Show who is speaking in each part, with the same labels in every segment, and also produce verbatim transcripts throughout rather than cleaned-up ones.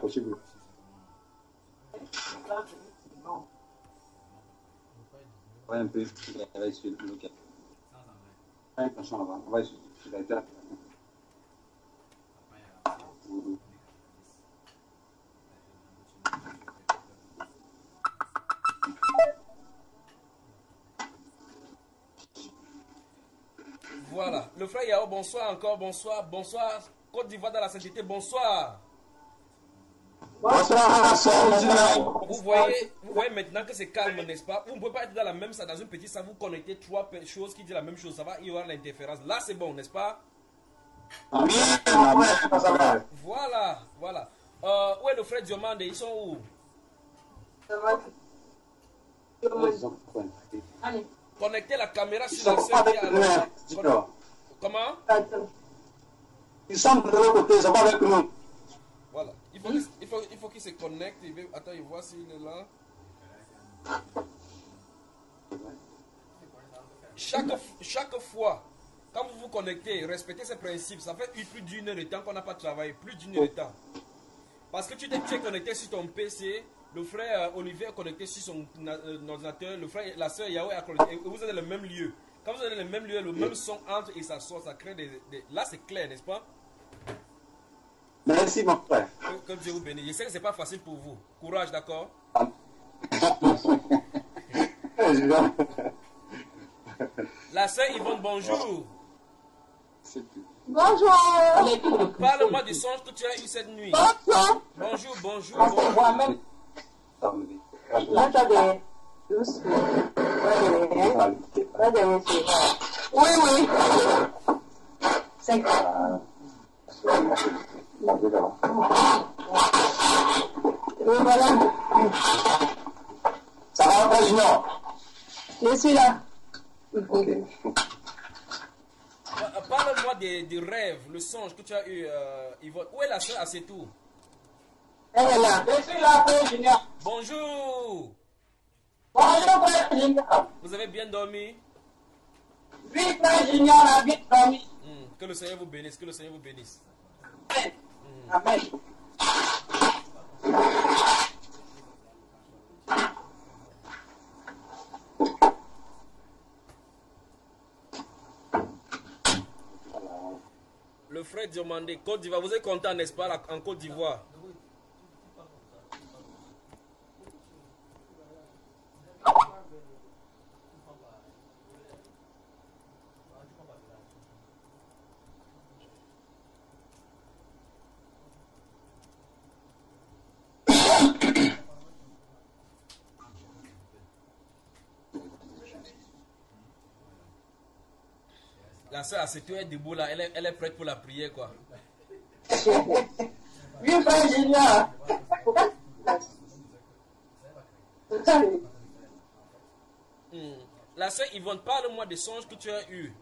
Speaker 1: cheveux. Ouais, un peu. On va essayer le local. Ouais, attention, on va, on va essayer. Je vais être
Speaker 2: Voilà. Le frère Yao, bonsoir encore, bonsoir, bonsoir. Côte d'Ivoire dans la sainteté, bonsoir.
Speaker 3: Bonsoir,
Speaker 2: Vous voyez, vous voyez maintenant que c'est calme, n'est-ce pas? Vous ne pouvez pas être dans la même salle, dans une petite salle, vous connectez trois choses qui disent la même chose, ça va, il y aura l'interférence. Là, c'est bon, n'est-ce pas? Voilà, voilà. Euh, où est le frère Diomande? Ils sont où? Connectez la caméra sur le seul qui a la... Comment?
Speaker 3: Ils sont de l'autre côté, ils sont pas avec nous.
Speaker 2: Voilà. Il faut qu'il il faut, il faut qu'il se connecte. Il veut... Attends, il voit s'il est là. Chaque, chaque fois, quand vous vous connectez, respectez ces principes. Ça fait plus d'une heure de temps qu'on n'a pas travaillé. Plus d'une heure de temps. Parce que tu t'es connecté sur ton P C. Le frère Olivier est connecté sur son euh, ordinateur. Le frère, la soeur Yahweh est connecté. Et vous êtes dans le même lieu. Quand vous êtes dans le même lieu, le même son entre et ça sort. Ça crée des... des... Là, c'est clair, n'est-ce pas?
Speaker 3: Merci, mon frère.
Speaker 2: Que, que Dieu vous bénisse. Je sais que ce n'est pas facile pour vous. Courage, d'accord? La sœur Yvonne, bonjour.
Speaker 4: Bonjour.
Speaker 2: Parle-moi du songe que tu as eu cette nuit.
Speaker 4: Bonjour.
Speaker 2: Bonjour, bonjour. bonjour.
Speaker 4: Attendez. Oui, oui. C'est oui, voilà.
Speaker 3: Ça va, président?
Speaker 4: Je suis là.
Speaker 3: Okay.
Speaker 2: Parle-moi des, des rêves, le songe que tu as eu, euh, Yvonne. Où est la sœur Assetou?
Speaker 4: Elle est là. Je suis là, Frère Junior.
Speaker 2: Bonjour.
Speaker 4: Bonjour, Frère Junior.
Speaker 2: Vous avez bien dormi?
Speaker 4: Oui, Frère Junior a bien dormi.
Speaker 2: Mm. Que le Seigneur vous bénisse, que le Seigneur vous bénisse.
Speaker 4: Amen. Mm. Amen.
Speaker 2: Le frère Diomandé, Côte d'Ivoire, vous êtes content, n'est-ce pas, là, en Côte d'Ivoire? La soeur Assetou est debout là, elle est, elle est prête pour la prière quoi.
Speaker 4: Oui, Frère Junior.
Speaker 2: Hmm. La soeur Yvonne, parle-moi des songes que tu as eus.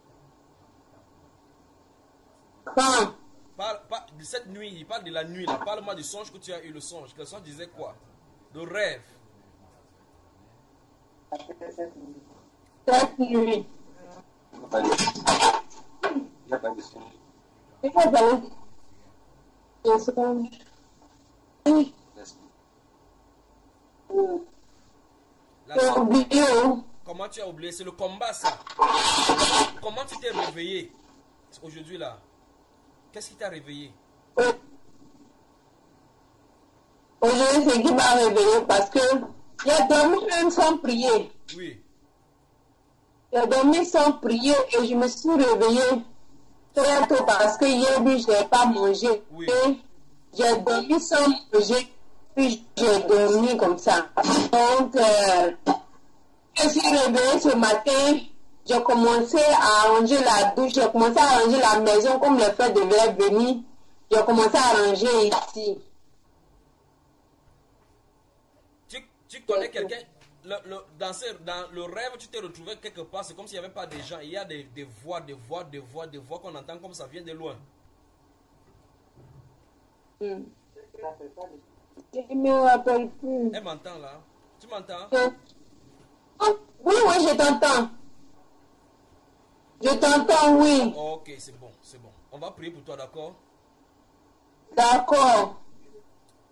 Speaker 4: Quand?
Speaker 2: Parle, parle de cette nuit, il parle de la nuit là. Parle-moi du songe que tu as eu, le songe. Le songe disait quoi? Le rêve.
Speaker 4: Cette nuit.
Speaker 1: Il n'y a pas de songe.
Speaker 4: Il faut aller. Je songe. Oui.
Speaker 2: La
Speaker 4: oublié.
Speaker 2: Comment tu as oublié? C'est le combat ça. Comment tu t'es réveillé aujourd'hui là? Qu'est-ce qui t'a réveillé?
Speaker 4: Aujourd'hui, c'est qui m'a réveillé parce que j'ai dormi même sans prier.
Speaker 2: Oui.
Speaker 4: J'ai dormi sans prier et je me suis réveillée très tôt parce que hier, je n'ai pas mangé.
Speaker 2: Oui.
Speaker 4: J'ai dormi sans manger, puis j'ai dormi comme ça. Donc, euh, je suis réveillée ce matin, j'ai commencé à arranger la douche, j'ai commencé à arranger la maison comme les frères devaient venir. J'ai commencé à arranger ici.
Speaker 2: Tu, tu connais quelqu'un? Le, le, dans, ce, dans le rêve, tu t'es retrouvé quelque part, c'est comme s'il n'y avait pas de gens. Il y a des, des voix, des voix, des voix, des voix qu'on entend comme ça vient de loin.
Speaker 4: Hmm. Je ne me rappelle plus.
Speaker 2: Elle m'entend là. Tu m'entends?
Speaker 4: Oui, oui, je t'entends. Je t'entends, oui.
Speaker 2: Ok, c'est bon, c'est bon. On va prier pour toi, d'accord?
Speaker 4: D'accord.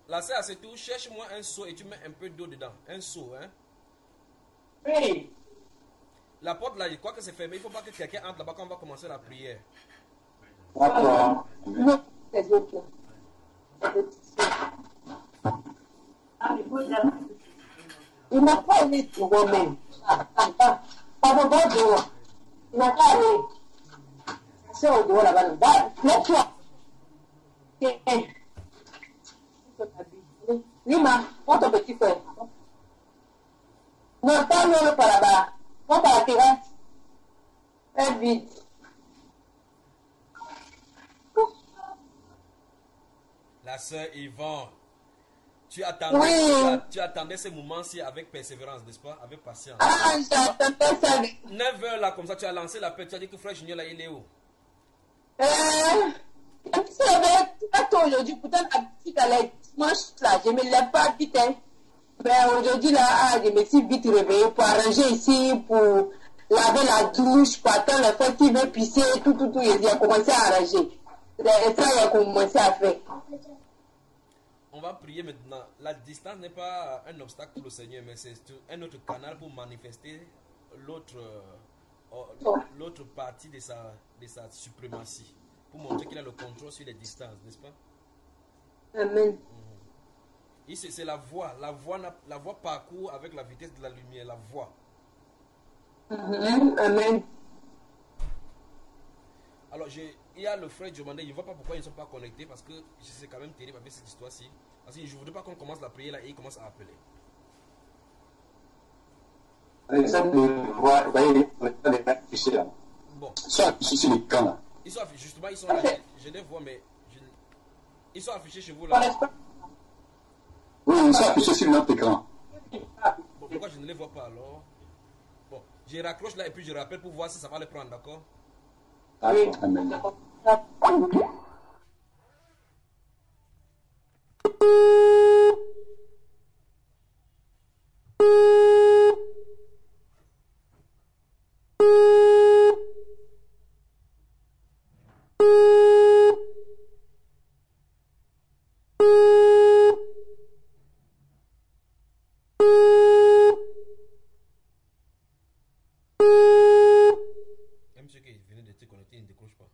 Speaker 2: La sœur, c'est tout. Cherche-moi un seau et tu mets un peu d'eau dedans. Un seau, hein.
Speaker 4: Oui.
Speaker 2: La porte là, je crois que c'est fermé. Il ne faut pas que quelqu'un entre là-bas quand on va commencer la prière.
Speaker 3: D'accord.
Speaker 4: Non, c'est autre. Il n'a pas allé pour moi-même. Pas de bon dehors. Il n'a pas allé. C'est au dehors là-bas. Lève-toi. Lima, prends ton petit frère. Non, pas l'eau par là-bas. Prends par la terrasse. Fais vite.
Speaker 2: La sœur Yvonne, tu attendais,
Speaker 4: Oui.
Speaker 2: tu, tu attendais ce moment-ci avec persévérance, n'est-ce pas? Avec patience.
Speaker 4: Ah, j'attendais ça.
Speaker 2: neuf heures là, comme ça, tu as lancé l'appel, tu as dit que frère Junior là, il est où?
Speaker 4: Euh, ça va être aujourd'hui, pourtant la petite à la dimanche là, je ne me lève pas vite. Hein. Mais aujourd'hui là, ah, je me suis vite réveillée pour arranger ici, pour laver la douche, pour attendre le fait qu'il veut pisser, tout, tout, tout, il a commencé à arranger. C'est ça qu'il a commencé à faire.
Speaker 2: On va prier maintenant. La distance n'est pas un obstacle pour le Seigneur, mais c'est un autre canal pour manifester l'autre euh, l'autre partie de sa, de sa suprématie. Pour montrer qu'il a le contrôle sur les distances, n'est-ce pas?
Speaker 4: Amen.
Speaker 2: Mm-hmm. C'est la voie. La voie, la voie parcourt avec la vitesse de la lumière. La voie.
Speaker 4: Mm-hmm. Amen.
Speaker 2: Alors, il y a le frère Diomandé, il ne voit pas pourquoi ils ne sont pas connectés, parce que c'est quand même terrible avec cette histoire-ci. Parce que je ne voudrais pas qu'on commence la prière là et il commence à appeler. Bon.
Speaker 3: Ils sont affichés sur l'écran là.
Speaker 2: Ils sont affichés, justement, ils sont là. Je, je les vois, mais je, ils sont affichés chez vous là.
Speaker 3: Oui, ils sont affichés sur notre écran.
Speaker 2: Bon, pourquoi je ne les vois pas alors? Bon, je raccroche là et puis je rappelle pour voir si ça va les prendre, d'accord?
Speaker 3: Oui. Amen.
Speaker 2: Même ceux qui venaient de te connecter, ils ne décrochent pas.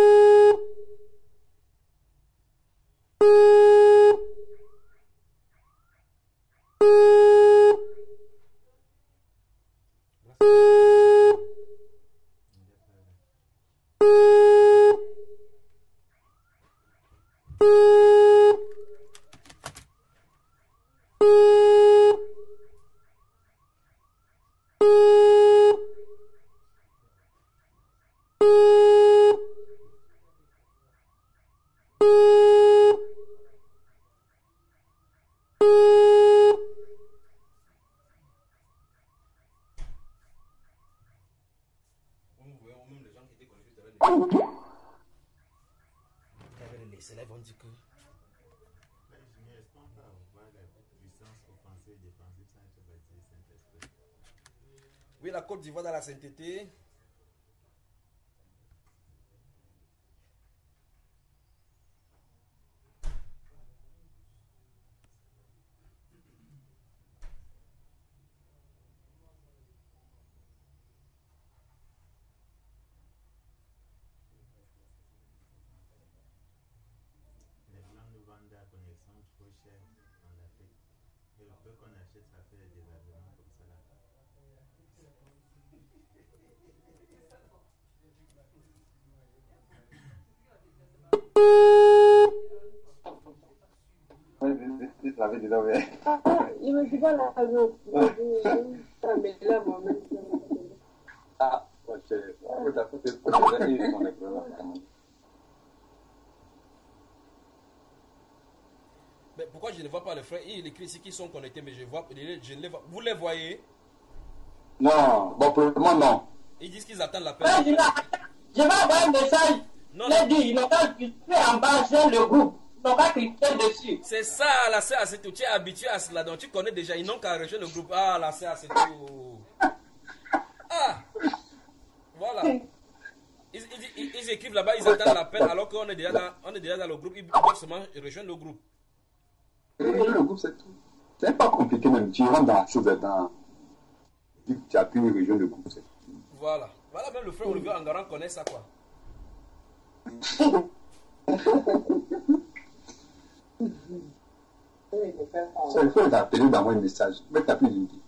Speaker 2: Oui, la Côte d'Ivoire dans la sainteté.
Speaker 5: Les blancs nous vendent la connexion trop chère en Afrique. Et le peu qu'on achète, ça fait des désagréments comme ça là.
Speaker 4: Il me dit pas la raison. Mais là, moi-même,
Speaker 1: ah, ok.
Speaker 2: Mais pourquoi je ne vois pas les frères? Il écrit ici qu'ils sont connectés, mais je, vois, je ne les vois. Vous les voyez?
Speaker 3: Non, bon, pour le moment, non.
Speaker 2: Ils disent qu'ils attendent l'appel.
Speaker 4: je vais envoyer un message.
Speaker 2: Non,
Speaker 4: non. Dit, ils n'ont pas cliqué en bas, j'ai le groupe. Ils n'ont pas cliqué dessus.
Speaker 2: C'est ça, la sœur, c'est tout. Tu es habitué à cela, donc tu connais déjà. Ils n'ont qu'à rejoindre le groupe. Ah, la sœur, c'est tout. Ah, voilà. Ils, ils, ils écrivent là-bas, ils attendent l'appel, alors qu'on est déjà dans, on est déjà dans le groupe. Ils doivent seulement rejoindre le groupe.
Speaker 1: Région de groupe, c'est tout. C'est pas compliqué même. Tu rentres dans la chose dans. Tu as plus une région de groupe, c'est tout.
Speaker 2: Voilà. Voilà, même le frère Olivier Angaran connaît ça, quoi.
Speaker 1: C'est le fait d'appeler, d'envoyer un message. Mais tu n'as plus d'unité.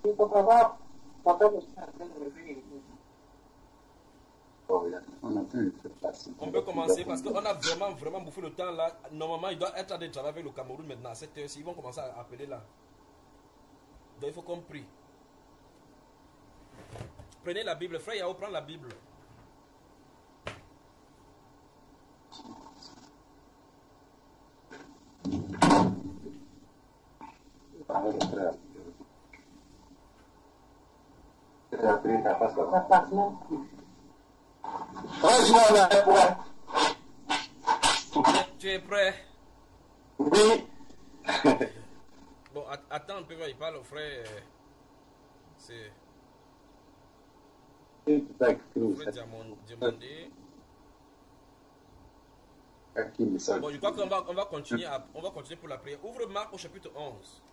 Speaker 2: On peut commencer parce qu'on a vraiment, vraiment bouffé le temps là. Normalement, il doit être en train de travailler avec le Cameroun maintenant à cette heure-ci. Ils vont commencer à appeler là. Donc il faut qu'on prie. Prenez la Bible. Frère Yao, prends la Bible. Tu es prêt?
Speaker 1: Oui.
Speaker 2: Bon, attends un peu, il parle au frère. C'est. Frère Diamandé. Bon, je crois qu'on va, on va continuer à, on va continuer pour la prière. Ouvre Marc au chapitre onze.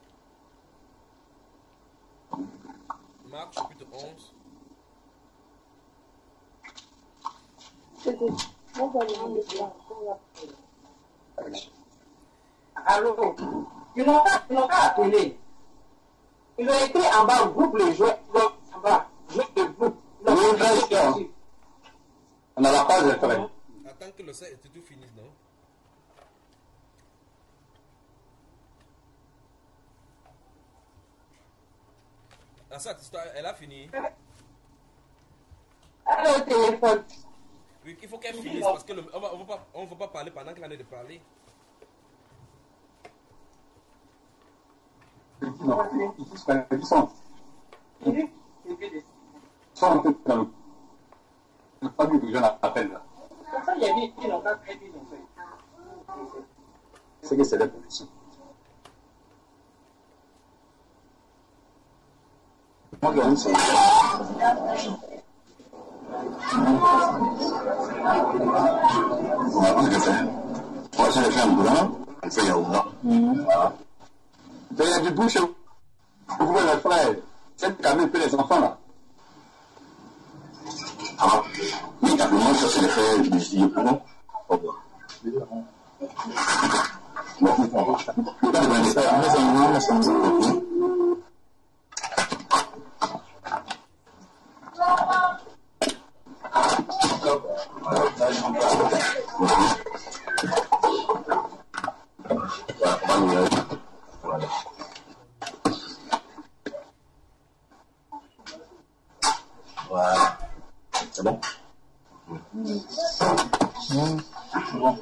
Speaker 2: Marc chapitre onze.
Speaker 3: Allô, ils n'ont pas, ils n'ont pas appelé. Ils ont écrit en bas, groupe les jouets, en bas, jouets de groupe.
Speaker 1: On a la page de prêt.
Speaker 2: Attends que le set était tout fini, non? Ah, ça, elle a fini.
Speaker 3: Allô, téléphone.
Speaker 2: Oui, il faut qu'elle finisse parce qu'on ne va, pas, on va pas parler pendant qu'elle a de parler.
Speaker 1: Non, ils sont. Ils sont un peu dans le. Le famille que je l'appelle là. C'est que c'est la position. Moi, je vais Moi, je vais faire un boulot. Elle fait Yaoura. Voilà. Il y a du bouche. Vous pouvez le frère. C'est quand même les enfants là. Ah, mais carrément, ça c'est les frères du studio pour nous. Au revoir. Bon, on va demander ça. On va demander ça. Voilà. C'est bon? Mmh. C'est bon.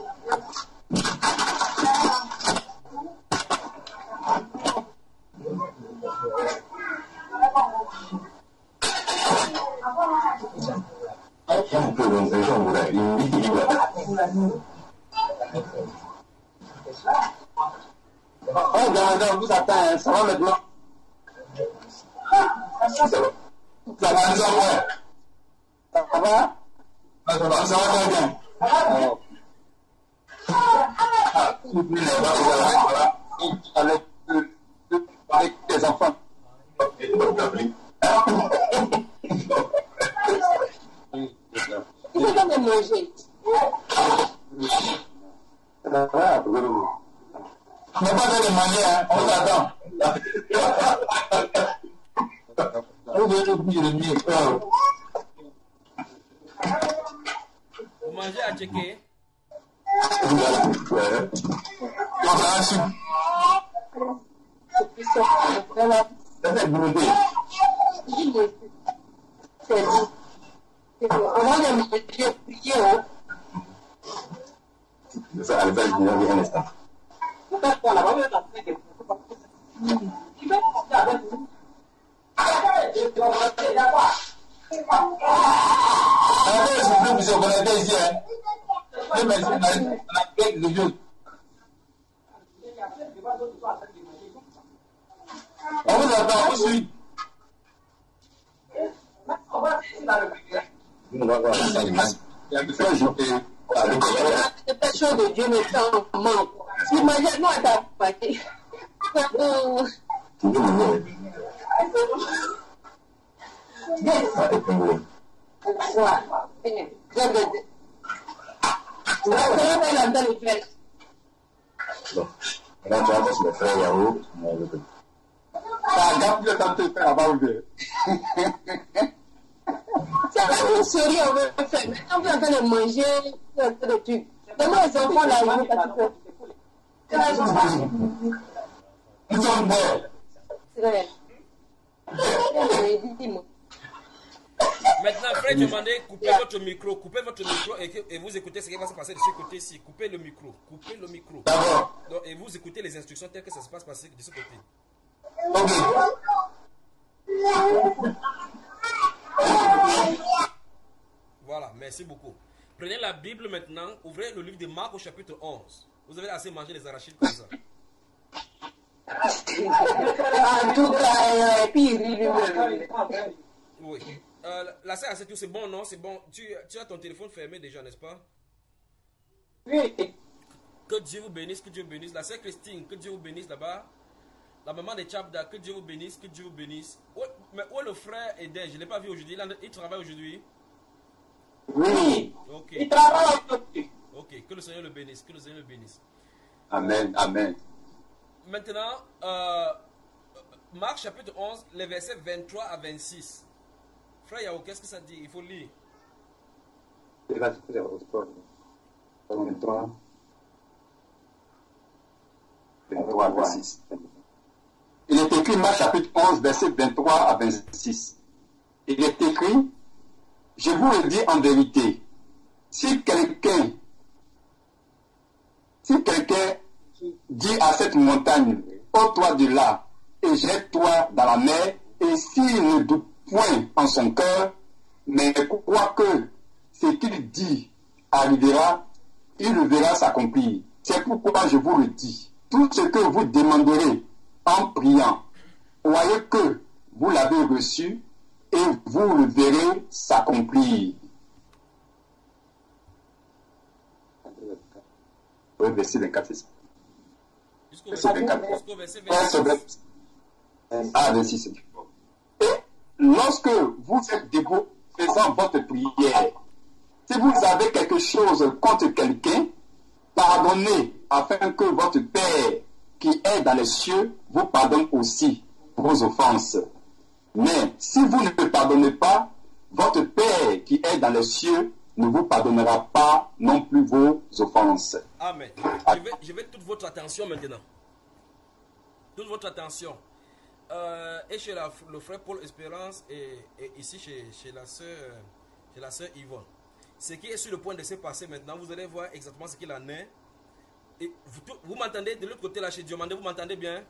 Speaker 1: Un peu dans ces gens, vous avez une vie. Oh, bien, vous attendez, ça va maintenant. Ça va. Ça va, ça va. Ça va? Ça va, ça va très bien. Oh. Ah, voilà. Avec, avec tes enfants.
Speaker 4: Il faut pas me manger.
Speaker 1: Ça va, vraiment.
Speaker 3: On n'a pas besoin de manger, hein. On t'attend. On veut oublier le mieux.
Speaker 2: Vous mangez à checker?
Speaker 3: Ouais. On va assumer. Ça fait brûler.
Speaker 4: C'est bon. C'est bon. On va le manger, prier, hein.
Speaker 1: Ça, elle va venir un instant.
Speaker 3: On vous attend aussi.
Speaker 1: On va voir ça. Il y a des fois, je fais.
Speaker 4: La personne de Dieu me tend en main. Imagine-moi ta partie. Oh.
Speaker 1: Tu veux me dire? Ah, épinglé. Bon. Là, tu vas voir sur le frère Yahoo. Ça garde le temps de faire avant ou bien?
Speaker 4: C'est pas une série, on veut faire. Maintenant, vous êtes en train de manger, vous êtes en train de trucs. Demain, les enfants, là, ils vont pas
Speaker 1: Nous sommes bons.
Speaker 4: C'est vrai. Dis-moi.
Speaker 2: Maintenant, frère, demandez, coupez votre micro, coupez votre micro et, que, et vous écoutez ce qui va se passer de ce côté-ci. Coupez le micro, coupez le micro.
Speaker 1: D'abord.
Speaker 2: Donc, et vous écoutez les instructions telles que ça se passe passer de ce côté.
Speaker 1: Ok.
Speaker 2: Voilà, merci beaucoup. Prenez la Bible maintenant, ouvrez le livre de Marc au chapitre onze. Vous avez assez mangé les arachides comme ça.
Speaker 4: En tout cas, et puis il rit lui-même.
Speaker 2: Oui. Euh, la sœur, c'est tout, c'est bon, non? C'est bon. Tu, tu as ton téléphone fermé déjà, n'est-ce pas?
Speaker 4: Oui.
Speaker 2: Que Dieu vous bénisse, que Dieu vous bénisse. La sœur Christine, que Dieu vous bénisse là-bas. La maman de Tchabda, que Dieu vous bénisse, que Dieu vous bénisse. Où, mais où est le frère Eden? Je ne l'ai pas vu aujourd'hui. Il travaille aujourd'hui.
Speaker 3: Oui.
Speaker 2: Ok.
Speaker 3: Il travaille aujourd'hui.
Speaker 2: Ok. Que le Seigneur le bénisse. Que le Seigneur le bénisse.
Speaker 1: Amen, amen.
Speaker 2: Maintenant, euh, Marc chapitre onze, les versets vingt-trois à vingt-six. Frère Yahou, qu'est-ce que ça dit? Il faut lire.
Speaker 1: vingt-trois, vingt-six. Il est écrit, Marc chapitre onze, versets vingt-trois à vingt-six. Il est écrit, je vous le dis en vérité, si quelqu'un, si quelqu'un dit à cette montagne, ôte-toi de là et jette-toi dans la mer, et s'il ne doute point en son cœur, mais croit que ce qu'il dit arrivera, il le verra s'accomplir. C'est pourquoi je vous le dis, tout ce que vous demanderez en priant, croyez que vous l'avez reçu et vous le verrez s'accomplir. Oui, verset vingt-quatre, c'est ça.
Speaker 2: Jusqu'au verset vingt-six.
Speaker 1: Ah, vingt-six. Et lorsque vous êtes debout faisant votre prière, si vous avez quelque chose contre quelqu'un, pardonnez afin que votre Père qui est dans les cieux vous pardonne aussi vos offenses. Mais si vous ne pardonnez pas, votre Père qui est dans les cieux ne vous pardonnera pas non plus vos offenses.
Speaker 2: Amen. Je vais, je vais toute votre attention maintenant. Toute votre attention. Euh, et chez la, le frère Paul Espérance et, et ici chez, chez la sœur chez la sœur Yvonne. Ce qui est sur le point de se passer maintenant, vous allez voir exactement ce qu'il en est. Et vous, vous m'entendez de l'autre côté là chez Diomandé, vous m'entendez bien?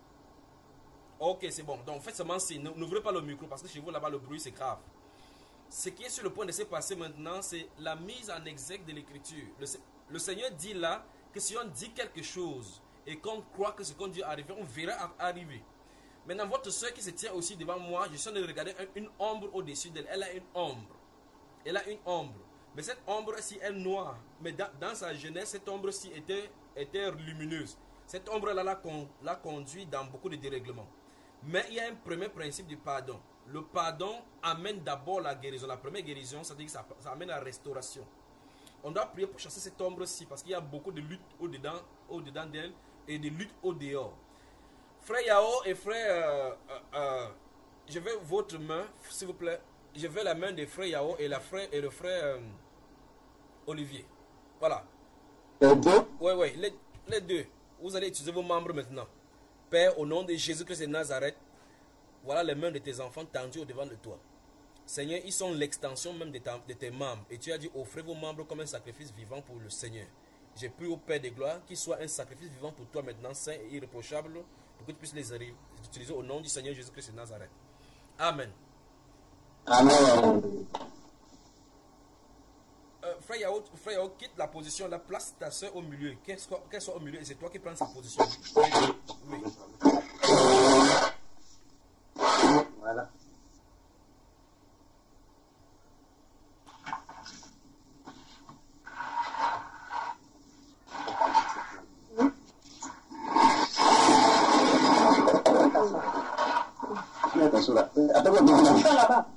Speaker 2: Ok, c'est bon. Donc faites seulement signe. N'ouvrez pas le micro parce que chez vous là-bas le bruit c'est grave. Ce qui est sur le point de se passer maintenant, c'est la mise en exergue de l'écriture. Le, le Seigneur dit là que si on dit quelque chose et qu'on croit que ce qu'on dit arriver, on verra arriver. Maintenant, votre soeur qui se tient aussi devant moi, je suis en train de regarder une ombre au-dessus d'elle. Elle a une ombre. Elle a une ombre. Mais cette ombre-ci est noire. Mais dans, dans sa jeunesse, cette ombre-ci était, était lumineuse. Cette ombre-là l'a con, conduit dans beaucoup de dérèglements. Mais il y a un premier principe du pardon. Le pardon amène d'abord la guérison. La première guérison, ça dit que ça, ça amène la restauration. On doit prier pour chasser cette ombre-ci parce qu'il y a beaucoup de luttes au-dedans au-dedans d'elle et de luttes au-dehors. Frère Yao et frère, euh, euh, euh, je veux votre main, s'il vous plaît. Je veux la main de frère Yao et, la frère, et le frère euh, Olivier. Voilà.
Speaker 1: Les deux?
Speaker 2: Oui, oui, les, les deux. Vous allez utiliser vos membres maintenant. Père, au nom de Jésus-Christ de Nazareth, voilà les mains de tes enfants tendues au-devant de toi. Seigneur, ils sont l'extension même de, ta, de tes membres. Et tu as dit, offrez vos membres comme un sacrifice vivant pour le Seigneur. J'ai pris au Père de gloire qu'il soit un sacrifice vivant pour toi maintenant, saint et irréprochable, pour que tu puisses les utiliser au nom du Seigneur Jésus-Christ de Nazareth. Amen.
Speaker 1: Amen.
Speaker 2: Euh, frère Yao, frère Yao, quitte la position, la place ta soeur au milieu. Qu'elle soit, qu'elle soit au milieu et c'est toi qui prends sa position. Oui.
Speaker 1: Voilà.
Speaker 3: là-bas.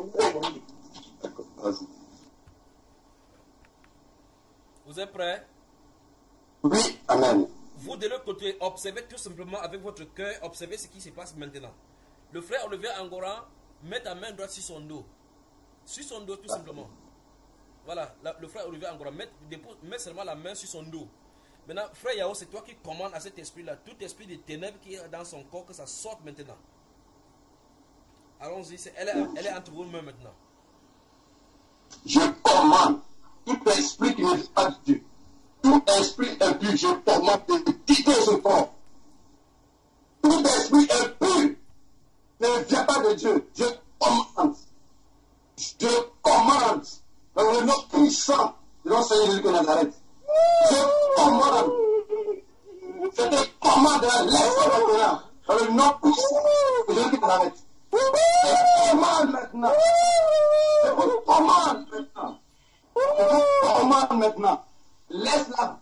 Speaker 2: Vous êtes prêts?
Speaker 1: Oui, amen.
Speaker 2: Vous, de l'autre côté, observez tout simplement avec votre cœur, observez ce qui se passe maintenant. Le frère Olivier Angora met ta main droite sur son dos. Sur son dos, tout simplement. Voilà, la, le frère Olivier Angora met, dépose, met seulement la main sur son dos. Maintenant, frère Yao, c'est toi qui commandes à cet esprit-là, tout esprit de ténèbres qui est dans son corps, que ça sorte maintenant. Allons-y, elle, elle est entre vos mains maintenant.
Speaker 1: Je commande tout esprit qui ne vient pas de Dieu, tout esprit impur, je commande de quitter ce corps. Tout esprit impur ne vient pas de Dieu. Je commande, je commande, dans le nom puissant de notre Seigneur Jésus de Nazareth. Je commande, je te commande, laisse-moi maintenant, dans le nom puissant de Jésus de Nazareth. Je commande maintenant, je vous commande maintenant. Je vous commande maintenant. Laisse-la.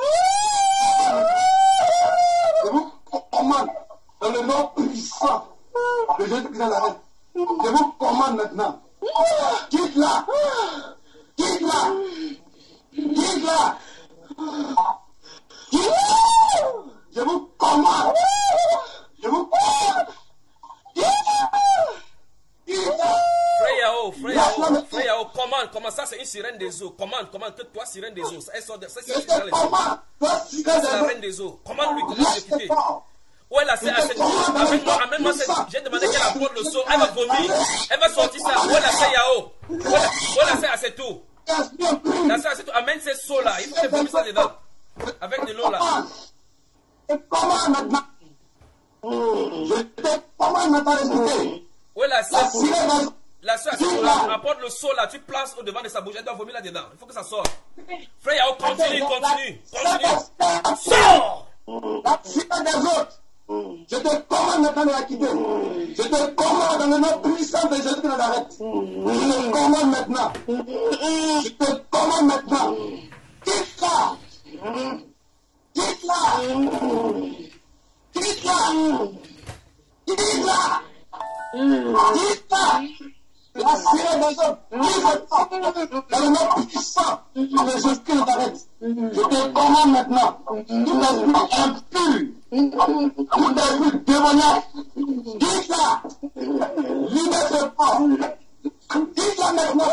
Speaker 1: Je vous commande dans le nom puissant de Jésus-Christ de Nazareth. Je vous commande maintenant. Quitte-la. Quitte-la. Quitte-la. Quitte-la. Je vous commande. Je vous commande. Quitte-la. Quitte-la.
Speaker 2: Frère Yao, frère Yao, frère Yao, commande, comment ça c'est une sirène des eaux. Commande, commande que toi sirène des eaux. Elle sort de ça, c'est dans les eaux. C'est la reine des eaux. Commande lui, commande de quitter. Où elle a fait assez de amène-moi, amène-moi cette. J'ai demandé qu'elle apporte le seau. Elle va vomir. Elle va sortir ça. Où elle a fait Yao. Où elle a fait assez tout. Elle a fait assez tout. Amène ces seaux-là. Il faut qu'elle vomisse ça dedans. Avec de l'eau là.
Speaker 1: Je commande maintenant. Je te commande maintenant de quitter.
Speaker 2: Où elle a
Speaker 1: La
Speaker 2: fait.
Speaker 1: sirène.
Speaker 2: La soeur apporte le seau là, tu places au devant de sa bouche, elle doit vomir là-dedans. Il faut que ça sorte. Frère Yao, continue, continue, continue. Sors!
Speaker 1: La sirène des autres. Je te commande maintenant de la quitter. Je te commande dans le nom puissant de Jésus de Nazareth. Je te commande maintenant. Je te commande maintenant. Quitte-la. Quitte-la. Quitte-la. Quitte-la. Quitte-la. La sirène des autres, dans le nom puissant de Jésus de Nazareth. Je te commande maintenant, tout esprit impur, tout esprit démoniaque, quitte-la, libère ce corps, quitte-la maintenant,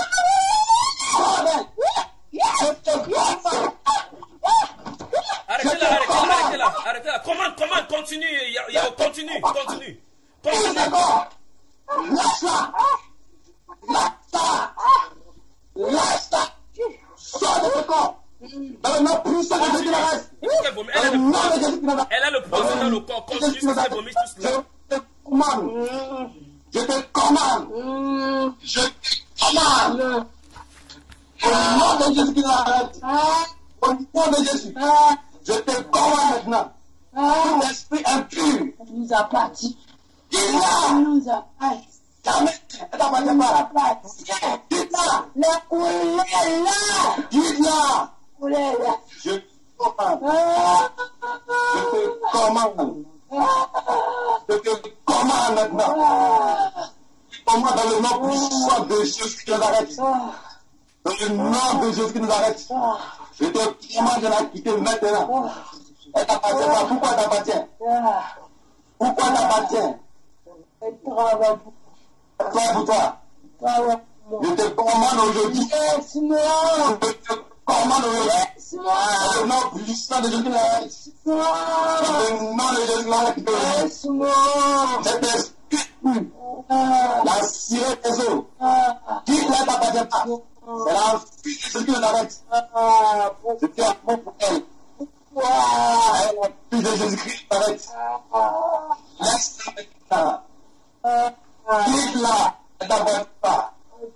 Speaker 1: je te commande.
Speaker 2: Arrêtez-la, arrêtez-la, arrêtez-la, arrêtez-la. Commande, commande, continue, Yao, continue, continue. Continue.
Speaker 1: Lâche-la. Lâche-la. Lâche-la. Sors de ce corps. Dans le nom puissant de Jésus de Nazareth. Dans le nom de Jésus de Nazareth.
Speaker 2: Elle a le poison dans le corps. Continue jusqu'à ce qu'elle vomisse tout cela.
Speaker 1: Je te commande. Je te commande. Je te commande. Au nom de Jésus de Nazareth. Au nom de Jésus. Je te commande maintenant. Tout esprit impur.
Speaker 3: Nous appartient.
Speaker 1: Dis-la.
Speaker 3: Nous appartient.
Speaker 1: Jamais. Elle t'appartient pas. Dis-la.
Speaker 3: La couleur là.
Speaker 1: Dis-la.
Speaker 3: Couleur là.
Speaker 1: Je te commande. Je te commande. Je te commande maintenant. Je commande dans le nom puissant de Jésus qui nous arrête. Dans le nom de Jésus qui nous arrête. Je te commande de la quitter maintenant. Elle t'appartient pas. Pourquoi elle t'appartient? Pourquoi elle t'appartient?
Speaker 3: Elle travaille pour
Speaker 1: Toi pour toi.
Speaker 3: toi.
Speaker 1: Je te commande aujourd'hui.
Speaker 3: Laisse-moi.
Speaker 1: Je te commande aujourd'hui.
Speaker 3: Laisse-moi.
Speaker 1: Dans le nom puissant de Jésus qui nous arrête. Dans le nom de Jésus qui nous arrête.
Speaker 3: Laisse-moi.
Speaker 1: Cet esprit, la sirène des eaux, qui ne t'appartient pas. C'est la fille de Jésus qui nous arrête. Je te appelle pour elle. La fille de Jésus-Christ t'arrête. Laisse-la maintenant. Quitte-la. Elle ne t'appartient pas.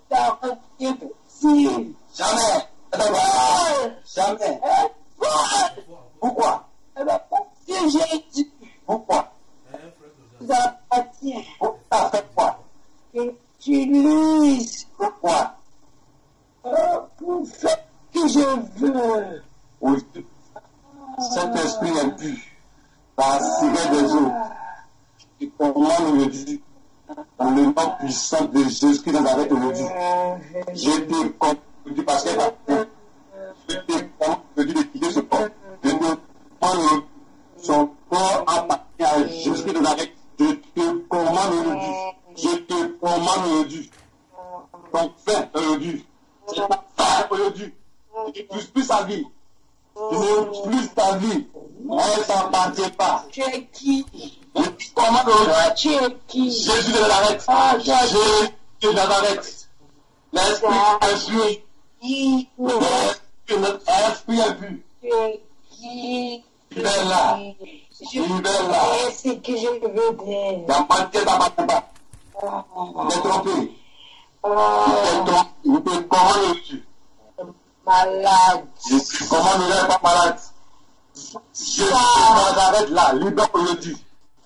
Speaker 3: Si.
Speaker 1: Jamais. Elle ne t'appartient pas. Jamais. Pourquoi?
Speaker 3: Si j'ai dit,
Speaker 1: Pourquoi?
Speaker 3: nous appartient.
Speaker 1: Pourquoi t'as fait quoi?
Speaker 3: Que tu lises
Speaker 1: Pourquoi?
Speaker 3: pour faire ce que je veux.
Speaker 1: Oui. Cet esprit impur, la sirène des eaux, qui commande aujourd'hui, Dans le nom puissant de Jésus-Christ de Nazareth aujourd'hui, je te commande aujourd'hui parce qu'elle va. Je te commande aujourd'hui de quitter ce corps. Je te commande son corps appartient à Jésus-Christ de Nazareth. Je te commande aujourd'hui. Je te commande aujourd'hui. Ton frère aujourd'hui. C'est ton frère aujourd'hui. Tu ne touches plus sa vie. Tu ne touches plus ta vie. Elle ne s'appartient pas.
Speaker 4: Tu es qui?
Speaker 1: Je te commande aujourd'hui.
Speaker 4: Tu es qui?
Speaker 1: Jésus de Nazareth. Jésus de Nazareth. L'esprit impur. Notre esprit impur.
Speaker 4: Tu es qui?
Speaker 1: Libère-la. Libère-la.
Speaker 4: C'est ce que je veux dire.
Speaker 1: Dans ma tête, dans ma tête. Tu t'es trompé. Tu t'es trompé. Je te commande aujourd'hui.
Speaker 4: Malade.
Speaker 1: Je te commande, ne reste pas malade. Jésus de Nazareth là, libère aujourd'hui.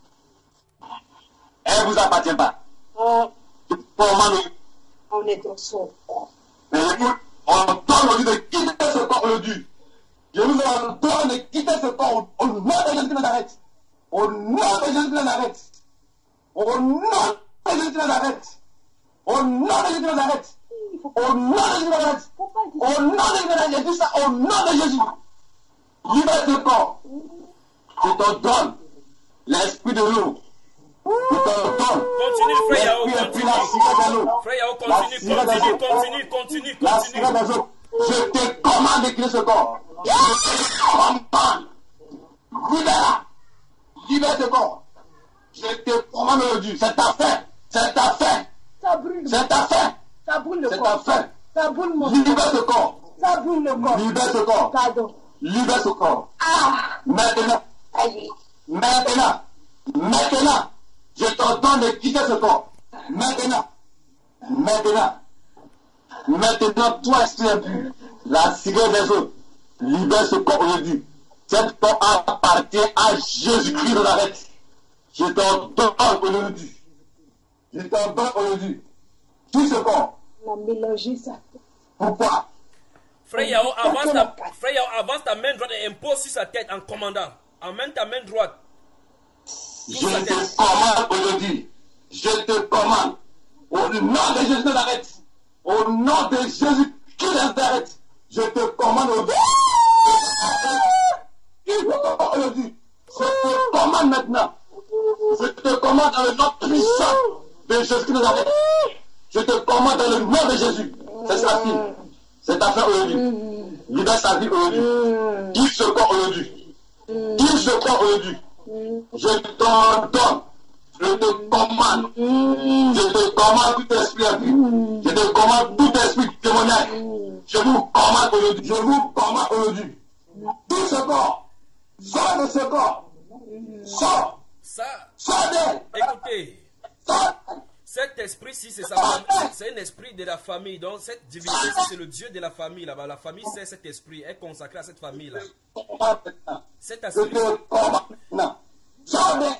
Speaker 1: Elle ne vous appartient pas. Je te commande.
Speaker 4: On est dans son corps.
Speaker 1: Mais écoute, on donne aujourd'hui de quitter ce corps aujourd'hui. Je vous ordonne de quitter ce corps au nom de Jésus de Nazareth. Au nom de Jésus de Nazareth. Au nom de Jésus de Nazareth. Au nom de Jésus de Nazareth. Au nom de Jésus de Nazareth. Au nom de Jésus de Nazareth. Je dis ça au nom de Jésus. Libère ce corps. Je te donne l'esprit de l'eau. Je te donne.
Speaker 2: Continue, frère Yao,
Speaker 1: L'esprit
Speaker 2: continue.
Speaker 1: la sirène de l'eau.
Speaker 2: Frère Yao,
Speaker 1: La
Speaker 2: continue,
Speaker 1: sirène des
Speaker 2: continue,
Speaker 1: eaux.
Speaker 2: continue, continue,
Speaker 1: La
Speaker 2: continue.
Speaker 1: sirène des eaux. Je te commande de quitter ce corps. Je te commande. Libère. Libère ce corps. Je te commande aujourd'hui. C'est ta fin. C'est ta fin.
Speaker 4: Ça brûle.
Speaker 1: C'est ta fin.
Speaker 4: Ça brûle le
Speaker 1: C'est ta
Speaker 4: corps.
Speaker 1: fin.
Speaker 4: Ça brûle mon
Speaker 1: Libère ce corps.
Speaker 4: Ça brûle le corps.
Speaker 1: Libère ce corps.
Speaker 4: Pardon.
Speaker 1: Libère ce corps.
Speaker 4: Ah.
Speaker 1: Maintenant.
Speaker 4: Allez.
Speaker 1: Maintenant. Maintenant. Je t'ordonne de quitter ce corps. Maintenant. Maintenant. Maintenant, toi, esprit impur, la cigare des autres, libère ce corps aujourd'hui. Cet corps appartient à Jésus-Christ de Nazareth. Je t'ordonne aujourd'hui. Je t'ordonne aujourd'hui. Tout ce corps.
Speaker 4: On a mélangé ça.
Speaker 1: Pourquoi?
Speaker 2: Frère Yao, avance ta, frère Yao, avance ta main droite et impose sur sa tête en commandant. Amène ta main droite.
Speaker 1: Je te commande aujourd'hui. Je te commande. Au nom de Jésus de Nazareth. Au nom de Jésus qui Nazareth. Je te commande aujourd'hui. Aujourd'hui. Je te commande maintenant. Je te commande dans le nom puissant de Jésus de Nazareth. Je te commande dans le nom de Jésus. C'est sa fille. C'est ta femme aujourd'hui. Libère sa vie aujourd'hui. Quitte ce corps aujourd'hui. Quitte ce corps aujourd'hui. Je t'ordonne. Je te commande. Je te commande tout esprit à vie. Je te commande tout esprit démoniaque. Je vous commande aujourd'hui. Je vous commande aujourd'hui. Tout ce corps. Sors de ce corps. Sors.
Speaker 2: Ça,
Speaker 1: Sors d'elle.
Speaker 2: écoutez,
Speaker 1: Sors.
Speaker 2: cet esprit-ci, c'est sa famille, c'est un esprit de la famille. Donc, cette divinité, c'est le Dieu de la famille là-bas. La famille, c'est cet esprit, est consacrée à cette famille-là. Cet
Speaker 1: Je
Speaker 2: esprit,
Speaker 1: te commande maintenant. Sors d'elle.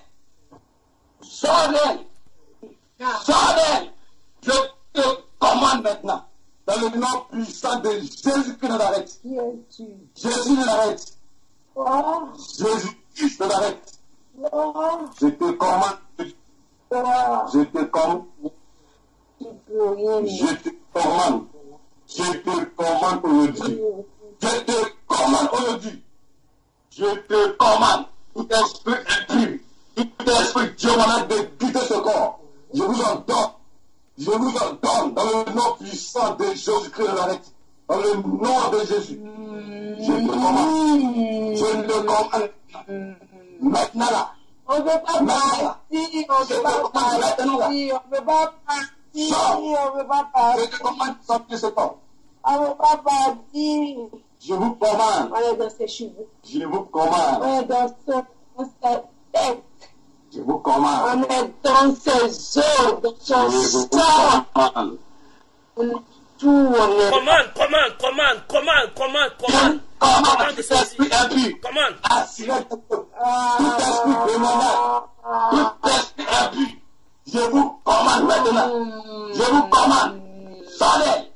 Speaker 1: Sors d'elle. Sors d'elle. Je te commande maintenant. Dans le nom puissant de Jésus-Christ de Nazareth.
Speaker 4: Qui es-tu?
Speaker 1: Jésus de Nazareth.
Speaker 4: Oh.
Speaker 1: Jésus-Christ de Nazareth.
Speaker 4: Oh.
Speaker 1: Je te commande.
Speaker 4: Oh.
Speaker 1: Je te commande.
Speaker 4: Tu peux rien.
Speaker 1: Je te commande. Je te commande aujourd'hui. Je te commande aujourd'hui. Je te commande. Tout esprit impur. Tout esprit démoniaque de quitter ce corps. Je vous en donne. Je vous en donne dans le nom puissant de Jésus-Christ de Nazareth. Dans le nom de Jésus. Je te commande. Je te commande. Maintenant là.
Speaker 4: On ne veut pas partir, on ne veut pas partir, on ne veut pas partir, on ne veut pas
Speaker 1: Je
Speaker 4: partir,
Speaker 1: te commande de sortir ce corps.
Speaker 4: on ne veut pas partir.
Speaker 1: Je vous commande.
Speaker 4: On est dans ses cheveux,
Speaker 1: Je vous
Speaker 4: on
Speaker 1: commande.
Speaker 4: est dans, son, dans sa tête,
Speaker 1: Je vous commande.
Speaker 4: on est dans ses os, dans son
Speaker 1: Je vous
Speaker 4: sang,
Speaker 1: commande.
Speaker 4: on est tout, on est...
Speaker 2: commande, commande, commande, commande, commande, commande.
Speaker 1: Commande tout esprit impur.
Speaker 2: Commande.
Speaker 1: Assurez tout esprit démoniaque. Tout esprit impur. Je vous commande maintenant. Je vous commande. Sortez.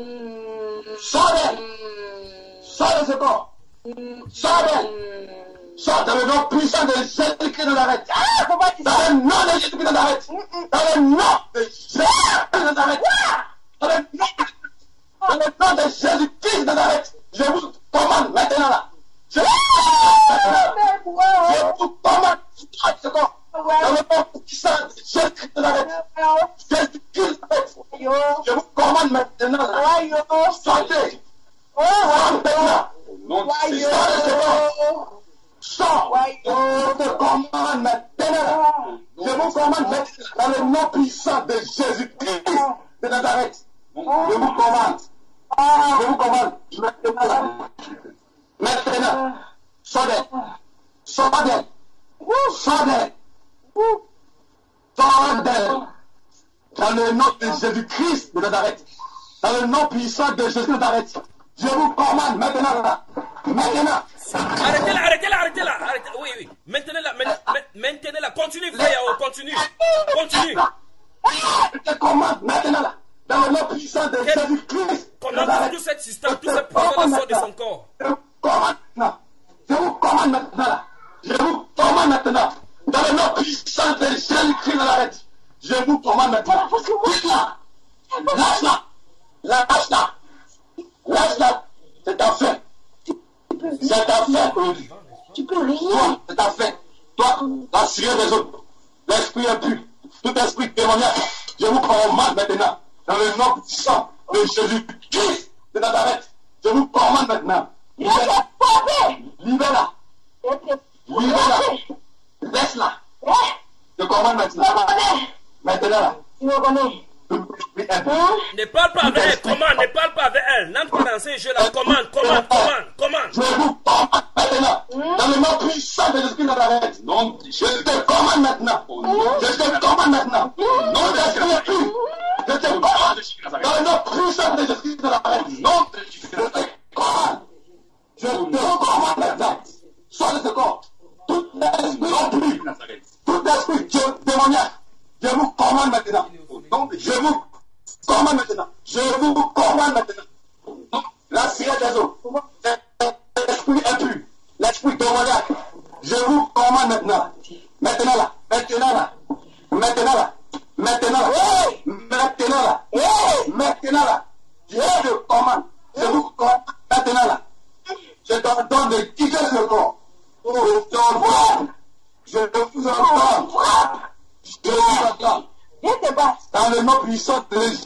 Speaker 1: Sortez. Sortez. Sortez ce corps. Sortez. Sors dans le nom puissant de Jésus-Christ de Nazareth.
Speaker 3: Ah, faut pas dire
Speaker 1: Dans
Speaker 3: ça.
Speaker 1: le nom de Jésus-Christ de Nazareth. Dans le nom de Jésus-Christ de Nazareth. Dans le nom, dans le nom de Jésus-Christ de Nazareth. Je vous commande maintenant là. Je, je vous commande. Dans le nom puissant de Jésus-Christ de Nazareth. Jésus-Christ de Nazareth. Je vous commande maintenant là. Sortez. Sors maintenant. Non, c'est ça le sors. Je te commande maintenant. Je vous commande maintenant dans le nom puissant de Jésus-Christ de Nazareth. Je vous commande. Je vous commande. Maintenant. Maintenant. Sortez. Sortez. Sortez. Sortez. Dans le nom de Jésus-Christ de Nazareth. Dans le nom puissant de Jésus de Nazareth. Je vous commande maintenant là. Maintenant.
Speaker 2: Arrêtez-la, arrêtez-la, arrêtez-la. Arrêtez. Oui, oui. Maintenez-la, maintenez-la. Continue, frère Yao, continue. Continue.
Speaker 1: Je te commande maintenant là. Dans le nom puissant de Jésus-Christ.
Speaker 2: Commande tout cet système, tout ce pouvoir sort de son corps.
Speaker 1: Je vous commande maintenant. Je vous commande maintenant là. Je vous commande maintenant. Dans le nom puissant de Jésus-Christ de Nazareth. Je vous commande maintenant. Lâche-la. Lâche-la. Lâche-la. Lâche-la. C'est ta fin. C'est ta fin aujourd'hui.
Speaker 4: Tu peux rien.
Speaker 1: Toi, c'est ta fin. Toi, la sueur des autres. L'esprit impur. Tout esprit démoniaque. Je vous commande maintenant. Dans le nom puissant de Jésus-Christ de Nazareth. Je vous commande maintenant. Libère-la. Libère-la. Laisse-la. Je commande maintenant. Maintenant là.
Speaker 4: Tu me connais.
Speaker 2: Ne parle pas avec elle, commande, ne parle pas avec elle. N'entre pas dans ces jeux-là, commande, commande, commande, commande.
Speaker 1: Je vous commande maintenant. Dans le nom puissant de l'Esprit de Nazareth. Non, je te commande maintenant. Je te commande maintenant. Non, d'esprit impur. Je te commande. Dans le nom puissant de l'Esprit de Nazareth. Non, je te commande. Je te commande maintenant. Sors de ce corps. Tout esprit impur. Tout esprit démoniaque. Je vous commande maintenant. Donc, je vous commande maintenant. Je vous commande maintenant. La sirène des eaux. L'esprit impur. L'esprit démoniaque. Je vous commande maintenant. Maintenant là. Maintenant là. Maintenant là. Maintenant là. Maintenant là. Maintenant là. Je te commande. Je vous commande maintenant là. Je t'ordonne de quitter ce corps. Je t'ordonne. Je vous ordonne. Je vous ordonne.
Speaker 4: Viens te battre.
Speaker 1: Dans le nom puissant de Jésus,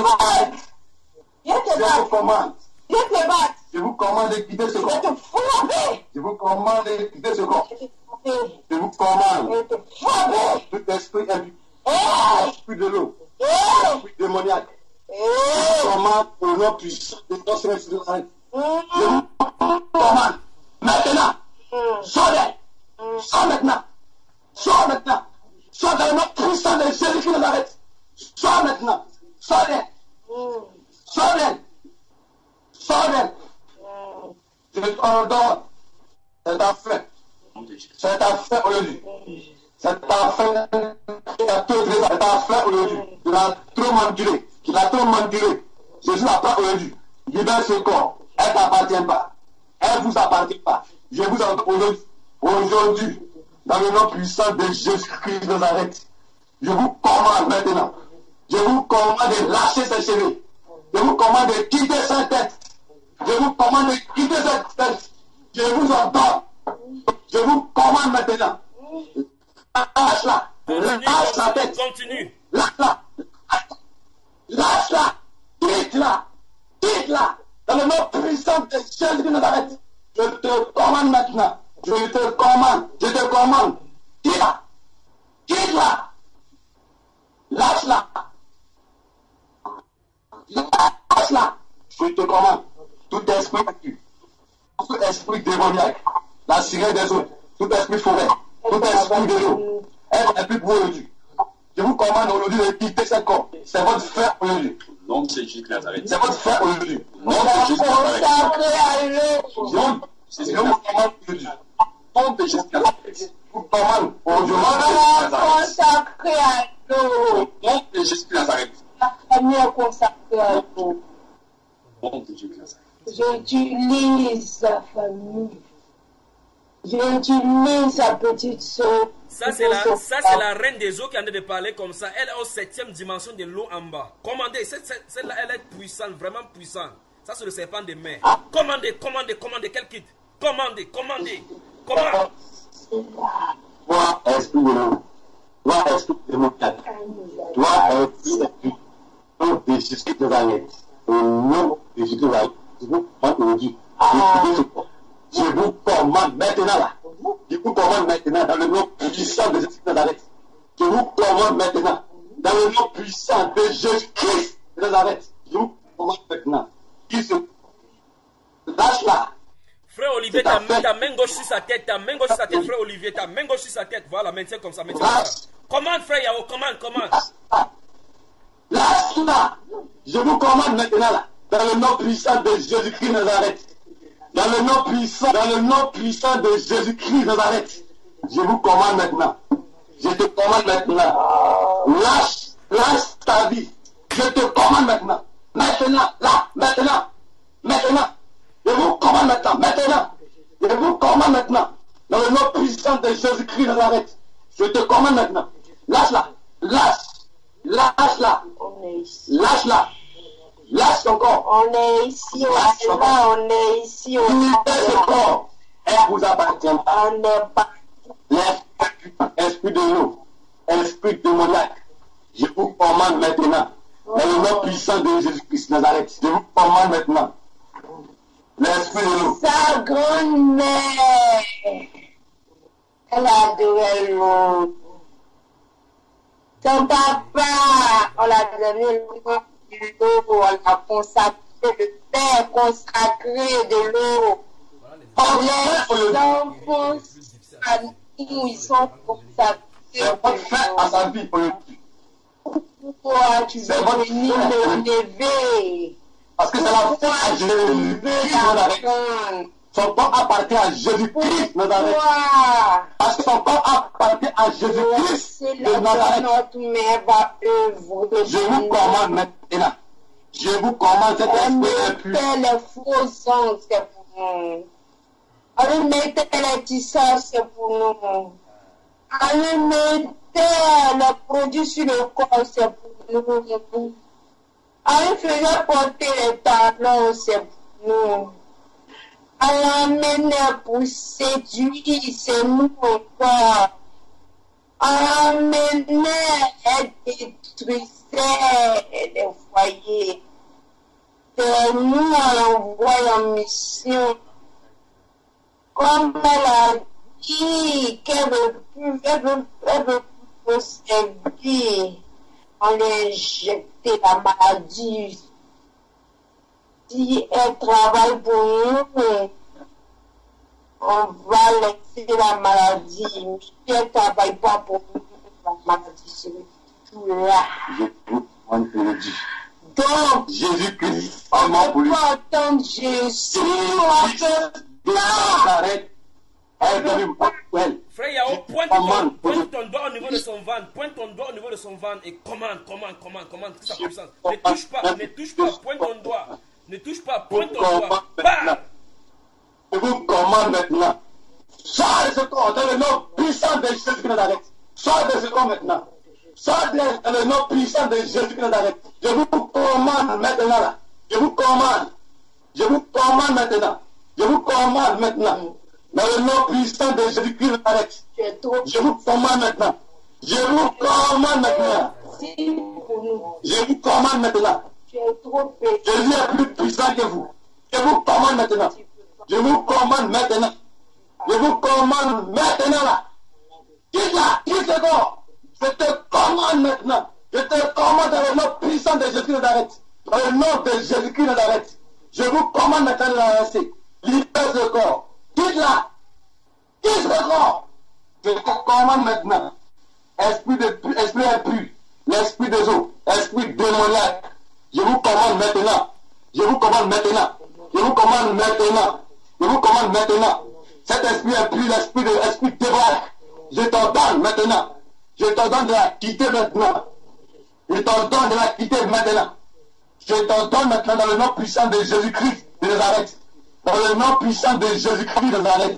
Speaker 4: Viens te
Speaker 1: je vous
Speaker 4: battre.
Speaker 1: commande.
Speaker 4: Viens te battre.
Speaker 1: Je vous commande de quitter ce
Speaker 4: Je vais
Speaker 1: corps.
Speaker 4: te frapper.
Speaker 1: Je vous commande de quitter ce corps.
Speaker 4: Je vais te frapper.
Speaker 1: Je vous commande.
Speaker 4: Je vais te frapper.
Speaker 1: Tout esprit impur,
Speaker 4: Hey!
Speaker 1: esprit de l'eau,
Speaker 4: Hey!
Speaker 1: esprit démoniaque. Je
Speaker 4: Hey!
Speaker 1: vous commande au nom puissant de notre Seigneur Jésus de Nazareth. Je
Speaker 4: Mm.
Speaker 1: vous commande. Maintenant. Sors. Sors maintenant. Sors maintenant. Sors dans le nom puissant de Jésus de Nazareth. Sors maintenant. Sors.
Speaker 4: Mm.
Speaker 1: Sors. Sors. Je t'ordonne. C'est ta fin. C'est ta fin aujourd'hui. C'est ta fin. C'est ta fin aujourd'hui. Tu l'as trop manipulé. Tu l'as trop manipulé. Jésus n'a pas aujourd'hui. Libère ce corps. Elle ne t'appartient pas. Elle ne vous appartient pas. Je vous en aujourd'hui. Aujourd'hui, dans le nom puissant de Jésus-Christ de Nazareth, je vous commande maintenant. Je vous commande de lâcher ses cheveux. Je vous commande de quitter sa tête. Je vous commande de quitter cette tête. Je vous ordonne. Je vous commande maintenant. Lâche-la. Lâche la tête.
Speaker 2: Continue.
Speaker 1: Lâche-la. Lâche-la. Quitte-la. Quitte-la. Dans le nom puissant de Jésus de Nazareth, je te commande maintenant. Je te commande. Je te commande. Quitte-la. Quitte-la. Lâche-la. Lâche-la. Je te commande. Tout esprit impur, tout esprit démoniaque, la sirène des eaux, tout esprit forêt, tout esprit de l'eau, elle n'est plus pour aujourd'hui. Je vous commande aujourd'hui de quitter ce corps. C'est votre frère aujourd'hui.
Speaker 6: Non, c'est Jésus de Nazareth.
Speaker 1: C'est votre frère aujourd'hui.
Speaker 6: Non, c'est Jésus de Nazareth.
Speaker 4: Consacré à l'eau.
Speaker 1: Donc, je vous commande aujourd'hui. Nom de Jésus de Nazareth. Je vous commande aujourd'hui.
Speaker 4: Consacré à l'eau.
Speaker 1: Nom de Jésus de Nazareth.
Speaker 4: La famille est consacrée à l'eau.
Speaker 6: Nom de Jésus de Nazareth.
Speaker 4: J'utilise la famille. J'utilise sa petite soeur.
Speaker 2: Ça, c'est la, ça, c'est la reine des eaux qui en est de parler comme ça. Elle est au septième dimension de l'eau en bas. Commandez, celle-là, elle est puissante, vraiment puissante. Ça, c'est le serpent des mers. Commandez, commandez, commandez, quel quitte? Commandez, commandez, commandez.
Speaker 1: Toi, esprit de l'eau. Toi, esprit de montagne. Toi, esprit de l'eau de Jésus de Nazareth. Au nom de Jésus de Nazareth. Je vous commande, je vous commande maintenant là. Je vous commande maintenant dans le nom puissant de Jésus de Nazareth. Je vous commande maintenant dans le nom puissant de Jésus-Christ de Nazareth. Je vous commande maintenant. Il se lâche là.
Speaker 2: Frère Olivier, ta, ta main gauche sur sa tête, ta main gauche sur sa tête, frère Olivier, ta main gauche sur sa tête. Voilà, maintiens comme ça, maintiens comme ça. Commande, frère Yao, commande, commande.
Speaker 1: Lâche là. Je vous commande maintenant là. Dans le nom puissant de Jésus-Christ de Nazareth. Dans le nom puissant, dans le nom puissant de Jésus-Christ de Nazareth. Je vous commande maintenant. Je te commande maintenant. Lâche, lâche ta vie. Je te commande maintenant. Maintenant, là, maintenant. Maintenant. Je vous commande maintenant. Maintenant. Je vous commande maintenant. Dans le nom puissant de Jésus-Christ de Nazareth. Je te commande maintenant. Lâche là. Lâche. Lâche là. Lâche là. Lâche ton corps.
Speaker 4: On est ici, on est là, on est ici, on est
Speaker 1: ce
Speaker 4: là.
Speaker 1: corps. Elle vous appartient.
Speaker 4: On n'est pas.
Speaker 1: L'esprit de l'eau, esprit démoniaque, je vous commande maintenant, dans le nom puissant de Jésus-Christ de Nazareth, je vous commande maintenant, l'esprit de l'eau.
Speaker 4: Sa grand-mère, elle a adoré l'eau. Son papa, on l'a donné l'eau, on l'a consacré, le père consacré de l'eau. On les enfants, ils sont consacrés.
Speaker 1: C'est votre frère à sa vie pour le
Speaker 4: Pourquoi tu veux venir me lever?
Speaker 1: Parce que c'est la foi à Jésus-Christ de Nazareth. Son corps appartient à Jésus-Christ de Nazareth. Parce que son corps appartient à Jésus-Christ de Nazareth.
Speaker 4: Notre mère va œuvrer.
Speaker 1: Je vous commande maintenant. Je vous commande cet esprit impur.
Speaker 4: Les faux sons, c'est pour nous. Remettez les tisseurs, c'est pour nous. Remettez les produits sur le corps, c'est pour nous. Faisez porter les talons, c'est pour nous. Amenez pour séduire, c'est nous encore. Amenez et détruisez les foyers. C'est nous envoyons en mission. Comme elle a dit qu'elle veut plus, elle veut, elle veut plus servir, on lui a injecté la maladie. Si elle travaille pour nous, on va laisser la maladie. Si elle ne travaille pas pour nous, la maladie c'est tout là.
Speaker 1: Je vous commande de le dire.
Speaker 4: Donc,
Speaker 1: Jésus-Christ,
Speaker 4: on
Speaker 1: vraiment
Speaker 4: ne
Speaker 1: pour lui.
Speaker 4: peut pas entendre Jésus.
Speaker 1: Arrête. Elle est venue pour elle.
Speaker 2: Frère Yao, pointe ton, pointe ton doigt au niveau de son ventre, pointe ton doigt au niveau de son ventre et commande, commande, commande, commande toute sa puissance. Ne touche pas, ne touche pas, pointe ton doigt. Ne touche pas, pointe ton doigt. Bam!
Speaker 1: Je vous commande maintenant. Sors de ce corps dans le nom puissant de Jésus de Nazareth. Sors de ce corps maintenant. Sors dans le nom puissant de Jésus de Nazareth. Je vous commande maintenant là. Je vous commande. Je vous commande maintenant. Je vous commande maintenant. Dans le nom puissant de Jésus-Christ de Nazareth. Je vous commande maintenant. Je vous commande maintenant. Je vous commande maintenant. Jésus est plus puissant que vous. Je vous commande maintenant. Je vous commande maintenant. Je vous commande maintenant là. Quitte là, quitte le corps. Je te commande maintenant. Je te commande dans le nom puissant de Jésus-Christ de Nazareth. Dans le nom de Jésus-Christ de Nazareth. Je vous commande maintenant de la laisser. Libère ce corps. Quitte là. Quitte le corps. Je te commande maintenant. Esprit de esprit impur. L'esprit des eaux. Esprit démoniaque. Je vous commande maintenant. Je vous commande maintenant. Je vous commande maintenant. Je vous commande maintenant. Cet esprit impur, l'esprit de l'esprit démoniaque. Je t'ordonne maintenant. Je t'ordonne de la quitter maintenant. Je t'ordonne de la quitter maintenant. Je t'ordonne maintenant dans le nom puissant de Jésus-Christ de Nazareth. Dans le nom puissant de Jésus-Christ de Nazareth.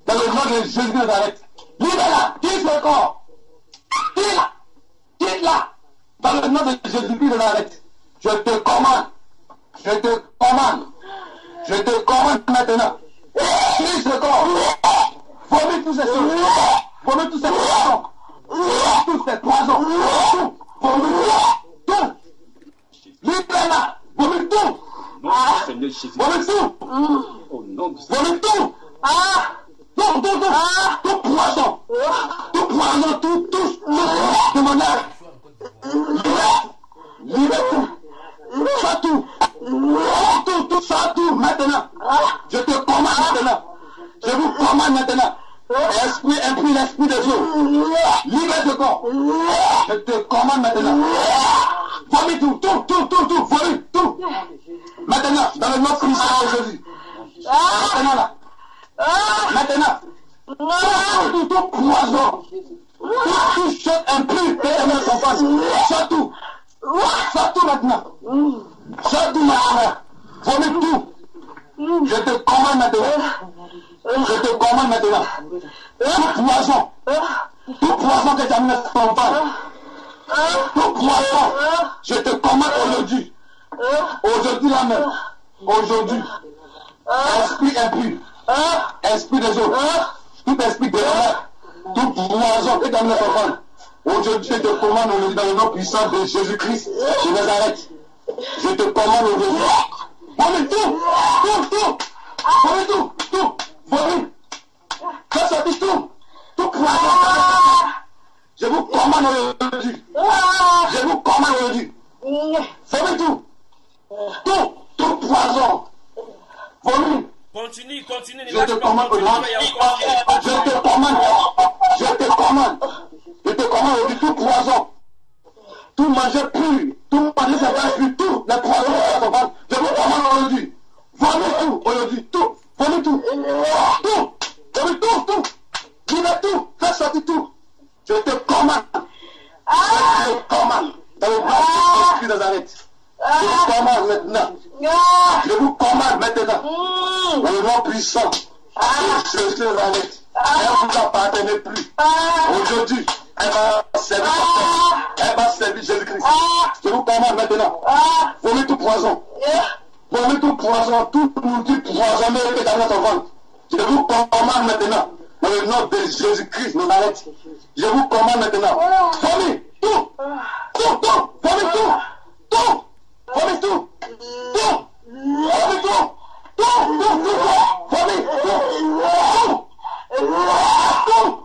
Speaker 1: dans le nom de Jésus de Nazareth. Libère-la, quitte le corps. Quitte-la, quitte-la, dans le nom de Jésus-Christ de Nazareth. Je te commande, je te commande, je te commande maintenant. Quitte le corps. Vomis tous ces choses. Vomis tous ces poisons. Tous ces poisons. Tout. Vomis tout. Libère-la. Vomis tout.
Speaker 6: Non, Seigneur Jésus.
Speaker 1: Vomis tout.
Speaker 6: Au nom de
Speaker 1: Vomis tout. Tout, tout, tout. Tout poison. Tout poison. Tout, tout, tout. De mon âme. Libère. Libère tout. Sois tout. Tout, tout, sois tout maintenant. Je te commande maintenant. Je vous commande maintenant. Esprit impur, l'esprit de Dieu. Libère ce corps. Je te commande maintenant. Vomis tout, tout, tout, tout, tout. Vomis tout. Maintenant, dans le nom puissant de Jésus. Maintenant là. Maintenant. Tout, tout, tout poison. Tout, tout chose impure que les mains sont face. Sois tout. Sois tout maintenant. Sois tout maintenant. Vomis tout. Je te commande maintenant. Je te commande maintenant. Tout poison. Tout poison que tu as mis dans ton ventre. Tout poison. Je te commande aujourd'hui. Aujourd'hui là même. Aujourd'hui. Esprit impur. Esprit des eaux. Tout esprit de l'air. Tout poison que tu as mis dans ton ventre. Aujourd'hui, je te commande aujourd'hui dans le nom puissant de Jésus-Christ de Nazareth. Je te commande aujourd'hui. Vomis tout. Tout, tout. Vomis tout. Tout. Vomis. Fais sortir tout. Tout poison. Je vous commande aujourd'hui. Je vous commande aujourd'hui. Vomis tout. Tout. Tout poison. Vomis.
Speaker 2: Continue, continue.
Speaker 1: Je te commande aujourd'hui. Je te commande. Je te commande. Je te commande aujourd'hui tout poison. Tout manger pur. Tout manger ça va pur. Tout les poisons de ton ventre. Je vous commande aujourd'hui. Vomis tout aujourd'hui. Tout. Vomis tout. Tout. Vomis tout. Tout. Libère tout. Fais sortir tout. Je te commande. Je te commande. Dans le nom de Jésus de Nazareth. Je vous commande maintenant. Je vous commande maintenant. Dans le nom puissant de Jésus de Nazareth. Elle ne vous appartenait plus. Aujourd'hui, elle va servir elle va servir Jésus-Christ. Je vous commande maintenant. Vomis tout poison. Vomis tout poison. Tout nourriture poisonné que tu as dans ton ventre. Je vous commande maintenant. Dans le nom de Jésus-Christ de Nazareth. Je vous commande maintenant. Vomis tout. Tout, tout. Vomis tout. Tout. Vomis tout. Tout. Vomis tout. Tout, tout, tout. Vomis tout. Tout.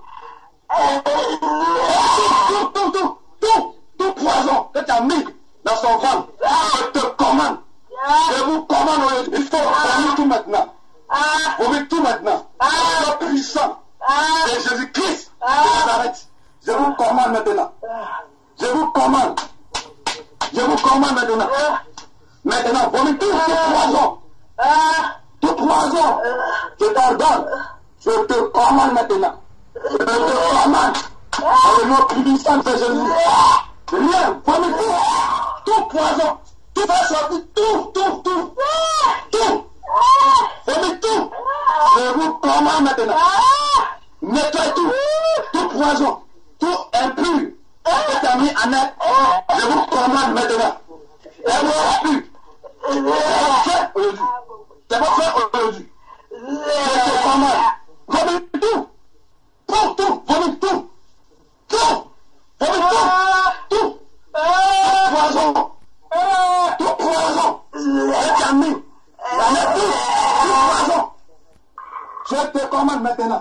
Speaker 1: Tout, tout, tout, tout, tout poison que tu as mis dans son ventre, je te commande. Je vous commande, il faut vomir tout maintenant. Vomir tout maintenant. Le puissant de Jésus-Christ de Nazareth. Je vous commande maintenant. Je vous commande. Je vous commande maintenant. Maintenant, vomir tout, tout poison. Tout poison. Je t'ordonne. Je te commande maintenant. Je te commande. Dans le nom puissant de Jésus. Rien, vomis tout. Tout poison. Tout fait sortir. Tout, tout, tout. Tout. Vomis tout. Je vous commande maintenant. Nettoie tout. Tout poison. Tout impur. Que tu as mis en net. Je vous commande maintenant. Elle ne plus. C'est votre fait aujourd'hui. C'est votre fait aujourd'hui. Je te commande. Vomis tout. Tout, tout. Vomis tout. Tout. Vomis tout. Tout. Tout poison. Tout poison. Et tu as mis. En net tout. Tout poison. Je te commande maintenant.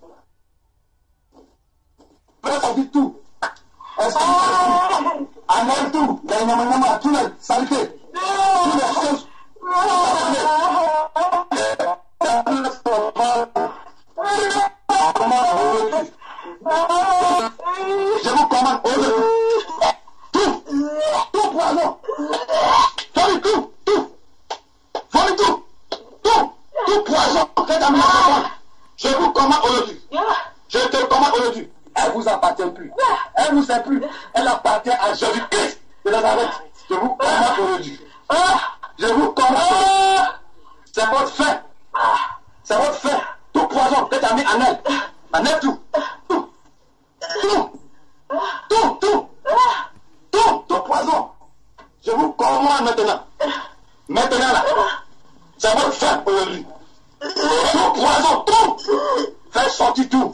Speaker 1: Fais sortir tout. Est-ce que tu enlève tout, les nyama-nyama, tous les saletés, toutes les choses. Je vous commande aujourd'hui. Tout, tout poison. Vomis tout, tout. Vomis tout, tout, tout poison. Je vous commande aujourd'hui. Je te commande aujourd'hui. Elle ne vous appartient plus. Elle ne vous sert plus. Elle appartient à Jésus-Christ de Nazareth. Je vous commande aujourd'hui. Je vous commande. C'est votre fait. C'est votre fait. Tout poison que tu as mis en elle. fin aujourd'hui. Tout poison, tout. Fais sortir tout.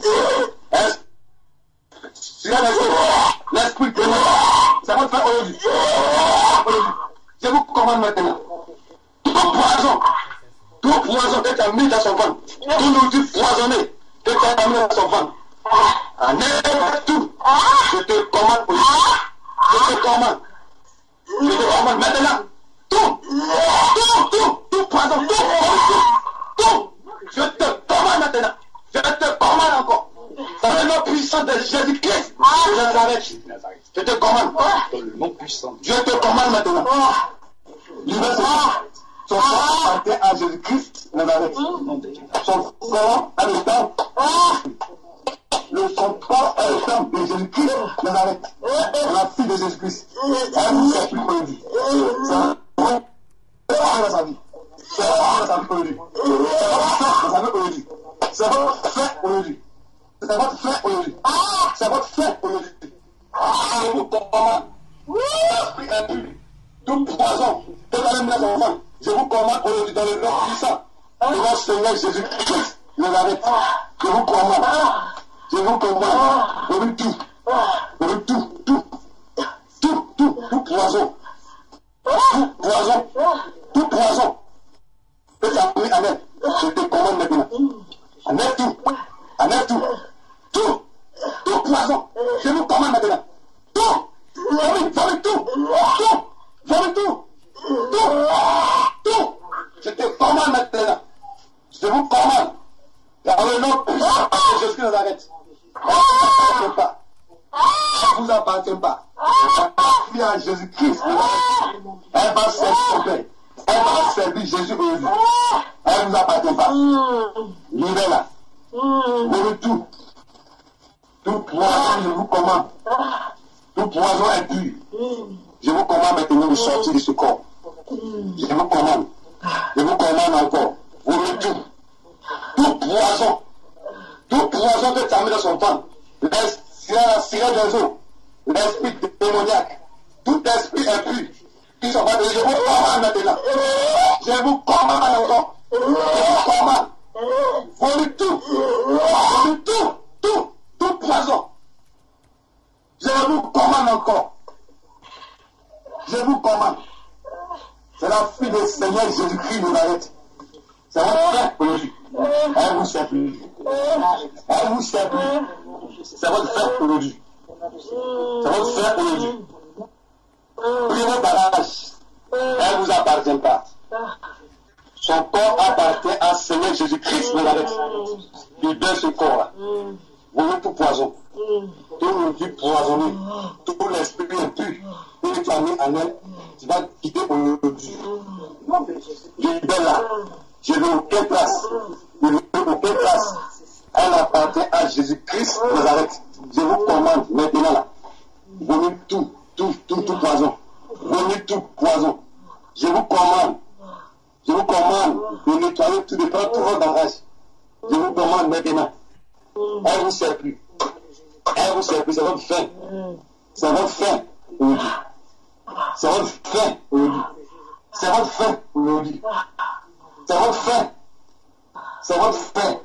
Speaker 1: L'esprit de Dieu, ça va te faire aujourd'hui. Je vous commande maintenant. Tout poison, tout poison que tu as mis dans son ventre, tout nourriture poisonnée que tu as mis dans son ventre, en n'importe tout, je te commande aujourd'hui. Je te commande. Je te commande maintenant. Tout, tout, tout, tout poison, tout, tout, tout. Je te commande maintenant. Je te commande encore. Dans le nom puissant de Jésus-Christ de Nazareth, je te commande. Dans le nom puissant. Je te commande maintenant. Libère son corps appartient à Jésus-Christ de Nazareth. Son corps à l'état. Le son corps à l'état de Jésus-Christ de Nazareth. La fille de Jésus-Christ. Elle ne sait plus aujourd'hui. C'est vrai dans sa vie. C'est vrai dans sa vie aujourd'hui. C'est votre fait dans sa vie aujourd'hui. C'est votre fait aujourd'hui. C'est votre fait aujourd'hui. C'est votre fait aujourd'hui. Je vous commande. L'esprit impur. Tout poison. Que vous allez mettre dans son je vous commande aujourd'hui dans le nom puissant de notre Seigneur Jésus-Christ. Je l'arrête. Je vous commande. Je vous commande. Je vous tout. Je vous tout. Tout. Tout. Tout. Tout poison. Tout poison. Tout poison. Que tu as mis en elle. Je te commande maintenant. Enlève tout. Enlève tout. Tout. Tout poison. Je vous commande maintenant. Tout. Vomit. Vomit tout. Tout. Vomit tout. Tout. Tout. Je te commande maintenant. Je vous commande. Dans le nom puissant de Jésus de Nazareth. Elle ne vous appartient pas. Elle ne vous appartient pas. Elle à Jésus-Christ. Elle va servir son Père. Elle va servir Jésus aujourd'hui. Elle ne vous appartient pas. Libère-la. Vous tout. Tout poison, je vous commande. Tout poison impur. Je vous commande maintenant de sortir de ce corps. Je vous commande. Je vous commande encore. Vous tout. Tout poison. Tout poison que tu as mis dans son ventre. La sirène des eaux. L'esprit démoniaque. Tout esprit impur. Qui sont pas de je vous commande maintenant. Je vous commande encore. Je vous commande. Vomit tout. Vomit tout. Tout. Tout poison. Je vous commande encore. Je vous commande. C'est la fille du Seigneur Jésus-Christ de Nazareth. C'est votre frère aujourd'hui. Elle vous sert plus. Elle vous sert plus. C'est votre frère aujourd'hui. C'est votre frère aujourd'hui. Prenez votre barrage. Elle ne vous appartient pas. Son corps appartient à Seigneur Jésus-Christ de Nazareth. Libère ce corps-là. Vous voyez tout poison. Tout le vie poisonné. Tout l'esprit impur. Et tu as mis en elle. Tu vas quitter aujourd'hui. Libère-la. Je n'ai aucune place. Je n'ai aucune place. Elle appartient à Jésus-Christ de Nazareth. Je vous commande maintenant là. Vomis tout, tout, tout, tout poison. Vomis tout poison. Je vous commande. Je vous commande de nettoyer tout, de prendre tout votre barrage. Je vous commande maintenant. Elle ne vous sert plus. Elle ne vous sert plus. C'est votre fin. C'est votre fin aujourd'hui. C'est votre fin aujourd'hui. C'est votre fin aujourd'hui. C'est votre fin. C'est votre fin.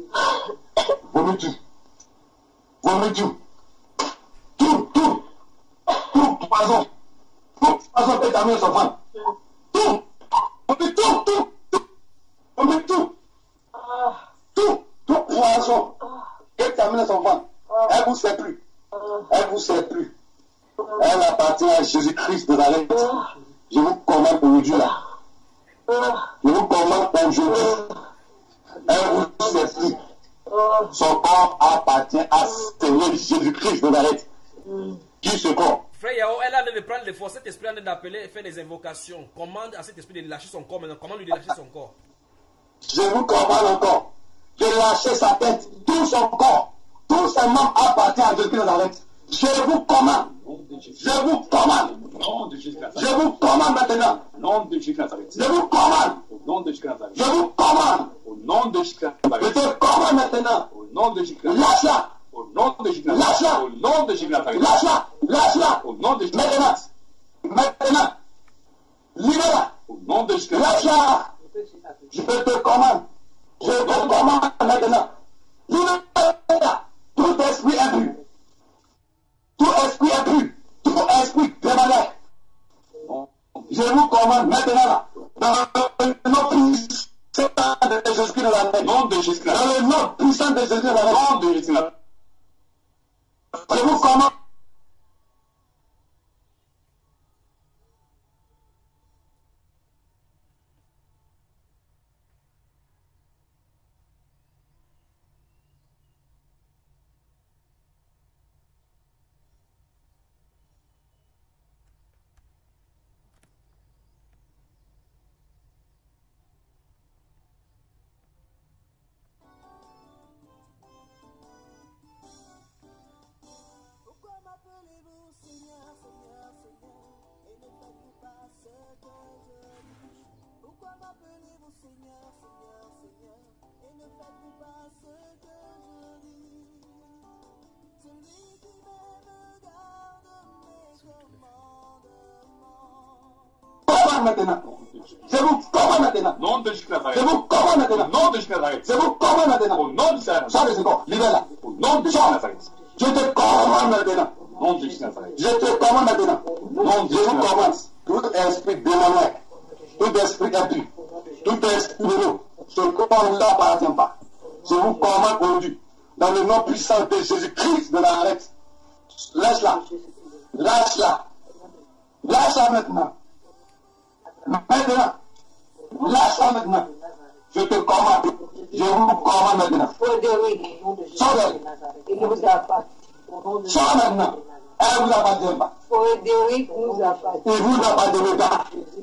Speaker 1: Vomis tout. Vomis tout. Tout, tout. Tout poison. Tout poison que tu as mis dans son ventre. Tout. Vomis tout, tout. Vomis tout. Tout. Tout poison que tu as mis dans son ventre. Elle ne vous sert plus. Elle ne vous sert plus. Elle appartient à Jésus-Christ de Nazareth. Je vous commande aujourd'hui là. Je vous commande aujourd'hui. Elle vous sert plus. Son corps appartient à Seigneur Jésus-Christ de Nazareth. Qui ce corps?
Speaker 2: Frère Yao, elle a de prendre les forces, cet esprit a d'appeler et faire des invocations. Commande à cet esprit de lâcher son corps maintenant. Commande lui de lâcher son corps.
Speaker 1: Je vous commande encore de lâcher sa tête, tout son corps, tous ses membres appartiennent à Jésus-Christ de Nazareth. Je vous commande. Je vous commande. Je vous commande maintenant. Je vous commande. Je vous commande. Je te commande maintenant. Lâche-la. Lâche-la. Lâche-la. Lâche-la. Maintenant. Maintenant. Libère-la. Lâche-la. Je te commande. Je te commande maintenant. Tout esprit impur. Tout esprit impur. Tout esprit démoniaque. Je vous commande maintenant là. Dans le nom puissant de Jésus-Christ de la
Speaker 6: Nom de Jésus.
Speaker 1: Dans le nom puissant de Jésus de la
Speaker 6: Nom de Jésus.
Speaker 1: Je vous commande. Maintenant. Je vous commande maintenant.
Speaker 6: Nom de Jésus
Speaker 1: Je
Speaker 6: Nazareth.
Speaker 1: vous commande maintenant.
Speaker 6: Nom de Jésus Nazareth.
Speaker 1: Je vous commande maintenant.
Speaker 6: Au nom de Jésus Nazareth.
Speaker 1: Sors de ce corps. Libère-la.
Speaker 6: Au nom de Jésus Nazareth.
Speaker 1: Je te commande maintenant.
Speaker 6: Nom de Jésus Nazareth.
Speaker 1: Je te commande maintenant.
Speaker 6: Nom de
Speaker 1: Je
Speaker 6: Jésus
Speaker 1: vous
Speaker 6: Nazareth.
Speaker 1: commande. Tout esprit démoniaque, tout esprit impur, tout esprit de l'eau, ce corps ne l'appartient pas. Je vous commande aujourd'hui, dans le nom puissant de Jésus-Christ de Nazareth, lâche-la. Lâche-la. Lâche-la maintenant. Maintenant. Lâche-la maintenant. Je te commande. Je vous commande maintenant.
Speaker 3: Frédéric,
Speaker 1: Sors d'elle.
Speaker 3: il nous appartient.
Speaker 1: Sors maintenant. Elle ne vous appartient pas.
Speaker 3: Frédéric nous appartient.
Speaker 1: Il vous appartient pas.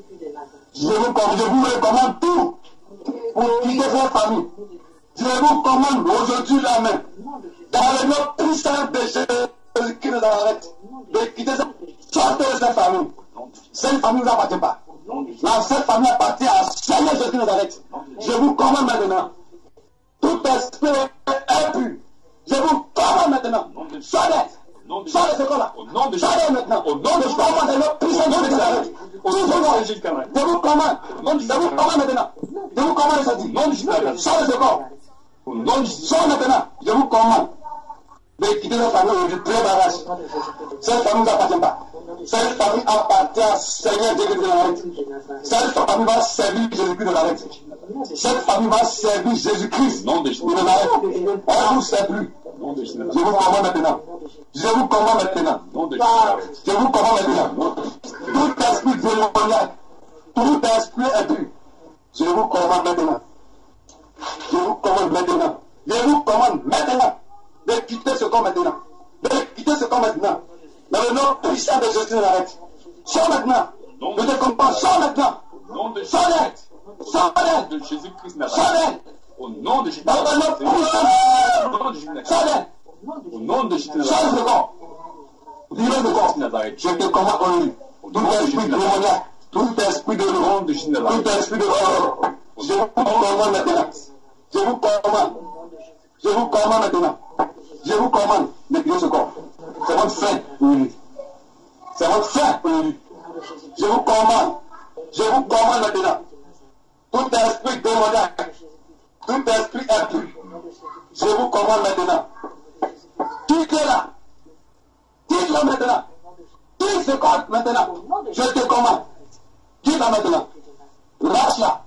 Speaker 1: Je vous commande, je vous recommande tout pour quitter cette famille. Je vous commande aujourd'hui la main. Dans le nom puissant de Jésus-Christ de Nazareth, de quitter cette, sortez de cette famille. Cette famille ne vous appartient pas. La cette famille appartient à Seigneur Jésus de Nazareth. Je vous commande maintenant. Tout esprit impur. Je vous commande maintenant. Sortez. Sors de ce corps-là.
Speaker 6: Au nom de Jésus.
Speaker 1: Sortez maintenant. Au nom de Jésus. Commande le nom puissant de Jésus de Nazareth.
Speaker 6: Au
Speaker 1: Tout ce
Speaker 6: nom de
Speaker 1: corps.
Speaker 6: Jésus Nazareth.
Speaker 1: Je vous commande. Je vous commande maintenant. Je vous commande, ça dit.
Speaker 6: Nom de Jésus Nazareth.
Speaker 1: Sors de ce corps.
Speaker 6: Au nom de Jésus.
Speaker 1: Sors maintenant. Je vous commande de quitter cette famille aujourd'hui. Très barrage. Cette famille ne vous appartient pas. Cette famille appartient à Seigneur Jésus de Nazareth. Cette famille va servir Jésus-Christ de Nazareth. Cette famille va servir Jésus-Christ
Speaker 6: Nom de Jésus.
Speaker 1: de Nazareth. Elle ne vous sert plus.
Speaker 6: Nom de Jésus
Speaker 1: Je
Speaker 6: Nazareth.
Speaker 1: vous commande maintenant. Je vous commande maintenant.
Speaker 6: Nom de Jésus Nazareth.
Speaker 1: Je vous commande maintenant. Tout esprit démoniaque, tout esprit impur, je vous commande maintenant. Je vous commande maintenant. Je vous commande maintenant de quitter ce corps maintenant. De quitter ce corps maintenant. Dans le nom puissant de Jésus de Nazareth. Sors maintenant. Je te commande, sors maintenant.
Speaker 6: Nom de Jésus.
Speaker 1: Sors d'aide. Sors d'aide.
Speaker 6: De Jésus-Christ
Speaker 1: Sors
Speaker 6: Nazareth.
Speaker 1: d'aide.
Speaker 6: Au nom de Jésus
Speaker 1: Dans le
Speaker 6: Nazareth.
Speaker 1: nom puissant.
Speaker 6: Au nom de Jésus
Speaker 1: Sors
Speaker 6: Nazareth.
Speaker 1: d'aide.
Speaker 6: Au nom de Jésus
Speaker 1: Sors de
Speaker 6: Nazareth.
Speaker 1: ce corps. Libère le corps.
Speaker 6: Nazareth.
Speaker 1: Je te commande aujourd'hui. Tout esprit démoniaque, tout esprit de
Speaker 6: Au nom
Speaker 1: l'eau,
Speaker 6: de Jésus
Speaker 1: tout
Speaker 6: Nazareth.
Speaker 1: esprit de l'eau, je vous commande maintenant. Je vous commande. Je vous commande maintenant. Je vous commande de quitter ce corps. C'est votre fin aujourd'hui. C'est votre fin aujourd'hui. Je vous commande. Je vous commande maintenant. Tout esprit démoniaque, tout esprit impur, je vous commande maintenant. Quittez-la. Quitte-la maintenant. Quitte ce corps maintenant. Je te commande. Quitte-la maintenant. Lâche-la.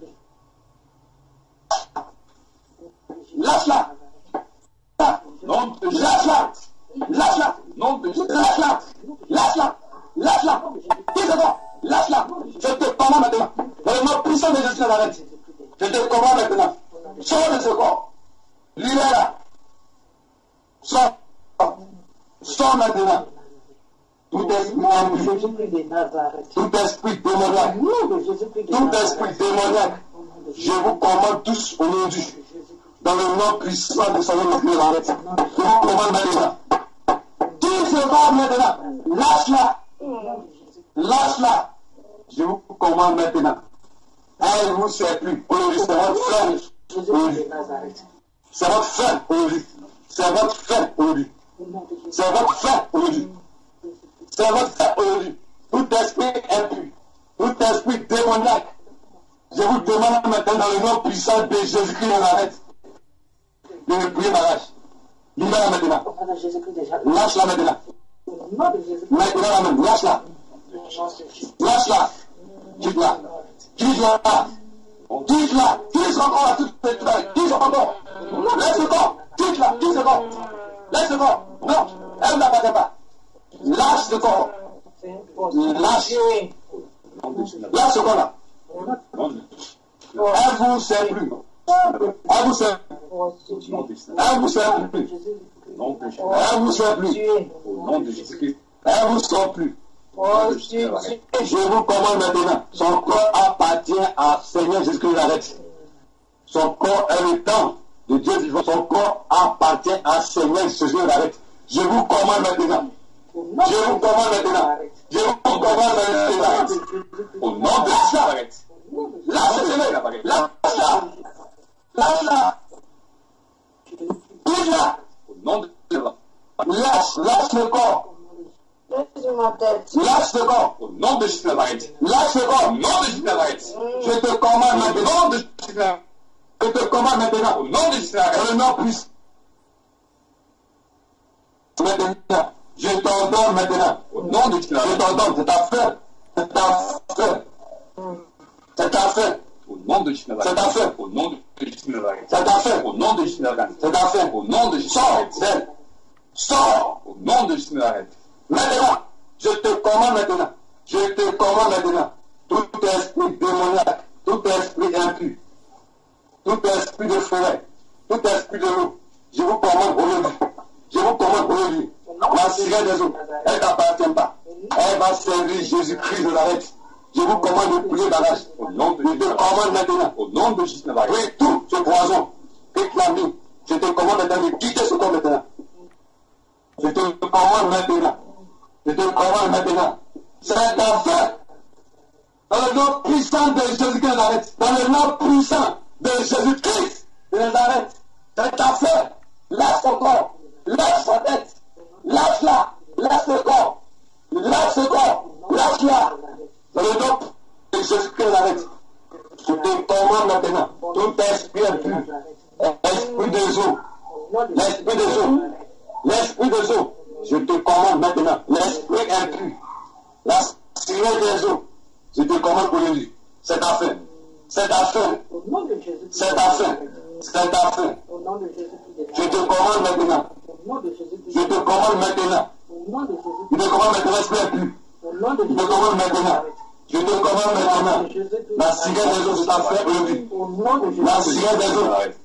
Speaker 1: Lâche-la.
Speaker 6: Nom de Jésus.
Speaker 1: Lâche-la. Lâche-la.
Speaker 6: Nom de Jésus.
Speaker 1: Lâche-la. Lâche-la. Lâche-la. Quitte ce corps. Lâche-la. Je te commande maintenant. Dans le nom puissant de Jésus de Nazareth. Je te commande maintenant. Sors de ce corps. Libère-la. Sors. Sors maintenant. Tout esprit impur,
Speaker 3: Jésus-Christ de Nazareth.
Speaker 1: tout esprit démoniaque,
Speaker 3: Nom de Jésus-Christ de
Speaker 1: tout
Speaker 3: Nazareth.
Speaker 1: esprit démoniaque, je vous commande tous aujourd'hui, dans le nom puissant de son nom de Nazareth. Je vous commande maintenant. Qui se bat maintenant? Lâche-la. Lâche-la. Je vous commande maintenant. Elle ne vous sert plus. Aujourd'hui, c'est votre fin.
Speaker 3: Jésus-Christ de Nazareth.
Speaker 1: C'est votre fin aujourd'hui. C'est votre fin aujourd'hui. C'est votre fin aujourd'hui. C'est votre fin aujourd'hui. Tout esprit impur, tout esprit démoniaque, Je vous demande maintenant dans le nom puissant de Jésus-Christ de Nazareth de me prier barrage. Libère-la maintenant. Lâche-la maintenant. Maintenant la même, lâche-la. Lâche-la. Quitte-la. Quitte-la. Quitte-la. Quitte encore à toute cette feuille. Quitte encore. Laisse le corps. Quitte-la. Quitte le corps. Laisse le corps. Non. Elle ne l'appartient pas. Lâche le corps. Lâche. Lâche ce corps-là. Elle vous sert plus. Elle vous sert plus. Elle vous sert plus. Elle vous sert plus. Elle vous sert plus. Je vous commande maintenant. Son corps appartient à Seigneur Jésus-Christ de Nazareth. Son corps est le temps de Dieu vivant. Son corps appartient à Seigneur Jésus-Christ de Nazareth. Je vous commande maintenant. Je vous commande maintenant. Je vous commande maintenant. Au nom de Jésus. Lâchez-le. Lâche-la. Lâche-la. Quitte-la. Au nom de Jésus. Lâche, lâche le corps. Lâche le corps. Au nom de Jésus. Lâche le corps. Au nom de Jésus. Je te commande maintenant. Au nom de Jésus. Je te commande maintenant. Au nom de Jésus. Dans le nom puissant. Maintenant. Je t'ordonne maintenant. Au nom de Jésus. Je t'ordonne. C'est ta frère. C'est ta frère. C'est ta frère. Au nom de Jésus. C'est ta frère. Au nom de Jésus. C'est ta frère. Au nom de Jésus. C'est ta frère. Au nom de Jésus. Sors d'elle. Sors. Au nom de Jésus. Maintenant, je te commande maintenant. Je te commande maintenant. Tout esprit démoniaque, tout esprit impur, tout esprit de forêt, tout esprit de loup, je vous commande aujourd'hui. Je vous commande aujourd'hui. La sirène des eaux, elle ne t'appartient pas. Elle va servir Jésus-Christ de Nazareth. Je vous commande de prier barrage. Je te commande maintenant. Au nom de Jésus. Oui, tout ce poison que tu as mis, je te commande maintenant de quitter ce corps maintenant. Je te commande maintenant. Je te commande maintenant. C'est ta fin. Dans le nom puissant de Jésus-Christ de Nazareth. Dans le nom puissant de Jésus-Christ de Nazareth. C'est ta fin. Lâche ton corps. Lâche sa tête. Lâche-la. Lâche le corps. Lâche le corps. Lâche-la. Dans le nom de Jésus-Christ de Nazareth. Je te commande maintenant. Tout esprit impur. Esprit des eaux. L'esprit des eaux. L'esprit des eaux. Je te commande maintenant. L'esprit impur. La sirène des eaux. Je te commande pour lui. C'est ta fin. C'est ta fin. C'est ta fin. C'est ta fin. Je te commande maintenant. Je te commande maintenant. Je te commande maintenant, esprit impur. Je te commande maintenant. Je te commande maintenant. La sirène des eaux, c'est ta fin aujourd'hui. La sirène des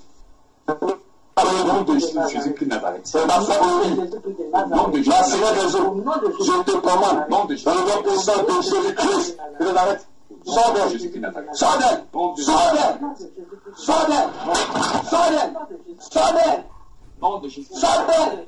Speaker 1: eaux. Au nom de Jésus-Christ de Nazareth. C'est ma foi aujourd'hui. La sirène des eaux. Je te commande. Dans le nom puissant de Jésus-Christ de Nazareth. Sors d'elle. Sors d'elle. Sors d'elle. Sors d'elle. Sors d'elle. Sors d'elle. Sors d'elle.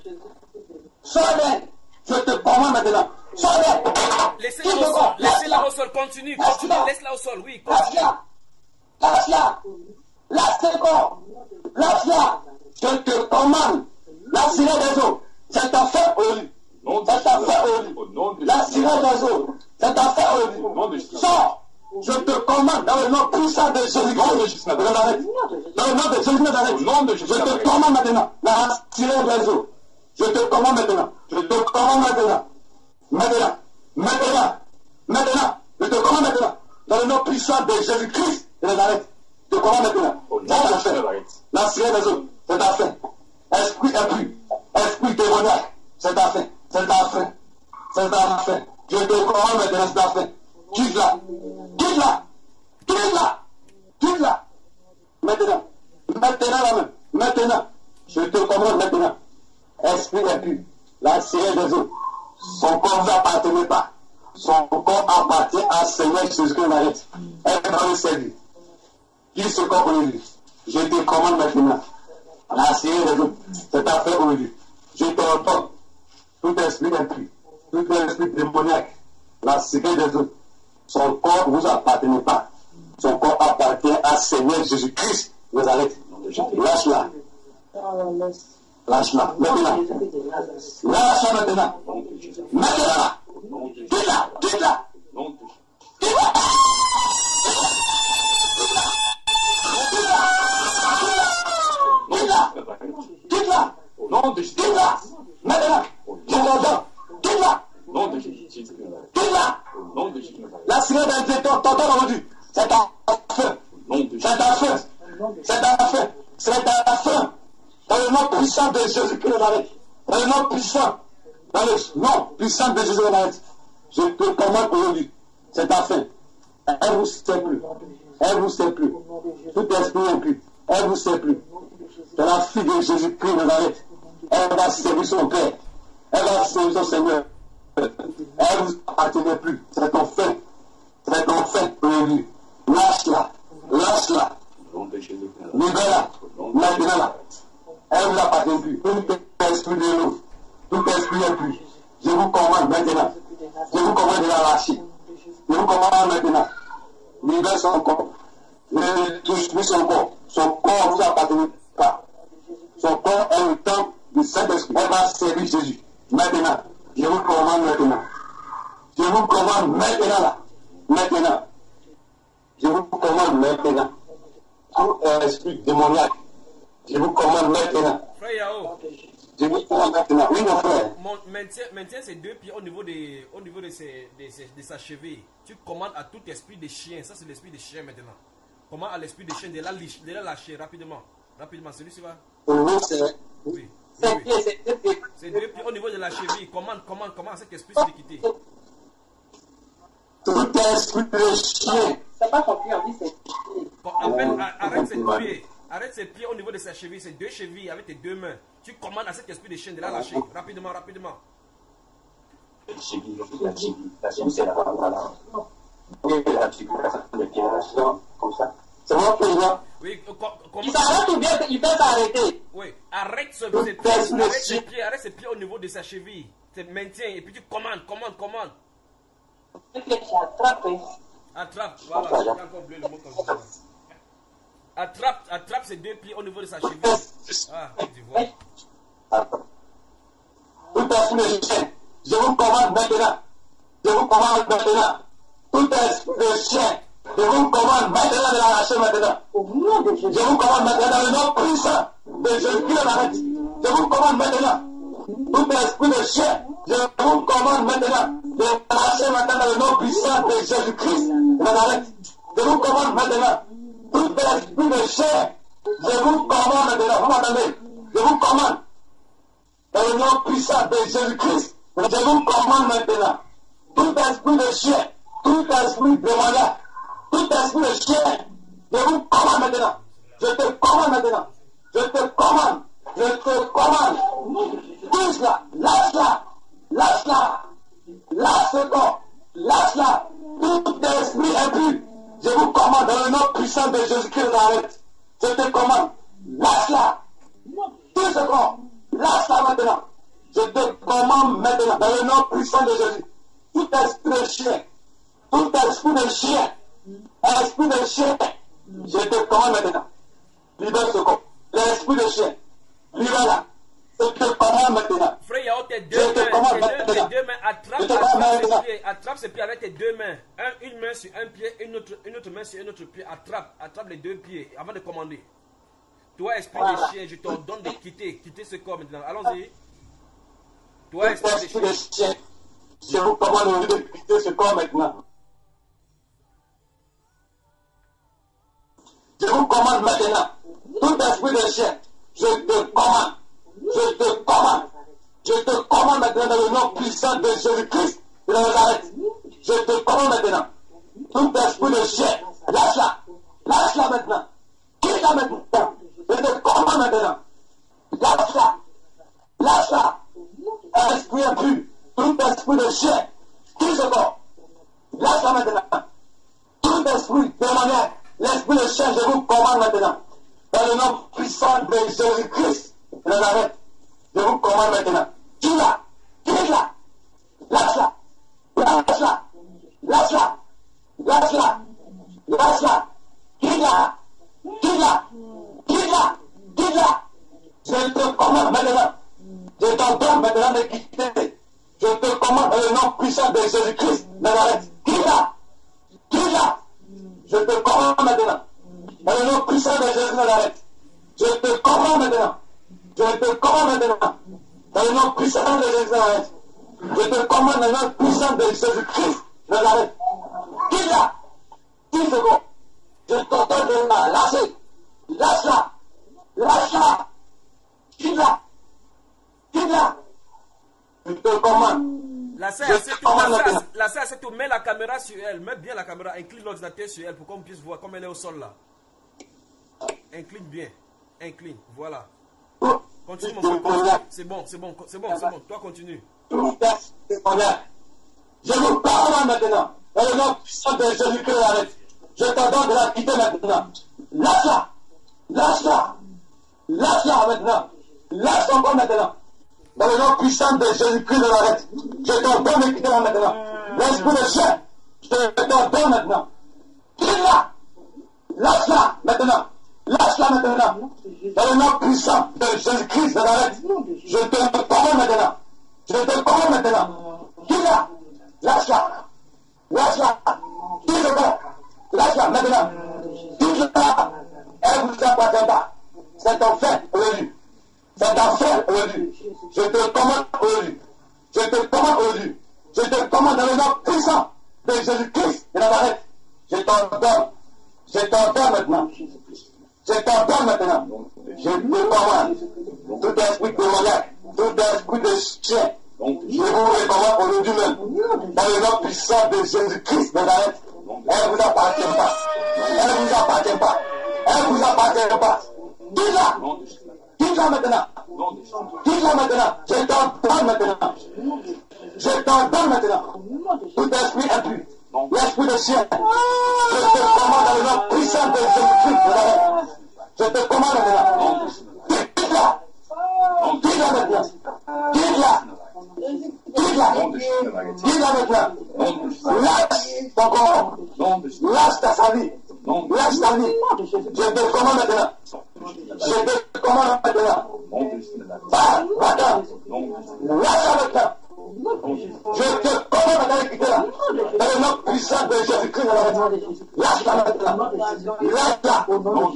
Speaker 1: Sors d'elle. Je te commande maintenant. Sors d'elle.
Speaker 2: Laissez-la au sol. Laissez-la au sol. Continue. Continue. Laisse-la au sol. Oui. Continue.
Speaker 1: Lâche-la. Lâche le corps. Lâche-la. Je te commande. La sirène des eaux. C'est ta fin aujourd'hui. C'est ta fin aujourd'hui. La sirène des eaux. C'est ta fin aujourd'hui. Sors. Je te commande dans le nom puissant de Jésus-Christ de Nazareth. Dans le nom de Jésus de Nazareth. Je te commande maintenant. La sirène des eaux. Je te commande maintenant. Je te commande maintenant. Maintenant. Maintenant. Maintenant. Je te commande maintenant. Dans le nom puissant de Jésus-Christ de Nazareth. Je te commande maintenant. C'est ta fin. La sirène des eaux. C'est ta fin. Esprit impur. Esprit démoniaque. C'est ta fin. C'est ta fin. C'est ta fin. Je te commande maintenant. C'est ta fin. Quitte-la. Quitte-la. Quitte-la. Quitte-la. Maintenant. Maintenant la main. Maintenant. Je te commande maintenant. Esprit impur. La sirène des eaux. Son corps ne appartenait pas. Son corps appartient à Seigneur Jésus-Christ de Nazareth. Elle va le servir. Qui ce corps aujourd'hui? Je te commande maintenant. La sirène des eaux. C'est ta fin aujourd'hui. Je te ordonne. Tout esprit impur. Tout esprit démoniaque. La sirène des eaux. Son corps ne vous appartenait pas. Son corps appartient à Seigneur Jésus-Christ de Nazareth. Lâche-la. Lâche-la. Maintenant. Lâche-la maintenant. Maintenant. Quitte-la. Quitte-la. Quitte-la.
Speaker 6: nom de Jésus.
Speaker 1: Quitte-la. Maintenant. Je l'ordonne. Quitte-la.
Speaker 6: Au nom de Jésus.
Speaker 1: Quitte-la.
Speaker 6: Au nom de Jésus.
Speaker 1: La sirène d'un directeur, tonton aujourd'hui. C'est un feu.
Speaker 6: Au nom de
Speaker 1: C'est
Speaker 6: Jésus.
Speaker 1: un feu. C'est un feu. C'est un feu. Dans le nom puissant de Jésus-Christ de Nazareth. Dans le nom puissant. Dans le nom puissant de Jésus de Nazareth. Je te commande aujourd'hui. C'est ta fin. Elle vous sait plus. Elle vous sait plus. Tout esprit impur. Elle vous sait plus. C'est la fille de Jésus-Christ de Nazareth. Elle va servir son Père. Elle va servir son Seigneur. Elle vous appartenait plus. C'est ton fait. C'est ton fait aujourd'hui. Lâche-la. Lâche-la.
Speaker 6: Au nom de Jésus.
Speaker 1: Libère-la. Maintenant là. Elle ne vous appartient plus. Tout esprit de l'eau. Tout esprit impur. Je vous commande maintenant. Je vous commande de la lâcher. Je vous commande maintenant. Libère son corps. Ne touche plus son corps. Son corps ne vous appartient pas. Son corps est le temple du Saint-Esprit. Elle va servir Jésus. Maintenant. Je vous commande maintenant. Je vous commande maintenant là. Maintenant. Je vous commande maintenant. Tout esprit démoniaque. Je vous commande maintenant.
Speaker 2: Frère Yao,
Speaker 1: Je vous commande maintenant. Oui, mon frère.
Speaker 2: mon- maintiens, maintiens ces deux pieds au niveau, des, au niveau de, ses, de, ses- de sa cheville. Tu commandes à tout esprit de chien. Ça, c'est l'esprit de chien maintenant. Commande à l'esprit de chien de la, lich- de la lâcher rapidement. Rapidement, celui-ci va.
Speaker 1: Pour nous, c'est.
Speaker 2: Oui. Oui,
Speaker 3: C'est
Speaker 2: oui.
Speaker 3: pieds, c'est deux pieds.
Speaker 2: Ces deux pieds au niveau de la cheville. Commande, commande, commande à cet esprit de quitter.
Speaker 1: Tout esprit de chien.
Speaker 3: C'est pas ton pied, on dit c'est pieds.
Speaker 2: Bon, appelle- a- arrête ses pieds. Arrête ses pieds au niveau de sa cheville. Ses deux chevilles avec tes deux mains. Tu commandes à cet esprit de chien de la lâcher. Rapidement, rapidement.
Speaker 1: La cheville, la cheville, la cheville, c'est la voilà. Oui, la cheville, le pied, la cheville, comme ça. C'est bon, président?
Speaker 2: Oui, euh, co-
Speaker 3: Il
Speaker 2: comment-
Speaker 3: s'arrête ou bien il peut s'arrêter?
Speaker 2: Oui, arrête ce,
Speaker 1: Tout
Speaker 2: ses pieds,
Speaker 1: esprit de
Speaker 2: arrête ses
Speaker 1: chien.
Speaker 2: pieds, arrête ses pieds au niveau de sa cheville. Tu maintiens et puis tu commandes, commandes, commandes.
Speaker 3: Le pied qui attrape. hein.
Speaker 2: Attrape, voilà, j'ai encore oublié le mot comme ça. Attrape, attrape ses deux pieds au niveau de sa cheville. Ah, tu vois.
Speaker 1: Tout esprit de chien. Je vous commande maintenant. Je vous commande maintenant. Tout esprit de chien. Je vous commande maintenant de la lâcher maintenant.
Speaker 3: Au nom de Jésus.
Speaker 1: Je vous commande maintenant dans le nom puissant de Jésus-Christ de Nazareth. Je vous commande maintenant. Tout esprit de chien, je vous commande maintenant de lâcher maintenant dans le nom puissant de Jésus-Christ de Nazareth. Je vous commande maintenant. Tout esprit de chien, je vous commande maintenant. Vous m'entendez? Je vous commande dans le nom puissant de Jésus-Christ. Je vous commande maintenant. Tout esprit de chien, tout esprit démoniaque, tout esprit de chien, je vous commande maintenant. Je te commande maintenant. Je te commande. Je te commande. Touche-la. Lâche-la. Lâche-la. Lâche ce corps. Lâche-la. Tout esprit impur. Je vous commande dans le nom puissant de Jésus-Christ de Nazareth. Je te commande. Lâche-la. Touche ce corps. Lâche-la maintenant. Je te commande maintenant dans le nom puissant de Jésus. Tout esprit de chien. Tout esprit de chien. Esprit de chien. Je te commande maintenant. Libère ce corps. L'esprit de chien. Libère-la. Je te commande maintenant.
Speaker 2: Frère Yao, tes
Speaker 1: Je
Speaker 2: deux
Speaker 1: te
Speaker 2: mains,
Speaker 1: commande
Speaker 2: tes deux,
Speaker 1: maintenant.
Speaker 2: tes deux mains, attrape,
Speaker 1: Je te
Speaker 2: attrape
Speaker 1: commande
Speaker 2: ses
Speaker 1: maintenant.
Speaker 2: pieds, attrape ses pieds avec tes deux mains. Un, une main sur un pied, une autre, une autre main sur un autre pied. Attrape, attrape les deux pieds avant de commander. Toi, esprit de
Speaker 1: Voilà.
Speaker 2: chien, je t'ordonne de quitter, quitter ce corps maintenant. Allons-y. Toi,
Speaker 1: Tout
Speaker 2: esprit de
Speaker 1: esprit
Speaker 2: chien.
Speaker 1: de chien. Je vous commande aujourd'hui de quitter ce corps maintenant. Je vous commande maintenant. Tout esprit de chien. Je te commande. Je te commande. Je te commande maintenant dans le nom puissant de Jésus-Christ de Nazareth. Je te commande maintenant. Tout esprit de chien. Lâche-la. Lâche-la maintenant. Quitte-la maintenant. Je te commande maintenant. Lâche-la. Lâche-la. Esprit impur. Tout esprit de chien. Quitte ce corps. Lâche-la maintenant. Tout esprit démoniaque. L'esprit de chien, je vous commande maintenant. Dans le nom puissant de Jésus-Christ de Nazareth. Je vous commande maintenant. Quitte-la. Quitte-la. Lâche-la. Lâche-la. Lâche-la. Lâche-la. Lâche-la. Quitte-la. Quitte-la. Quitte-la. Quitte-la. Je te commande maintenant. Je t'ordonne maintenant de quitter. Je te commande dans le nom puissant de Jésus-Christ de Nazareth. Quitte-la. Quitte-la. Je te commande maintenant. Dans le nom puissant de Jésus de Nazareth. Je te commande maintenant. Je te commande maintenant, dans le nom puissant de Jésus-Christ, je te commande dans le nom puissant de Jésus-Christ de Nazareth. Qui là? dix secondes. Je t'ordonne de la lâcher. Lâche-la. Lâche-la. Qui là? Qui là? Je te commande.
Speaker 2: La sœur, c'est tout. La sœur, la sœur, c'est tout. Mets la caméra sur elle. Mets bien la caméra. Incline l'ordinateur sur elle pour qu'on puisse voir comme elle est au sol là. Incline bien. Incline. Voilà. Continue mon frère. C'est bon, c'est bon, c'est bon, c'est bon. Toi continue.
Speaker 1: Je vous parle maintenant. Dans le nom puissant de Jésus-Christ, arrête. Je t'ordonne de la quitter maintenant. Lâche-la. Lâche-la. Lâche-la maintenant. Lâche ton corps maintenant. Dans le nom puissant de Jésus-Christ de Nazareth, je t'ordonne de quitter maintenant. L'esprit de chien, je t'ordonne maintenant. Quitte-la. Lâche-la maintenant. Lâche-la maintenant. Dans le nom puissant de Jésus-Christ de Nazareth, je te commande maintenant. Je te commande maintenant. Quitte-la. Lâche-la. Lâche-la. Quitte-la. Lâche-la maintenant. Quitte-la. Elle ne vous appartient pas. C'est ton fait aujourd'hui. C'est ta frère aujourd'hui. Je te commande aujourd'hui. Je te commande aujourd'hui. Je te commande dans le nom puissant de Jésus-Christ de Nazareth. Je t'ordonne. Je t'ordonne maintenant. Je t'ordonne maintenant. Je te commande. Tout esprit démoniaque, tout esprit de chien, je vous recommande aujourd'hui même. Dans le nom puissant de Jésus-Christ de Nazareth. Elle ne vous appartient pas. Elle ne vous appartient pas. Elle ne vous appartient pas. Dis-la. Dis-la maintenant. Dis-la maintenant. Je t'ordonne maintenant. Je t'ordonne maintenant. Tout esprit impur, l'esprit de chien, je te commande dans le nom puissant de Jésus-Christ de Nazareth. Je te commande maintenant. Dis-la. Dis-la maintenant. Dis-la. Dis-la. Dis-la maintenant. Lâche ton corps. Lâche ta famille. Lâche ta vie. Je te commande maintenant. Je te commande maintenant. Va, va-t'en. Lâche maintenant. Je te commande maintenant de quitter là. Dans le nom puissant de Jésus-Christ. Lâche-la maintenant. Lâche-la.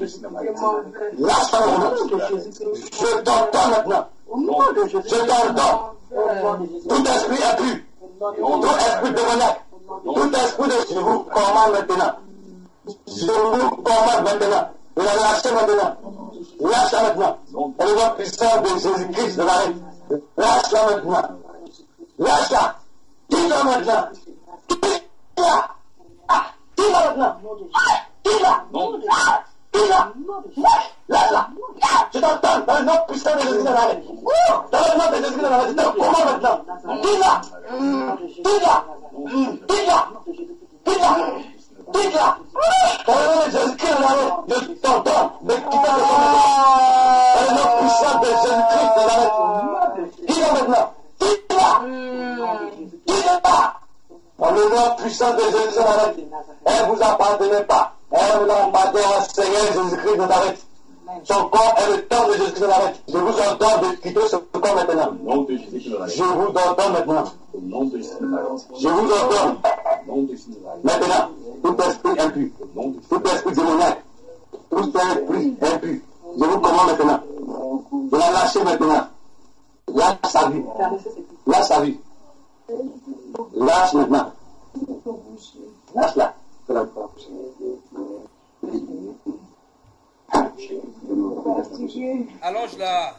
Speaker 1: Lâche-la maintenant. Je t'ordonne maintenant. Je t'ordonne. Tout esprit impur, tout esprit démoniaque, tout esprit de... Je vous commande maintenant. Je vous commande maintenant. Vous la lâchez maintenant. Lâche-la maintenant. Dans le nom puissant de Jésus-Christ de Nazareth. Lâche-la maintenant. Lâche-la. Dis-la maintenant. Dis-la. Dis-la maintenant. Dis-la. Dis-la. Lâche-la. Je t'entends dans le nom puissant de Jésus de Nazareth. Dans le nom de Jésus de Nazareth. Je te commande maintenant. Dis-la. Dis-la. Dis-la. Dis-la. Dis-la. Dans le nom de Jésus-Christ de Nazareth. Je t'entends de quitter le corps. Dans le nom puissant de Jésus-Christ de Nazareth. Dis-la maintenant. Dis-la. Dis-la. Dans le nom puissant de Jésus de Nazareth. Elle ne vous appartenait pas. Elle vous appartient au Seigneur Jésus-Christ de Nazareth. Son corps est le temple de Jésus-Christ de Nazareth. Je vous ordonne de quitter ce corps maintenant. Je vous ordonne maintenant. Je vous ordonne maintenant. Tout esprit impur, tout esprit démoniaque, tout esprit impur, je vous commande maintenant. De la lâcher maintenant. Lâche sa vie. Lâche sa vie. Lâche maintenant. Lâche-la.
Speaker 2: Allonge-la.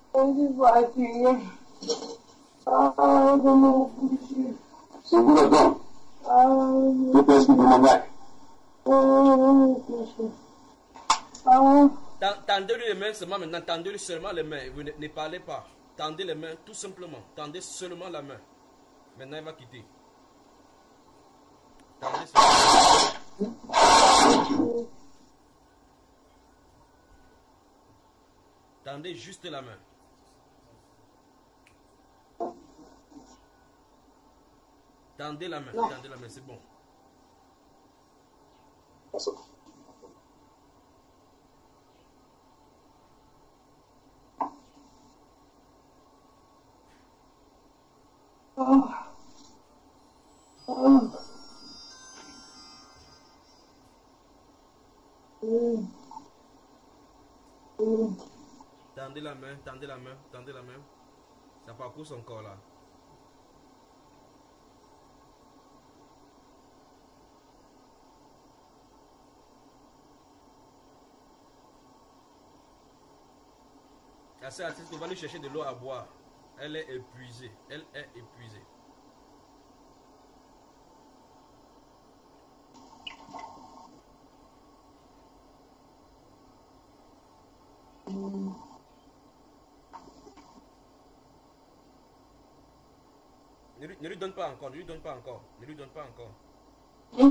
Speaker 1: Je vous le donne. Tout esprit démoniaque.
Speaker 2: Tendez-lui les mains seulement maintenant. Tendez-lui seulement les mains. Vous ne, ne parlez pas. Tendez les mains tout simplement. Tendez seulement la main. Maintenant, il va quitter. Tendez seulement. Tendez juste la main. Tendez la main. Tendez la main, c'est bon.
Speaker 4: Oh. Oh. Mm. Mm.
Speaker 2: Tendez la main, tendez la main, tendez la main. Ça parcourt son corps là. La sœur artiste va lui chercher de l'eau à boire. Elle est épuisée. Elle est épuisée. Ne lui, ne lui donne pas encore, ne lui donne pas encore, ne lui donne pas encore. Ne,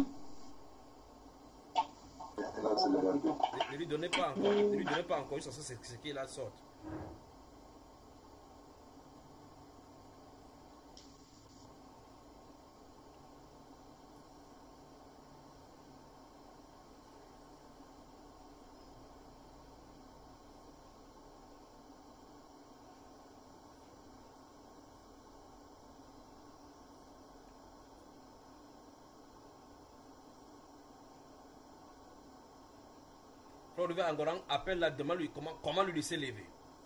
Speaker 2: ne lui donnez pas encore, ne lui donnez pas encore, c'est ce qui la sorte. Olivier Angoran appelle la demande lui comment, comment lui laisser lever.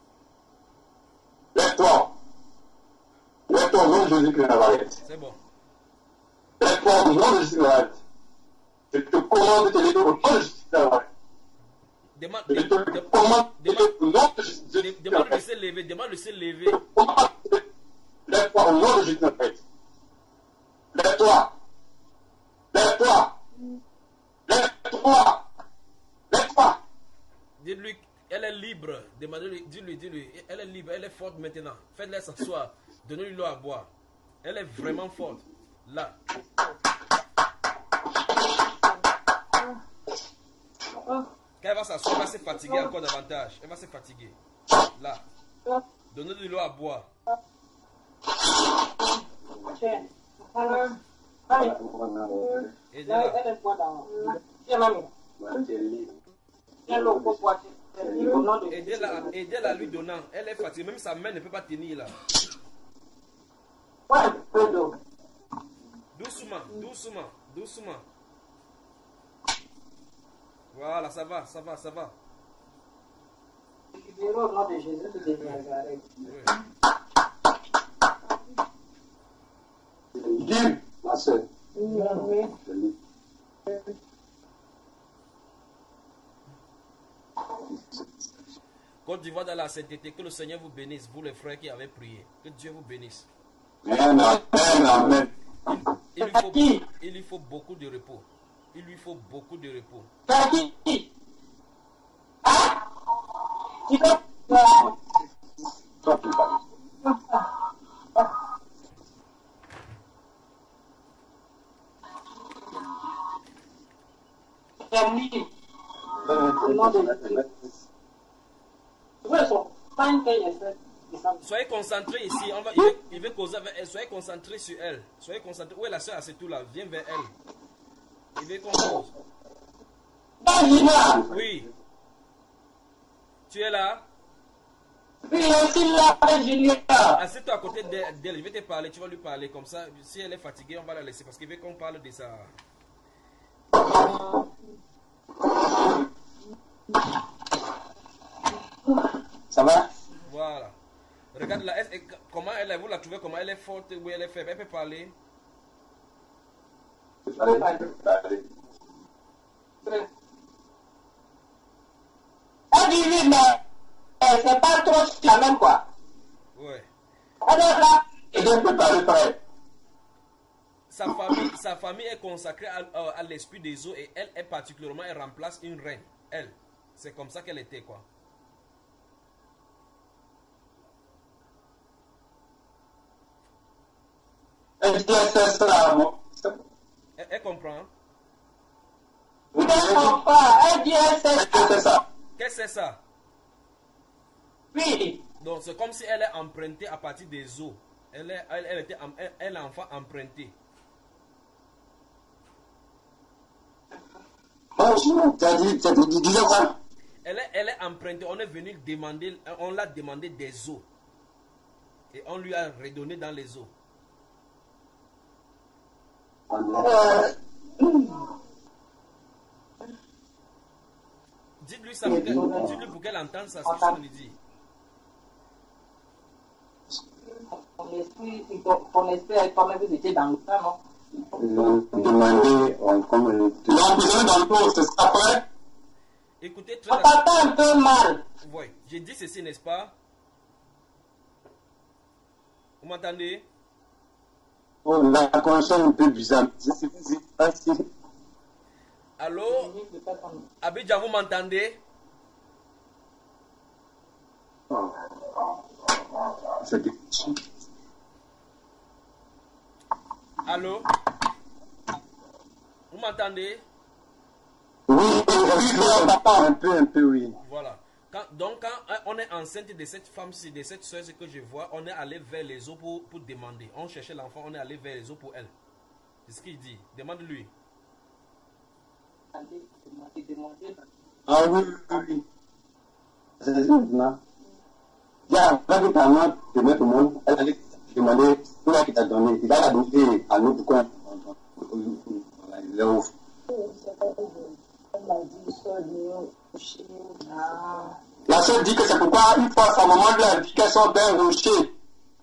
Speaker 1: Lève-toi. Lève-toi au nom de Jésus de Nazareth.
Speaker 2: C'est bon.
Speaker 1: Lève-toi au nom de Jésus de Nazareth. Je te commande de te lever au nom de Jésus de Nazareth.
Speaker 2: Demande,
Speaker 1: Je
Speaker 2: de,
Speaker 1: te
Speaker 2: de,
Speaker 1: commande de te lever au nom de Jésus de
Speaker 2: de, demande de
Speaker 1: Nazareth.
Speaker 2: laisser lever, demande de laisser lever.
Speaker 1: Lève-toi au nom de Jésus de Nazareth. Lève-toi. Lève-toi. Lève-toi. Lève-toi.
Speaker 2: Dis-lui, elle est libre. Demandez-lui, dis-lui, dis-lui, elle est libre, elle est forte maintenant. Faites-la s'asseoir. Donnez-lui l'eau à boire. Elle est vraiment forte. Là. Quand elle va s'asseoir, elle va se fatiguer encore davantage. Elle va se fatiguer. Là. Donnez-lui l'eau à boire. Aidez-la. Aidez-la, aidez-la à lui donnant. Elle est fatiguée. Même sa main ne peut pas tenir là. Doucement, doucement, doucement. Voilà, ça va, ça va, ça va.
Speaker 3: Au nom de Jésus de Nazareth.
Speaker 1: Dis, ma soeur.
Speaker 3: Oui.
Speaker 2: Côte d'Ivoire dans la sainteté, que le Seigneur vous bénisse, vous les frères qui avez prié. Que Dieu vous bénisse.
Speaker 1: Amen, amen, amen.
Speaker 2: Il lui faut, il lui faut beaucoup de repos. Il lui faut beaucoup de repos.
Speaker 1: Toi, tu parles.
Speaker 2: Soyez concentrés ici. On va, il, veut, il veut causer avec elle. Soyez concentrés sur elle. Soyez concentrés. Où est la soeur à ce tout là? Viens vers elle. Il veut qu'on cause. Oui. Tu es là?
Speaker 3: Oui, je suis là, Julien.
Speaker 2: Assieds-toi à côté d'elle. Je vais te parler. Tu vas lui parler. Comme ça, si elle est fatiguée, on va la laisser. Parce qu'il veut qu'on parle de ça.
Speaker 1: Ça va?
Speaker 2: Voilà. Regarde là. Elle, comment elle est? Vous la trouvez comment elle est forte? Où elle est faible? Elle peut parler?
Speaker 1: Allez, allez.
Speaker 3: Elle dit oui, mais c'est pas trop la même quoi.
Speaker 2: Ouais.
Speaker 3: Elle est là.
Speaker 1: Et donc, peut parler près.
Speaker 2: Sa famille, sa famille est consacrée à, à, à l'esprit des eaux et elle est particulièrement, elle remplace une reine. Elle. C'est comme ça qu'elle était quoi.
Speaker 1: Elle dit, c'est ça, moi.
Speaker 2: Elle, elle comprend.
Speaker 3: Elle comprend pas. Elle dit c'est ça.
Speaker 2: Qu'est-ce que c'est ça?
Speaker 3: Oui.
Speaker 2: Donc c'est comme si elle est empruntée à partir des eaux. Elle est, elle, elle était, elle, elle est enfant emprunté.
Speaker 1: Bonjour, tu as dit, tu as dit, dis quoi?
Speaker 2: Elle est, elle est empruntée. On est venu demander, on l'a demandé des eaux. Et on lui a redonné dans les eaux.
Speaker 3: Euh,
Speaker 2: Dites-lui ça, pour qu'elle, dites-lui pour qu'elle entende ça, ce que je lui dis.
Speaker 3: ton esprit, ton, ton esprit avec toi-même, vous étiez dans le temps, non?
Speaker 1: Ils ont demandé, on, comme le... Ils ont emprisonné dans l'eau, c'est ça après?
Speaker 2: Écoutez très
Speaker 3: On t'entend un peu mal.
Speaker 2: Oui, j'ai dit ceci, n'est-ce pas? Vous m'entendez?
Speaker 1: Oh, la connexion est un peu bizarre. Je sais pas si...
Speaker 2: Allô? Abidjan, vous m'entendez?
Speaker 1: Oh. C'est difficile.
Speaker 2: Allô? Vous m'entendez?
Speaker 1: Oui, un peu, un peu, oui.
Speaker 2: Voilà. Quand, donc, quand on est enceinte de cette femme-ci, de cette soeur que je vois, on est allé vers les eaux pour, pour demander. On cherchait l'enfant, on est allé vers les eaux pour elle. C'est ce qu'il dit. Demande-lui.
Speaker 1: Ah oui, oui, oui. C'est ça maintenant. Il y a un frère qui t'a donné au monde, elle allait demander tout ce qu'il t'a donné. Il a donné à nous pour qu'on les ouvre. La soeur dit que c'est pourquoi une fois sa maman lui a dit qu'elle sort d'un rocher.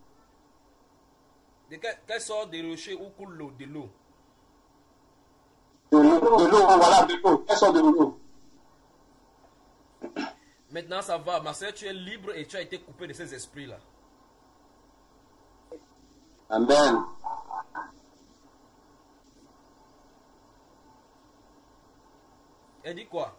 Speaker 2: Qu'elle sort des rochers où coule l'eau, de l'eau.
Speaker 1: De l'eau, de l'eau, voilà, de l'eau. Elle sort de l'eau.
Speaker 2: Maintenant ça va, ma soeur, tu es libre et tu as été coupé de ces esprits-là.
Speaker 1: Amen.
Speaker 2: Elle dit quoi?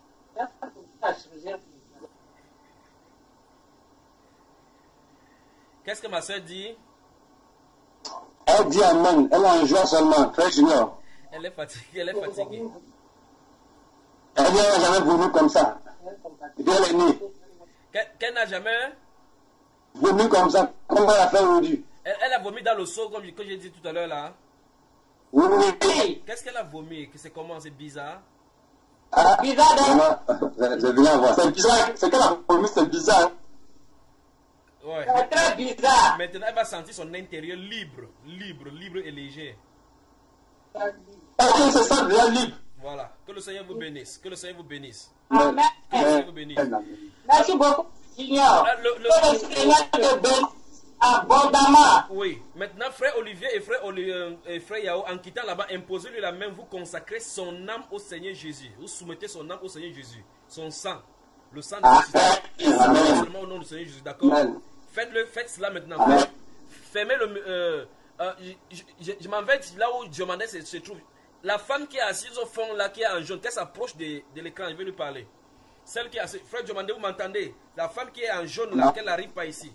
Speaker 2: Qu'est-ce que ma soeur dit?
Speaker 1: Elle dit amen. Elle a un joie seulement. Frère Junior.
Speaker 2: Elle est fatiguée. Elle est fatiguée.
Speaker 1: Elle n'a jamais vomi comme ça. Et puis elle est née.
Speaker 2: Qu'elle n'a jamais
Speaker 1: vomi comme ça. Comment elle a fait aujourd'hui?
Speaker 2: Elle, elle a vomi dans le seau, comme que j'ai dit tout à l'heure là.
Speaker 1: Oui, oui.
Speaker 2: Qu'est-ce qu'elle a vomi? C'est comment? C'est bizarre.
Speaker 1: Ah, bizarre, non? Je viens voir. C'est bizarre. C'est qu'elle a vomi, c'est bizarre.
Speaker 2: Ouais.
Speaker 3: C'est très bizarre.
Speaker 2: Maintenant, elle va sentir son intérieur libre, libre, libre et léger.
Speaker 1: Elle se sent bien libre.
Speaker 2: Voilà. Que le Seigneur vous bénisse. Que le Seigneur vous bénisse.
Speaker 3: Amen.
Speaker 2: Que le Seigneur vous bénisse.
Speaker 3: Merci beaucoup, Seigneur.
Speaker 2: Le, le,
Speaker 3: que le Seigneur te bénisse abondamment.
Speaker 2: Oui. Maintenant, frère Olivier et frère, Olivier, et frère Yao, en quittant là-bas, imposez-lui la main, vous consacrez son âme au Seigneur Jésus. Vous soumettez son âme au Seigneur Jésus. Son sang. Le sang de Jésus. Seulement au nom du Seigneur Jésus. D'accord? Faites-le, faites cela maintenant. Amen. Fermez le... Euh, euh, je je, je m'en vais là où Diomandé se, se trouve. La femme qui est assise au fond, là, qui est en jaune, qu'elle s'approche de, de l'écran, je vais lui parler. Celle qui est assise... Frère Diomandé, vous m'entendez? La femme qui est en jaune, là, qu'elle n'arrive pas ici.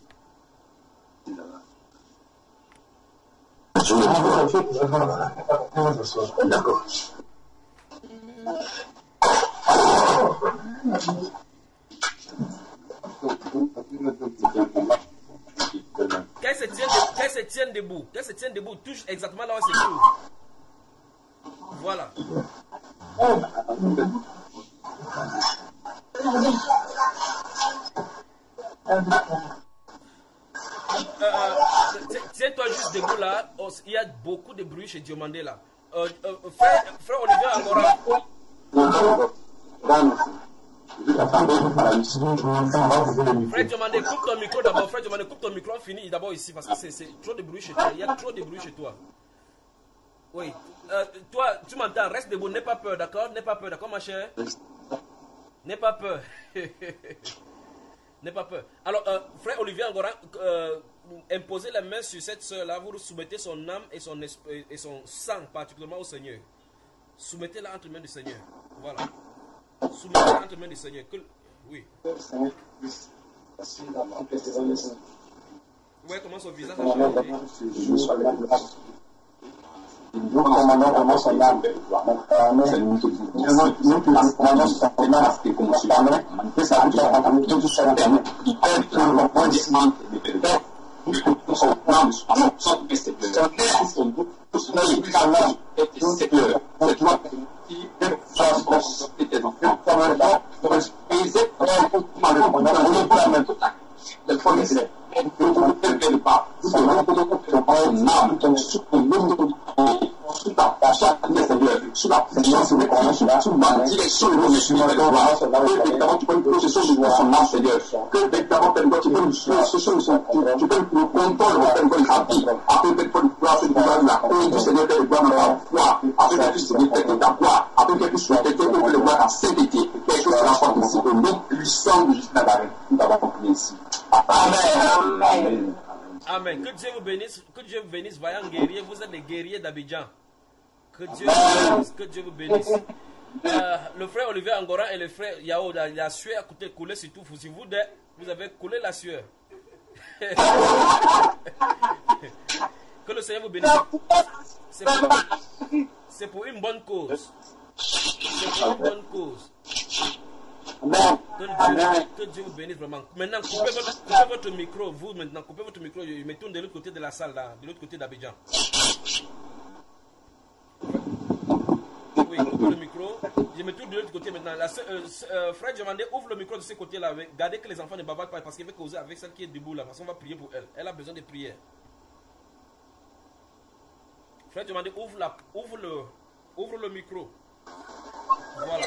Speaker 1: D'accord.
Speaker 2: Qu'elle se tienne de, qu'elle se tienne debout. Qu'elle se tienne debout. Touche exactement là où elle se trouve. Voilà. Euh, Tiens-toi juste debout là. Il y a beaucoup de bruit chez Diomandé là. Euh, euh, frère, frère Olivier Angora. Frère Diomandé, coupe ton micro d'abord. Frère Diomandé, coupe ton micro, on finit d'abord ici parce que c'est trop de bruit chez toi. Il y a trop de bruit chez toi. Oui. Euh, toi, tu m'entends, reste debout, n'aie pas peur, d'accord? N'aie pas peur, d'accord, ma chère? N'aie pas peur. N'aie pas peur. Alors, euh, frère Olivier Angora, euh, imposez la main sur cette soeur-là, vous soumettez son âme et son, esprit, et son sang particulièrement au Seigneur. Soumettez-la entre les mains du Seigneur. Voilà. Soumettez-la entre les mains du Seigneur. Que... Oui. Ouais, comment son visage a changé.
Speaker 1: Nous commandons vraiment son âme. C'est nous qui nous commandons son âme. Et comme je l'ai dit, ça vous a entendu tout ça. Il perd tout le point de sang. Il perd tout son âme. Son âme, son doute, son âme, c'est toi qui soit sorti tes enfants. Comme un enfant, pour exprimer, on a la même le premier c'est le premier pas. Son âme, ton sous la chaque sous la gens se reconnaissent dans la direction de nos esprits de gloire, que véritablement tu peux une possession de son âme, Seigneur, que véritablement tu peux une possession de son cœur, tu peux le contrôle de ton habit, afin de pouvoir se pouvoir de la conduire, Seigneur, de gloire dans ta foi, afin qu'elle puisse se détecter ta foi, afin qu'elle puisse se détecter pour le voir ta sainteté, quelque chose qui rapporte ici au nom puissant de Jésus Nazareth. Nous t'avons prié ici. Amen. Amen.
Speaker 2: Amen. Que Dieu vous bénisse, que Dieu vous bénisse, vaillants guerriers, vous êtes les guerriers d'Abidjan. Que Dieu vous bénisse, que Dieu vous bénisse. Euh, le frère Olivier Angoran et le frère Yao, la, la sueur a coûté couler sur tout. Si vous, vous avez coulé la sueur. Que le Seigneur vous bénisse. C'est pour, c'est pour une bonne cause. C'est pour une bonne cause. Que Dieu, que Dieu vous bénisse vraiment. Maintenant, coupez votre, coupez votre micro. Vous, maintenant, coupez votre micro. Je me tourne de l'autre côté de la salle, là, de l'autre côté d'Abidjan. Oui, coupez le micro. Je me tourne de l'autre côté maintenant. La, euh, euh, Frère Diomandé, ouvre le micro de ce côté-là. Gardez que les enfants ne bavardent pas parce qu'il veut causer avec celle qui est debout là. Parce qu'on va prier pour elle. Elle a besoin de prière. Frère Diomandé, ouvre, la, ouvre, le, ouvre le micro. Voilà.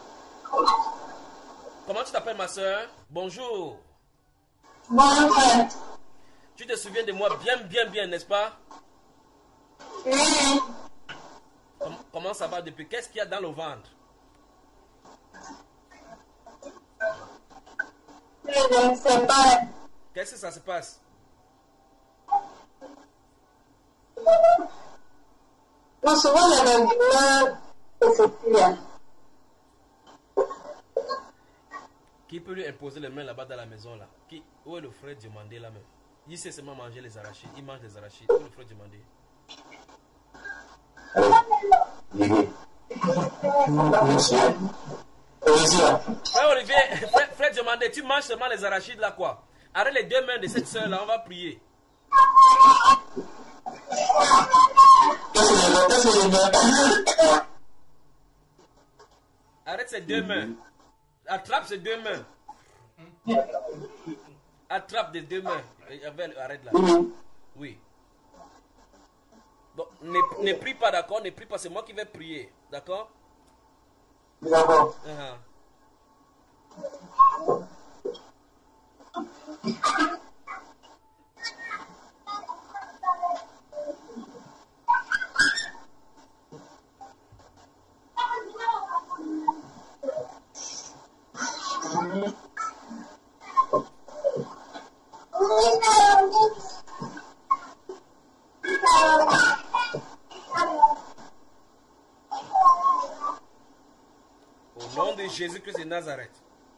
Speaker 2: Comment tu t'appelles, ma soeur? Bonjour.
Speaker 4: Bonjour.
Speaker 2: Tu te souviens de moi bien, bien, bien, n'est-ce pas?
Speaker 4: Oui.
Speaker 2: Com comment ça va depuis? Qu'est-ce qu'il y a dans le ventre?
Speaker 4: Je ne sais pas.
Speaker 2: Qu'est-ce que ça se passe?
Speaker 4: Non, souvent, il y a des douleurs que c'est pire.
Speaker 2: Qui peut lui imposer les mains là-bas dans la maison là? Qui? Où est le frère Diomandé là même? Il sait seulement manger les arachides. Il mange les arachides. Où est le frère Diomandé? Frère Olivier, frère, frère Diomandé, tu manges seulement les arachides là quoi? Arrête les deux mains de cette soeur là, on va prier. Arrête ces deux mains. Attrape ces deux mains. Attrape des deux mains. Arrête là. Oui. Donc, ne, ne prie pas, d'accord? Ne prie pas, c'est moi qui vais prier. D'accord?
Speaker 1: D'accord.
Speaker 2: Uh-huh. Au nom de Jésus-Christ de Nazareth.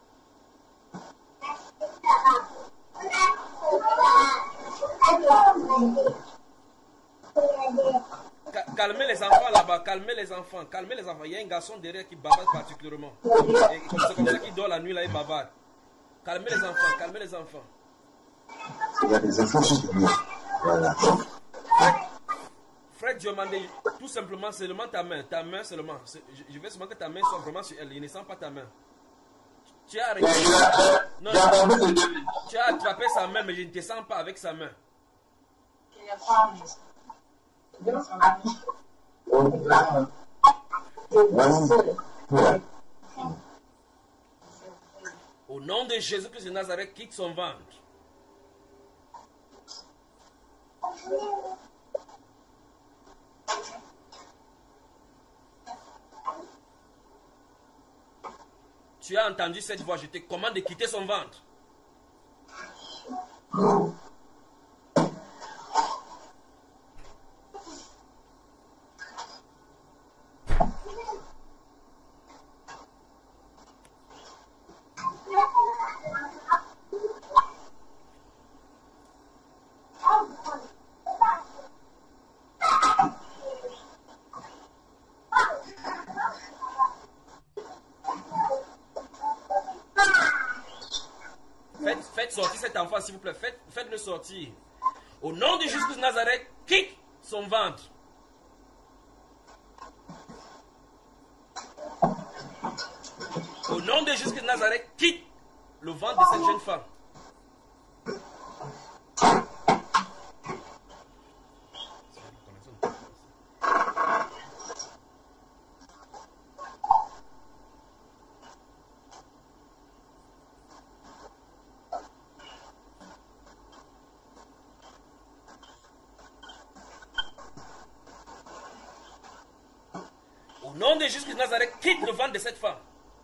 Speaker 2: Calmez les enfants là-bas, calmez les enfants, calmez les enfants. Il y a un garçon derrière qui bavarde particulièrement. C'est comme ça qu'il dort la nuit là, il bavarde. Calmez les enfants, calmez les enfants.
Speaker 1: Il y a des enfants qui sont voilà.
Speaker 2: Frère Diomandé, tout simplement, seulement ta main, ta main seulement. Je veux seulement que ta main soit vraiment sur elle, il ne sent pas ta main. Tu as arrêté. Non, tu as attrapé sa main, mais je ne te sens pas avec sa main. Au nom de Jésus-Christ de Nazareth, quitte son ventre. Tu as entendu cette voix, je te commande de quitter son ventre. Faites, faites sortir cet enfant, s'il vous plaît. Faites, faites-le sortir. Au nom de Jésus de Nazareth, quitte son ventre. Au nom de Jésus de Nazareth, quitte le ventre de cette jeune femme. nom de Jésus-Christ de Nazareth, quitte le ventre de cette femme.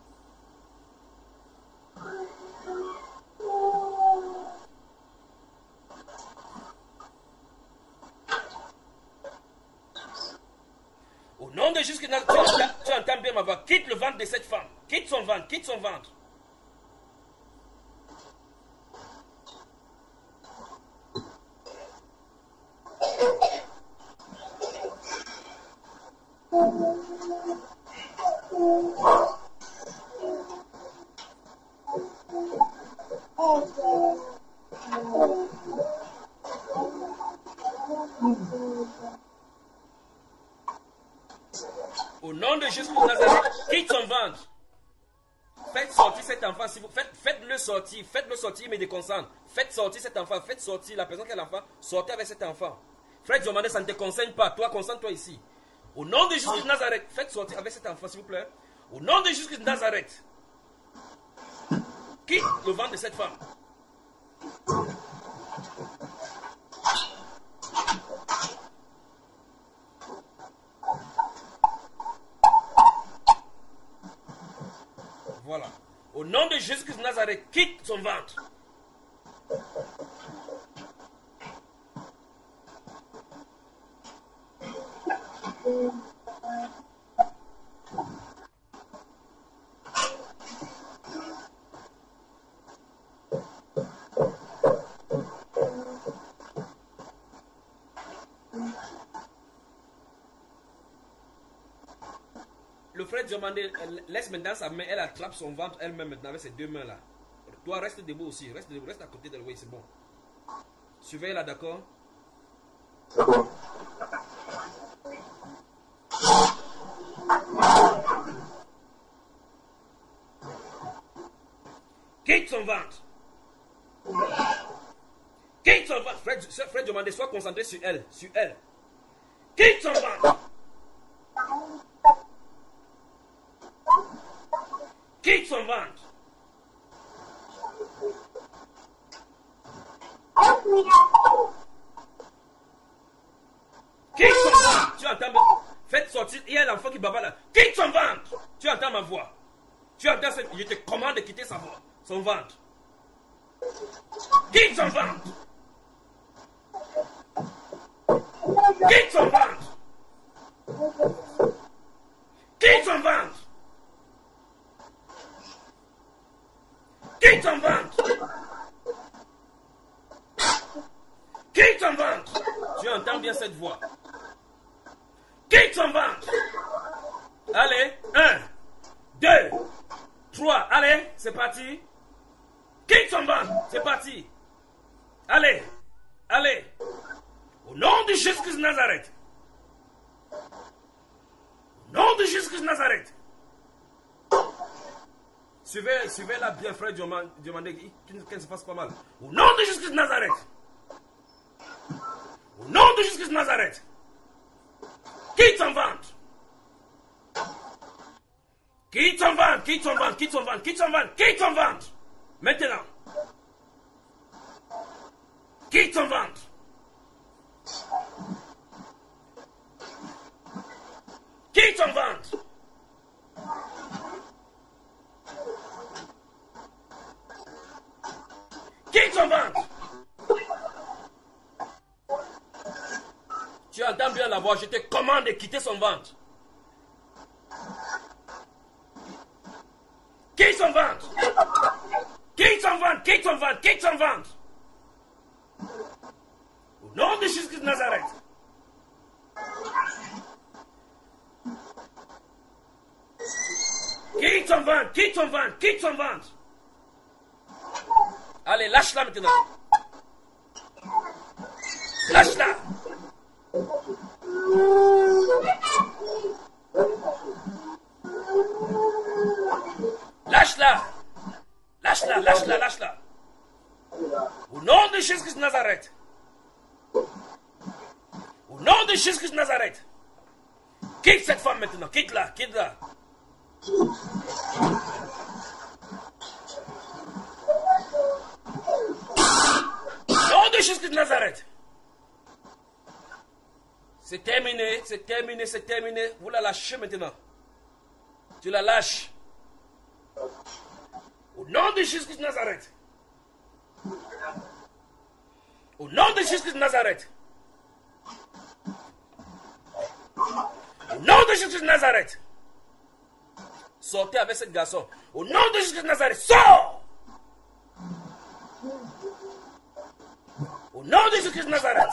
Speaker 2: Au nom de Jésus-Christ de Nazareth, tu entends, tu entends bien ma voix, quitte le ventre de cette femme. Quitte son ventre, quitte son ventre. Au nom de Jésus de Nazareth, quitte son ventre. Faites sortir cet enfant. Si vous faites, faites-le sortir. Faites-le sortir, mais déconcentre. Faites sortir cet enfant. Faites sortir la personne qui a l'enfant. Sortez avec cet enfant. Frère Diomandé, ça ne te concerne pas. Toi, concentre-toi ici. Au nom de Jésus de Nazareth, faites sortir avec cet enfant, s'il vous plaît. Au nom de Jésus de Nazareth, quitte le ventre de cette femme. Voilà. Au nom de Jésus-Christ de Nazareth, quitte son ventre. Le frère Diomandé laisse maintenant sa main, elle attrape son ventre elle-même maintenant avec ses deux mains là. Toi reste debout aussi, reste debout, reste à côté d'elle, oui c'est bon. Surveille là, d'accord?
Speaker 1: D'accord.
Speaker 2: Quitte son ventre. Quitte son ventre. Frère, frère Diomandé, sois concentré sur elle, sur elle. Quitte son ventre. Quitte son ventre. Quitte son ventre. Tu entends ma... Faites sortir. Il y a l'enfant qui bava là. Quitte son ventre. Tu entends ma voix. Tu entends ce... Je te commande de quitter sa voix. Son ventre. Quitte son ventre. Quitte son ventre. Quitte son ventre. Quitte son ventre. Quitte son ventre. Tu entends bien cette voix. Quitte son ventre. Allez, un, deux, trois. Allez, c'est parti. Quitte son ventre. C'est parti. Allez, allez. Au nom de Jésus-Christ de Nazareth. Au nom de Jésus-Christ de Nazareth. Suivez, suivez-la bien, frère Diomandé, qu'elle ne se fasse pas mal. Au nom de Jésus-Christ de Nazareth. Au nom de Jésus-Christ de Nazareth. Quitte son ventre. Quitte son ventre, quitte son ventre, quitte son ventre, quitte son ventre, quitte son ventre. Maintenant. Quitte son ventre. Quitte son ventre. Quitte son ventre. Tu entends bien la voix, je te commande de quitter son ventre. Quitte son ventre. Quitte son ventre, quitte son ventre, quitte son ventre. Au nom de Jésus-Christ de Nazareth. Quitte son ventre, quitte son ventre, quitte son ventre. Allez, lâche-la maintenant. Lâche-la. Lâche-la. Lâche-la, lâche-la, lâche-la. Au nom de Jésus-Christ de Nazareth. Au nom de Jésus-Christ de Nazareth. Quitte cette femme maintenant. Quitte-la, quitte-la. Au nom de Jésus-Christ de Nazareth. C'est terminé, c'est terminé, c'est terminé. Vous la lâchez maintenant. Tu la lâches. Au nom de Jésus-Christ de Nazareth. Au nom de Jésus-Christ de Nazareth. Au nom de Jésus-Christ de Nazareth. Sortez avec ce garçon. Au nom de Jésus-Christ de Nazareth. Sors. Au nom de Jésus-Christ de Nazareth.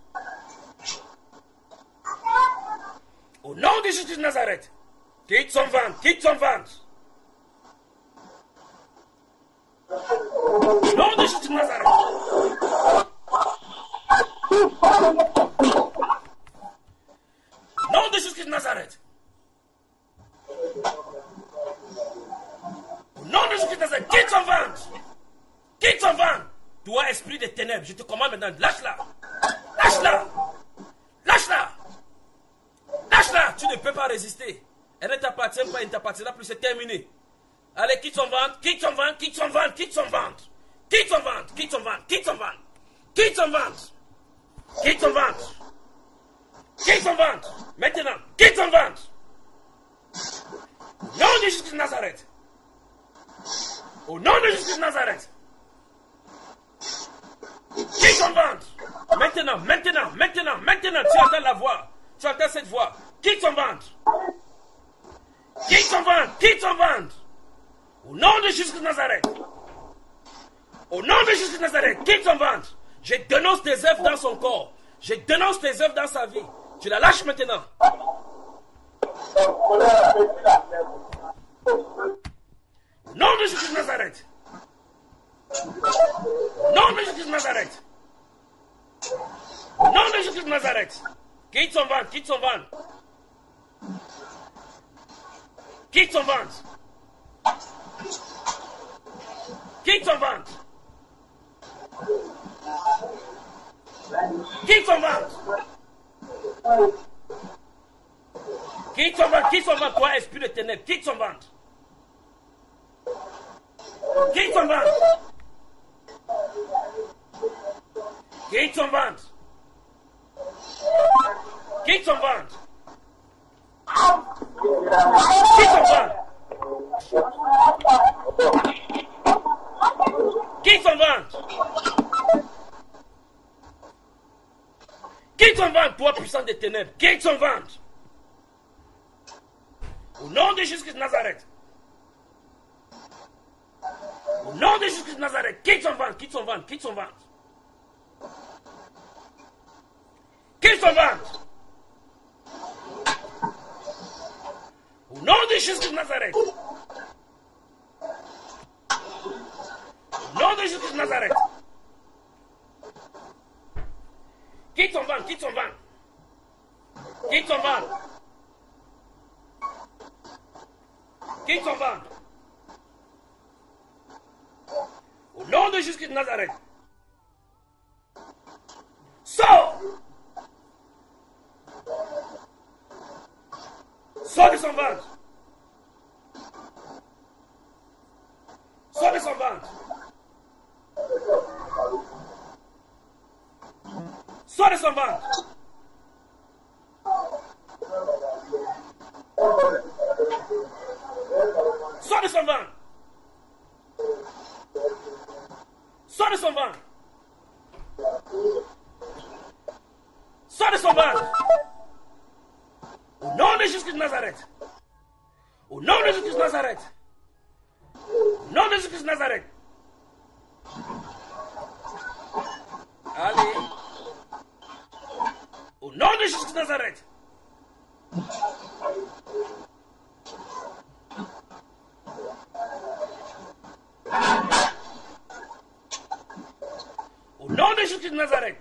Speaker 2: Au nom de Jésus-Christ de Nazareth. Quitte son ventre. Quitte son ventre. Au nom de Jésus de Nazareth. Au nom de Jésus de Nazareth. Au nom de Jésus de Nazareth. Quitte son ventre. Quitte son ventre. Toi, esprit des ténèbres, je te commande maintenant. Lâche-la. Lâche-la. Lâche-la. Lâche-la. Tu ne peux pas résister. Elle ne t'appartient pas, elle ne t'appartiendra plus. C'est terminé. Allez, quitte son ventre, quitte son ventre, quitte son ventre, quitte son ventre. Quitte son ventre, quitte son ventre, quitte son ventre. Quitte son ventre. Quitte son ventre. Quitte son ventre. Maintenant, quitte son ventre. Au nom de Jésus de Nazareth. Au nom de Jésus de Nazareth. Quitte son ventre. Maintenant, maintenant, maintenant, maintenant, tu entends la voix. Tu entends cette voix. Quitte son ventre. Quitte son ventre, quitte son ventre. Au nom de Jésus de Nazareth. Au nom de Jésus de Nazareth, quitte son ventre. Je dénonce tes œuvres dans son corps. Je dénonce tes œuvres dans sa vie. Tu la lâches maintenant. Au nom de Jésus de Nazareth. Au nom de Jésus de Nazareth. Au nom de Jésus de Nazareth. Quitte son ventre, quitte son ventre. Quitte son ventre. Quitte son ventre. Quitte son ventre. Quitte son ventre, quitte son ventre, toi, esprit de ténèbres, quitte son ventre. Quitte son ventre. Quitte son ventre. Quitte son ventre. Quitte son ventre. Quitte son ventre. Quitte son ventre, toi puissant des ténèbres. Quitte son ventre. Au nom de Jésus-Christ de Nazareth. Au nom de Jésus-Christ de Nazareth. Quitte son ventre, quitte son ventre, quitte son ventre. Quitte son ventre. Au nom de Jésus de Nazareth. Au nom de Jésus de Nazareth. Quitte son ventre, quitte son ventre. Quitte son ventre. Quitte son ventre. Au nom de Jésus de Nazareth. Sors. Sors de son ventre. Sors de son ventre. Sors de son ventre. Sors de son ventre. Sors de son ventre. Sors de son ventre. Au nom de Jésus de Nazareth. Au nom de Jésus de Nazareth. Au nom de Jésus de Nazareth. Allez. Au nom de Jésus de Nazareth. Au nom de Jésus de Nazareth.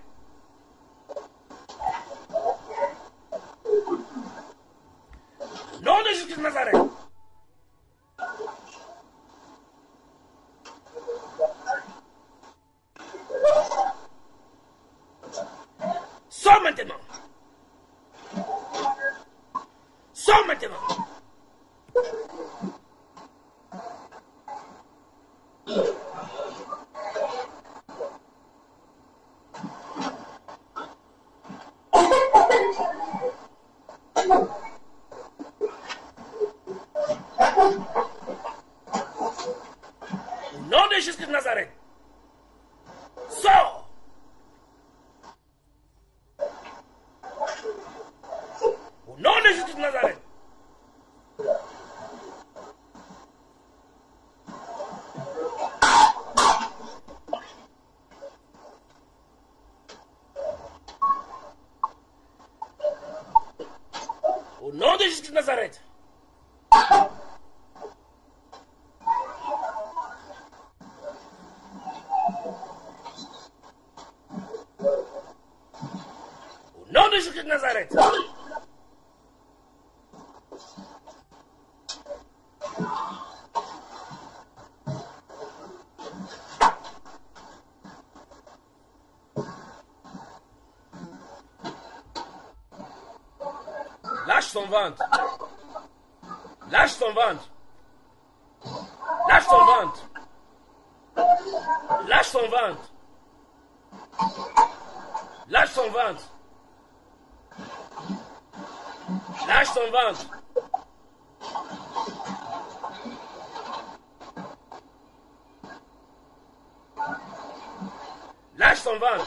Speaker 2: Au nom de Jésus de Nazareth. Sors maintenant. Sors maintenant. Sors! Au nom de Jésus de Nazareth. Au nom de Jésus de Nazareth. Au nom de Jésus de Nazareth. Lâche son ventre. Lâche son ventre. Lâche son ventre. Lâche son ventre. Lâche son ventre. Lâche son ventre. Lâche son ventre.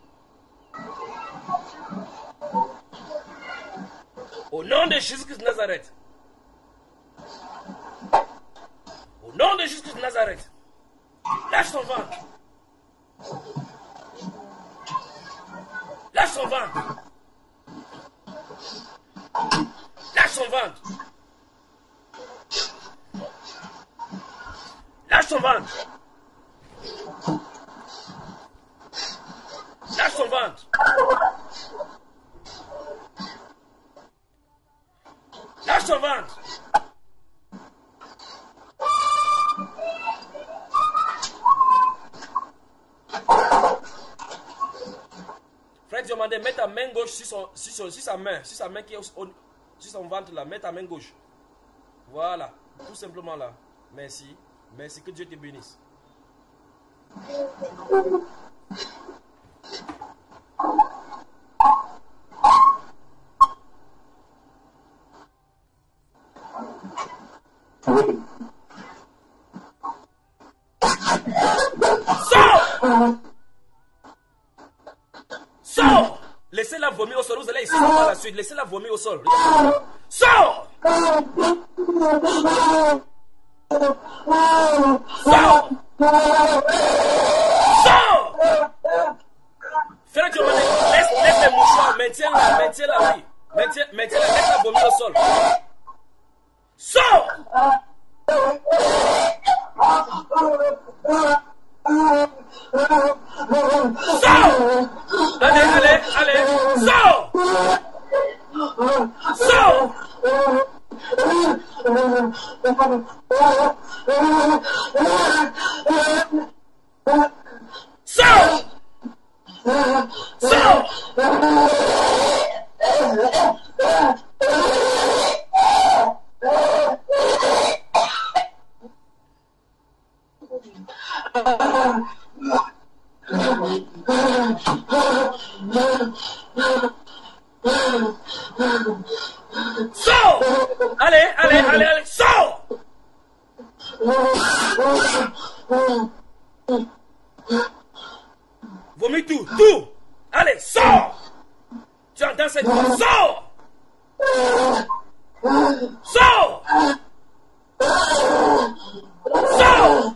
Speaker 2: Au nom de Jésus-Christ de Nazareth. Au nom de Jésus-Christ de Nazareth. Lâche son ventre. Lâche son ventre. Lâche son ventre. Lâche son ventre. Lâche son ventre. Lâche son ventre. Frère Diomandé, mets ta main gauche sur, son, sur, son, sur sa main, sur sa main qui est au, au, sur son ventre là, mets ta main gauche. Voilà, tout simplement là. Merci, merci, que Dieu te bénisse. Sors! Laissez-la vomir au sol. Vous allez ici par la suite. Laissez-la vomir au sol. Sors! Sors! Sors! Frère Diomandé, laisse, laisse les mouchoirs. Maintiens-la, maintiens-la, oui. Maintiens, maintiens-la, laisse-la vomir au sol. Sors! Sors! Allez, allez, allez! Sors! Sors! Sors! Sors! Sors! Allez, allez, allez, allez, sors! Vomis tout, tout! Allez, sors! Tu entends cette voix? Sors! Sors! Sors!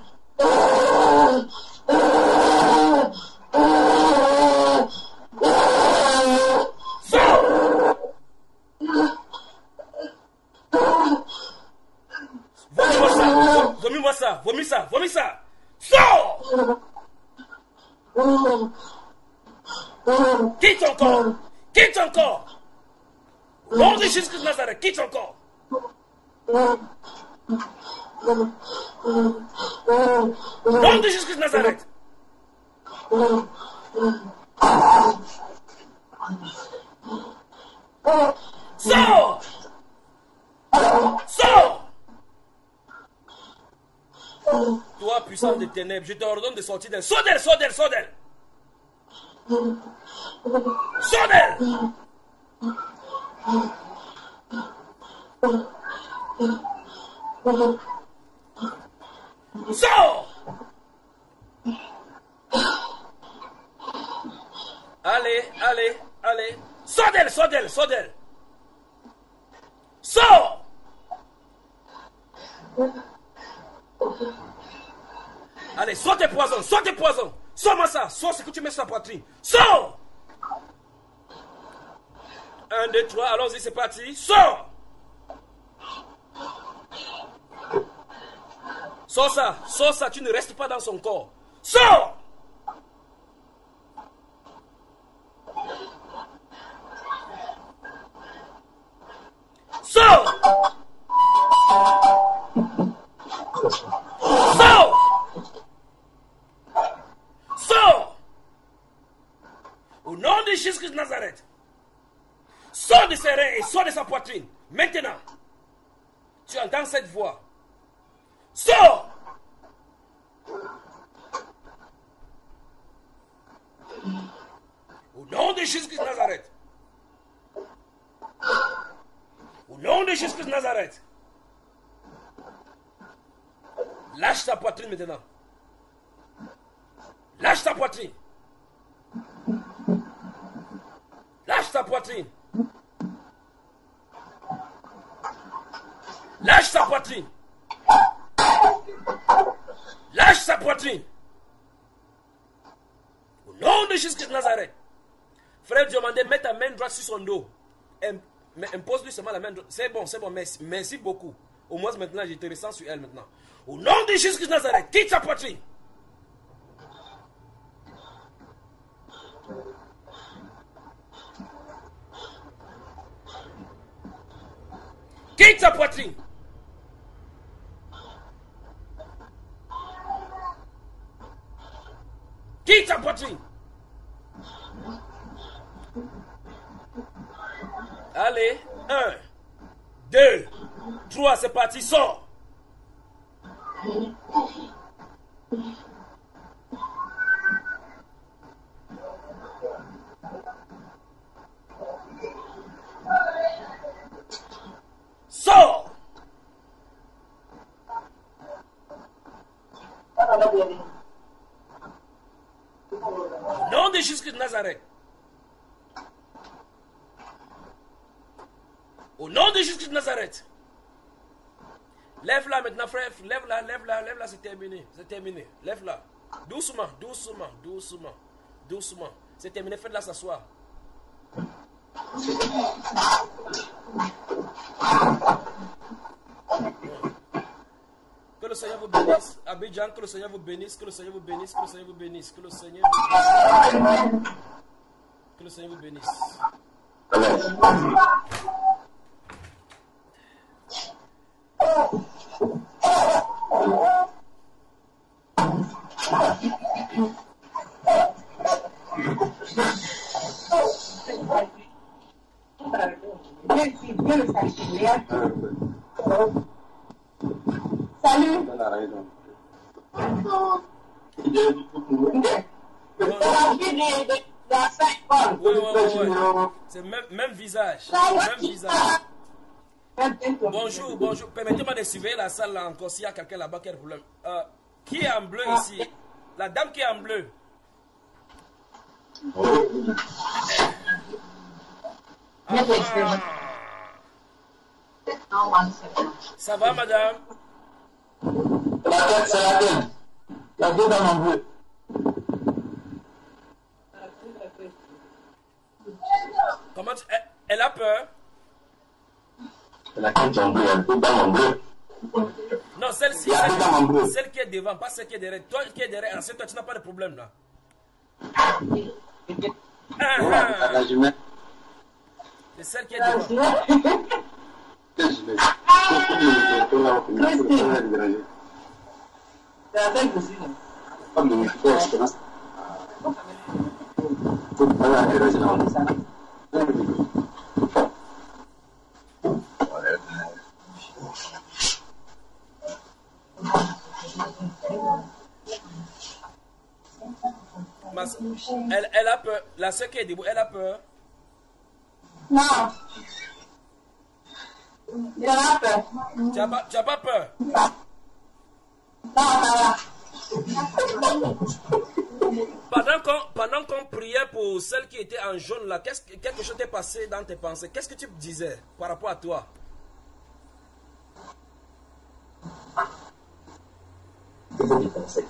Speaker 2: Vomis-moi ça, vomis ça, vomis ça. Sors! Quitte ton corps, quitte ton corps. Au nom de Jésus de Nazareth, quitte ton corps. Au nom de Jésus de Nazareth. Sors! Sors! Toi, puissance des ténèbres, je t'ordonne de sortir d'elle. Sors d'elle, sors d'elle, sors d'elle. Sors d'elle. Sors! Allez, allez. Sors d'elle, sors d'elle, sors d'elle. Sors. Allez, sors tes poisons, sors tes poisons. Sors-moi ça, sors ce que tu mets sur la poitrine. Sors. Un, deux, trois, allons-y, c'est parti. Sors. Sors ça, sors ça, tu ne restes pas dans son corps. Sors. Sors. Sors. Sors. Au nom de Jésus de Nazareth. Sors de ses reins et sors de sa poitrine. Maintenant, tu entends cette voix. Sors. Au nom de Jésus de Nazareth. Au nom de Jésus de Nazareth. Lâche ta poitrine maintenant. Lâche ta poitrine. Lâche ta poitrine. Lâche sa poitrine. Lâche sa poitrine. Au nom de Jésus de Nazareth. Frère Diomandé, mets ta main droite sur son dos. Impose-lui seulement la main droite. C'est bon, c'est bon, merci, merci beaucoup. Au moins maintenant, je te ressens sur elle maintenant. Au nom de Jésus de Nazareth, quitte sa poitrine. Quitte sa poitrine. Quitte sa poitrine. Allez, un, deux, trois, c'est parti, sors. Sors. Au nom de Jésus de Nazareth. Au nom de Jésus de Nazareth. Lève-la maintenant, frère. Lève-la, lève-la, lève-la, c'est terminé. C'est terminé. Lève-la. Doucement, doucement, doucement, doucement. C'est terminé, faites-la s'asseoir. Que le Seigneur vous bénisse. Abidjan, que le Seigneur vous bénisse, que le Seigneur vous bénisse, que le Seigneur vous bénisse, que le Seigneur vous bénisse. Que le Seigneur vous bénisse.
Speaker 4: Salut.
Speaker 2: Oui, oui, oui, oui. C'est même, même visage. Même visage. Bonjour, bonjour. Permettez-moi de surveiller la salle là encore s'il y a quelqu'un là-bas qui a un problème. Euh, qui est en bleu ici? La dame qui est en bleu. Ah. Ça va, madame?
Speaker 1: La tête, c'est la tête. La tête dans mon bleu.
Speaker 2: Comment tu... elle, elle a peur?
Speaker 1: La tête en bleu, elle est dans mon bleu.
Speaker 2: Non, celle-ci, celle, celle qui est devant, pas celle qui est derrière. Toi qui es derrière, c'est toi, tu n'as pas de problème là. Ah, ah. C'est celle qui est devant. Elle, elle a peur. La soeur qui est debout, elle a peur.
Speaker 4: Non. Il a peur.
Speaker 2: Tu n'as pas, tu as pas peur?
Speaker 4: Non, ça va.
Speaker 2: Pendant qu'on pendant qu'on priait pour celle qui était en jaune là, qu'est-ce que quelque chose t'est passé dans tes pensées? Qu'est-ce que tu disais par rapport à toi?
Speaker 6: Qu'est-ce que tu pensais?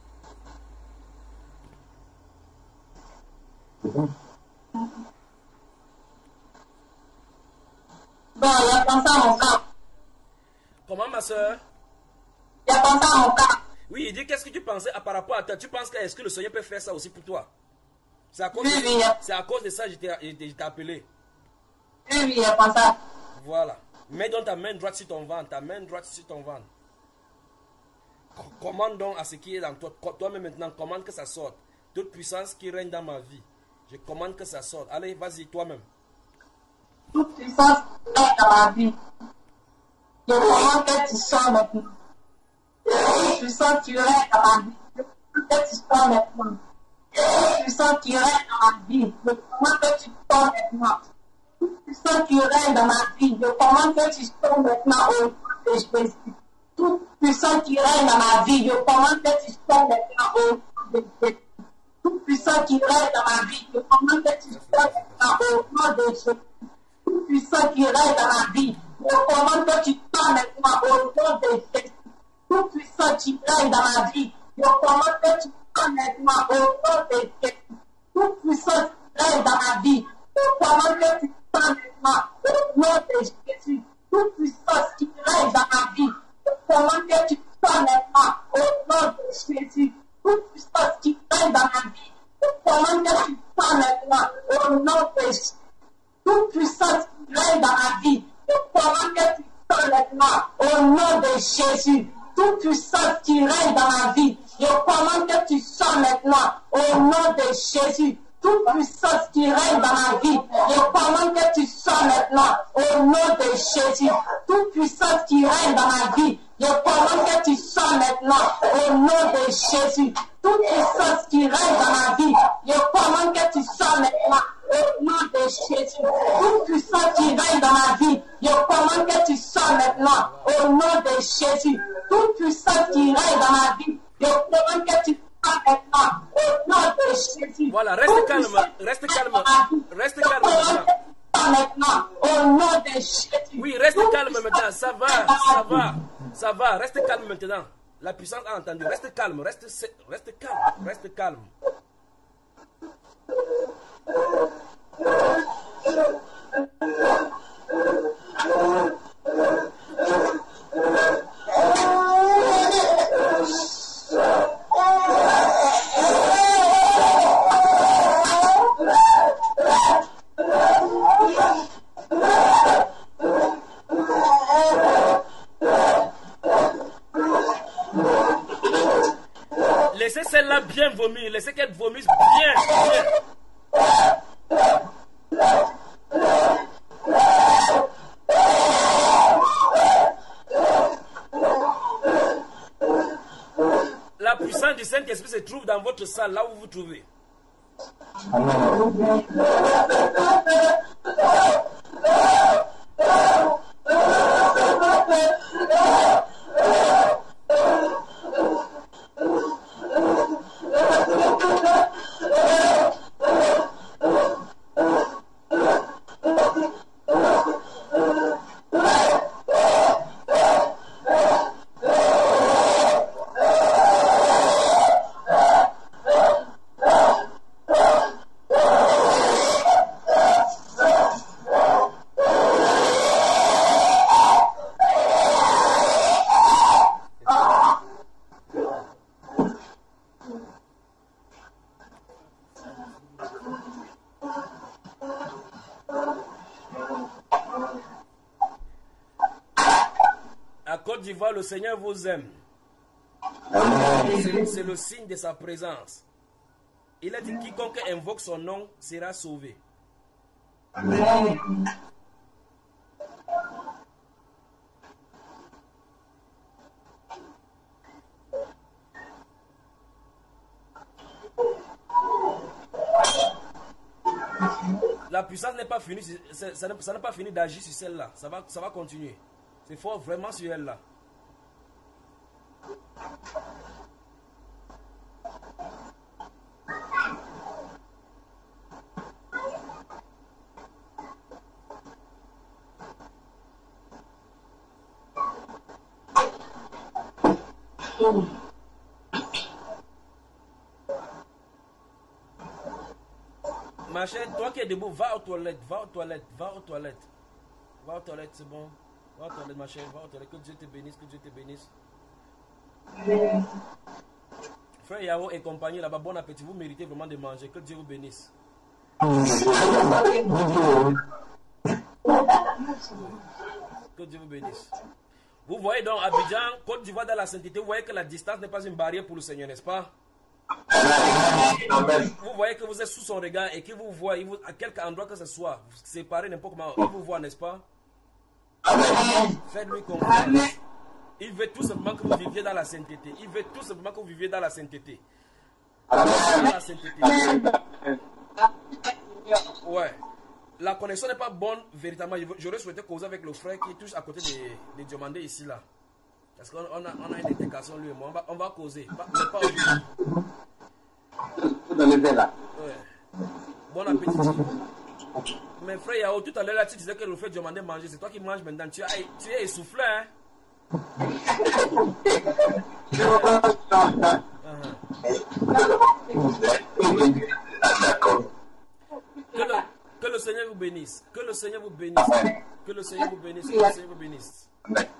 Speaker 4: Bon, il a pensé à mon cas.
Speaker 2: Comment ma soeur?
Speaker 4: Il a pensé à mon cas.
Speaker 2: Oui, il dit qu'est-ce que tu pensais à, par rapport à toi? Tu penses que est-ce que le Seigneur peut faire ça aussi pour toi? C'est à cause
Speaker 4: Oui,
Speaker 2: de,
Speaker 4: oui.
Speaker 2: c'est à cause de ça que je t'ai je t'ai appelé.
Speaker 4: Oui, oui, il a pensé à...
Speaker 2: Voilà. Mets donc ta main droite sur ton ventre, ta main droite sur ton ventre. Commande donc à ce qui est dans toi. Toi-même maintenant, commande que ça sorte. Toute puissance qui règne dans ma vie, je commande que ça sorte. Allez, vas-y, toi-même.
Speaker 4: Toute puissance qui règne dans ma vie, je commande que tu sors maintenant. Toute puissance qui règne dans ma vie, je commande que tu sors maintenant. Toute puissance qui règne dans ma vie, je commande que tu sors maintenant. Toute puissance qui règne dans ma vie, je commande que tu sors maintenant au nom de Jésus. Toute puissance qui règne dans ma vie, je commande que tu sors maintenant au nom de Jésus. Toute puissance qui règne dans ma vie, je commande que tu sors maintenant au nom de Jésus. Toute puissance qui règne dans ma vie, je commande que tu sors maintenant au nom de Jésus. Toute puissance qui règne dans ma vie, je commande que tu sors maintenant au nom de Jésus. Toute puissance qui règne dans ma vie, je commande que tu sors maintenant au nom de Jésus. Toute puissance qui règne dans ma vie, je commande que tu sors maintenant au nom de Jésus. Toute puissance qui règne dans ma vie, je commande que tu sors maintenant au nom de Jésus. Toute puissance qui règne dans ma vie, je commande que tu sors maintenant au nom de Jésus. Toute puissance qui règne dans ma vie, je commande que tu sors maintenant au nom de Jésus. Toute puissance qui règne dans ma vie, je commande que tu sors maintenant au nom de Jésus. Toute puissance qui règne dans ma vie, je commande que tu sors maintenant au nom de Jésus. Toute puissance qui règne dans ma vie, je commande que tu sors maintenant au nom de Jésus. Toute puissance qui règne dans ma vie, je commande que tu sors maintenant au nom de Jésus. Toute puissance qui règne dans ma vie, je commande que tu sors maintenant au nom de Jésus.
Speaker 2: Voilà, reste calme, reste calme, reste calme maintenant.
Speaker 4: Maintenant, au nom de Jésus.
Speaker 2: Oui, reste calme maintenant, ça va, ça va, ça va, reste calme maintenant. La puissance a entendu, reste calme, reste, reste calme, reste calme. Laissez celle-là bien vomir, laissez qu'elle vomisse bien, bien. La puissance du Saint-Esprit se trouve dans votre salle, là où vous vous trouvez. Le Seigneur vous aime. C'est le signe de sa présence. Il a dit quiconque invoque son nom sera sauvé.
Speaker 4: Amen.
Speaker 2: La puissance n'est pas finie, ça n'a pas fini d'agir sur celle-là. Ça va, ça va continuer. C'est fort vraiment sur elle-là. Ma chère, toi qui es debout, va aux toilettes, va aux toilettes, va aux toilettes. Va aux toilettes, c'est bon. Va aux toilettes, ma chère, va aux toilettes. Que Dieu te bénisse, que Dieu te bénisse. Frère Yao et compagnie là-bas, bon appétit. Vous méritez vraiment de manger. Que Dieu vous bénisse. Que Dieu vous bénisse. Vous voyez donc Abidjan, Côte d'Ivoire dans la sainteté, vous voyez que la distance n'est pas une barrière pour le Seigneur, n'est-ce pas? Vous voyez que vous êtes sous son regard et qu'il vous voit, il vous, à quelque endroit que ce soit, vous séparez n'importe comment, il vous voit, n'est-ce pas? Faites-lui confiance. Il veut tout simplement que vous viviez dans la sainteté. Il veut tout simplement que vous viviez dans la sainteté. Dans la sainteté. Ouais. La connexion n'est pas bonne, véritablement. J'aurais souhaité causer avec le frère qui est tous à côté des de Diomandé ici, là. Parce qu'on a, on a une intégration, lui et moi. On va, on va causer. Pas, mais pas aujourd'hui. Ouais. Bon appétit. Mais frère Yao, tout à l'heure, tu disais que le frère Diomandé mangeait. C'est toi qui manges maintenant. Tu, as, tu es essoufflé, hein? Que le, que le Seigneur vous bénisse. Que le Seigneur vous bénisse. Que le Seigneur vous bénisse. Que le Seigneur vous bénisse.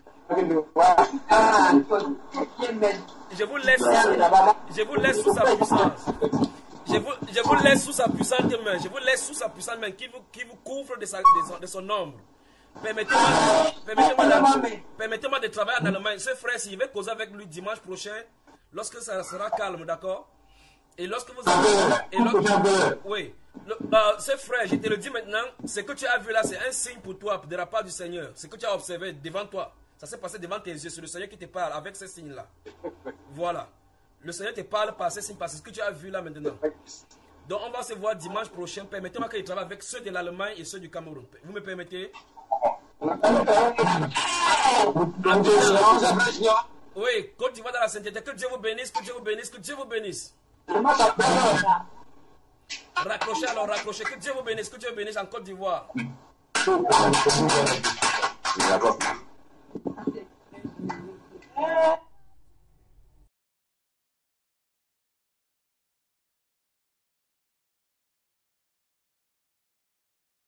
Speaker 2: Je vous laisse, je vous laisse sous sa puissance. Je vous, je vous laisse sous sa puissante main. Je vous laisse sous sa puissante main qui vous, qui vous couvre de, sa, de, son, de son ombre. Permettez-moi permettez de, permettez de travailler en Allemagne. Ce frère, si je vais causer avec lui dimanche prochain, lorsque ça sera calme, d'accord? Et lorsque vous avez... Et lorsque, oui. Le, euh, ce frère, je te le dis maintenant, ce que tu as vu là, c'est un signe pour toi, de la part du Seigneur. Ce que tu as observé devant toi, ça s'est passé devant tes yeux. C'est le Seigneur qui te parle avec ces signes-là. Voilà. Le Seigneur te parle par ces signes, par ce que tu as vu là maintenant. Donc on va se voir dimanche prochain. Permettez-moi que je travaille avec ceux de l'Allemagne et ceux du Cameroun. Vous me permettez? Oui, Côte d'Ivoire dans la sainteté. Que Dieu vous bénisse, que Dieu vous bénisse, que Dieu vous bénisse. Raccrochez alors, raccrochez. Que Dieu vous bénisse, que Dieu vous bénisse en Côte d'Ivoire.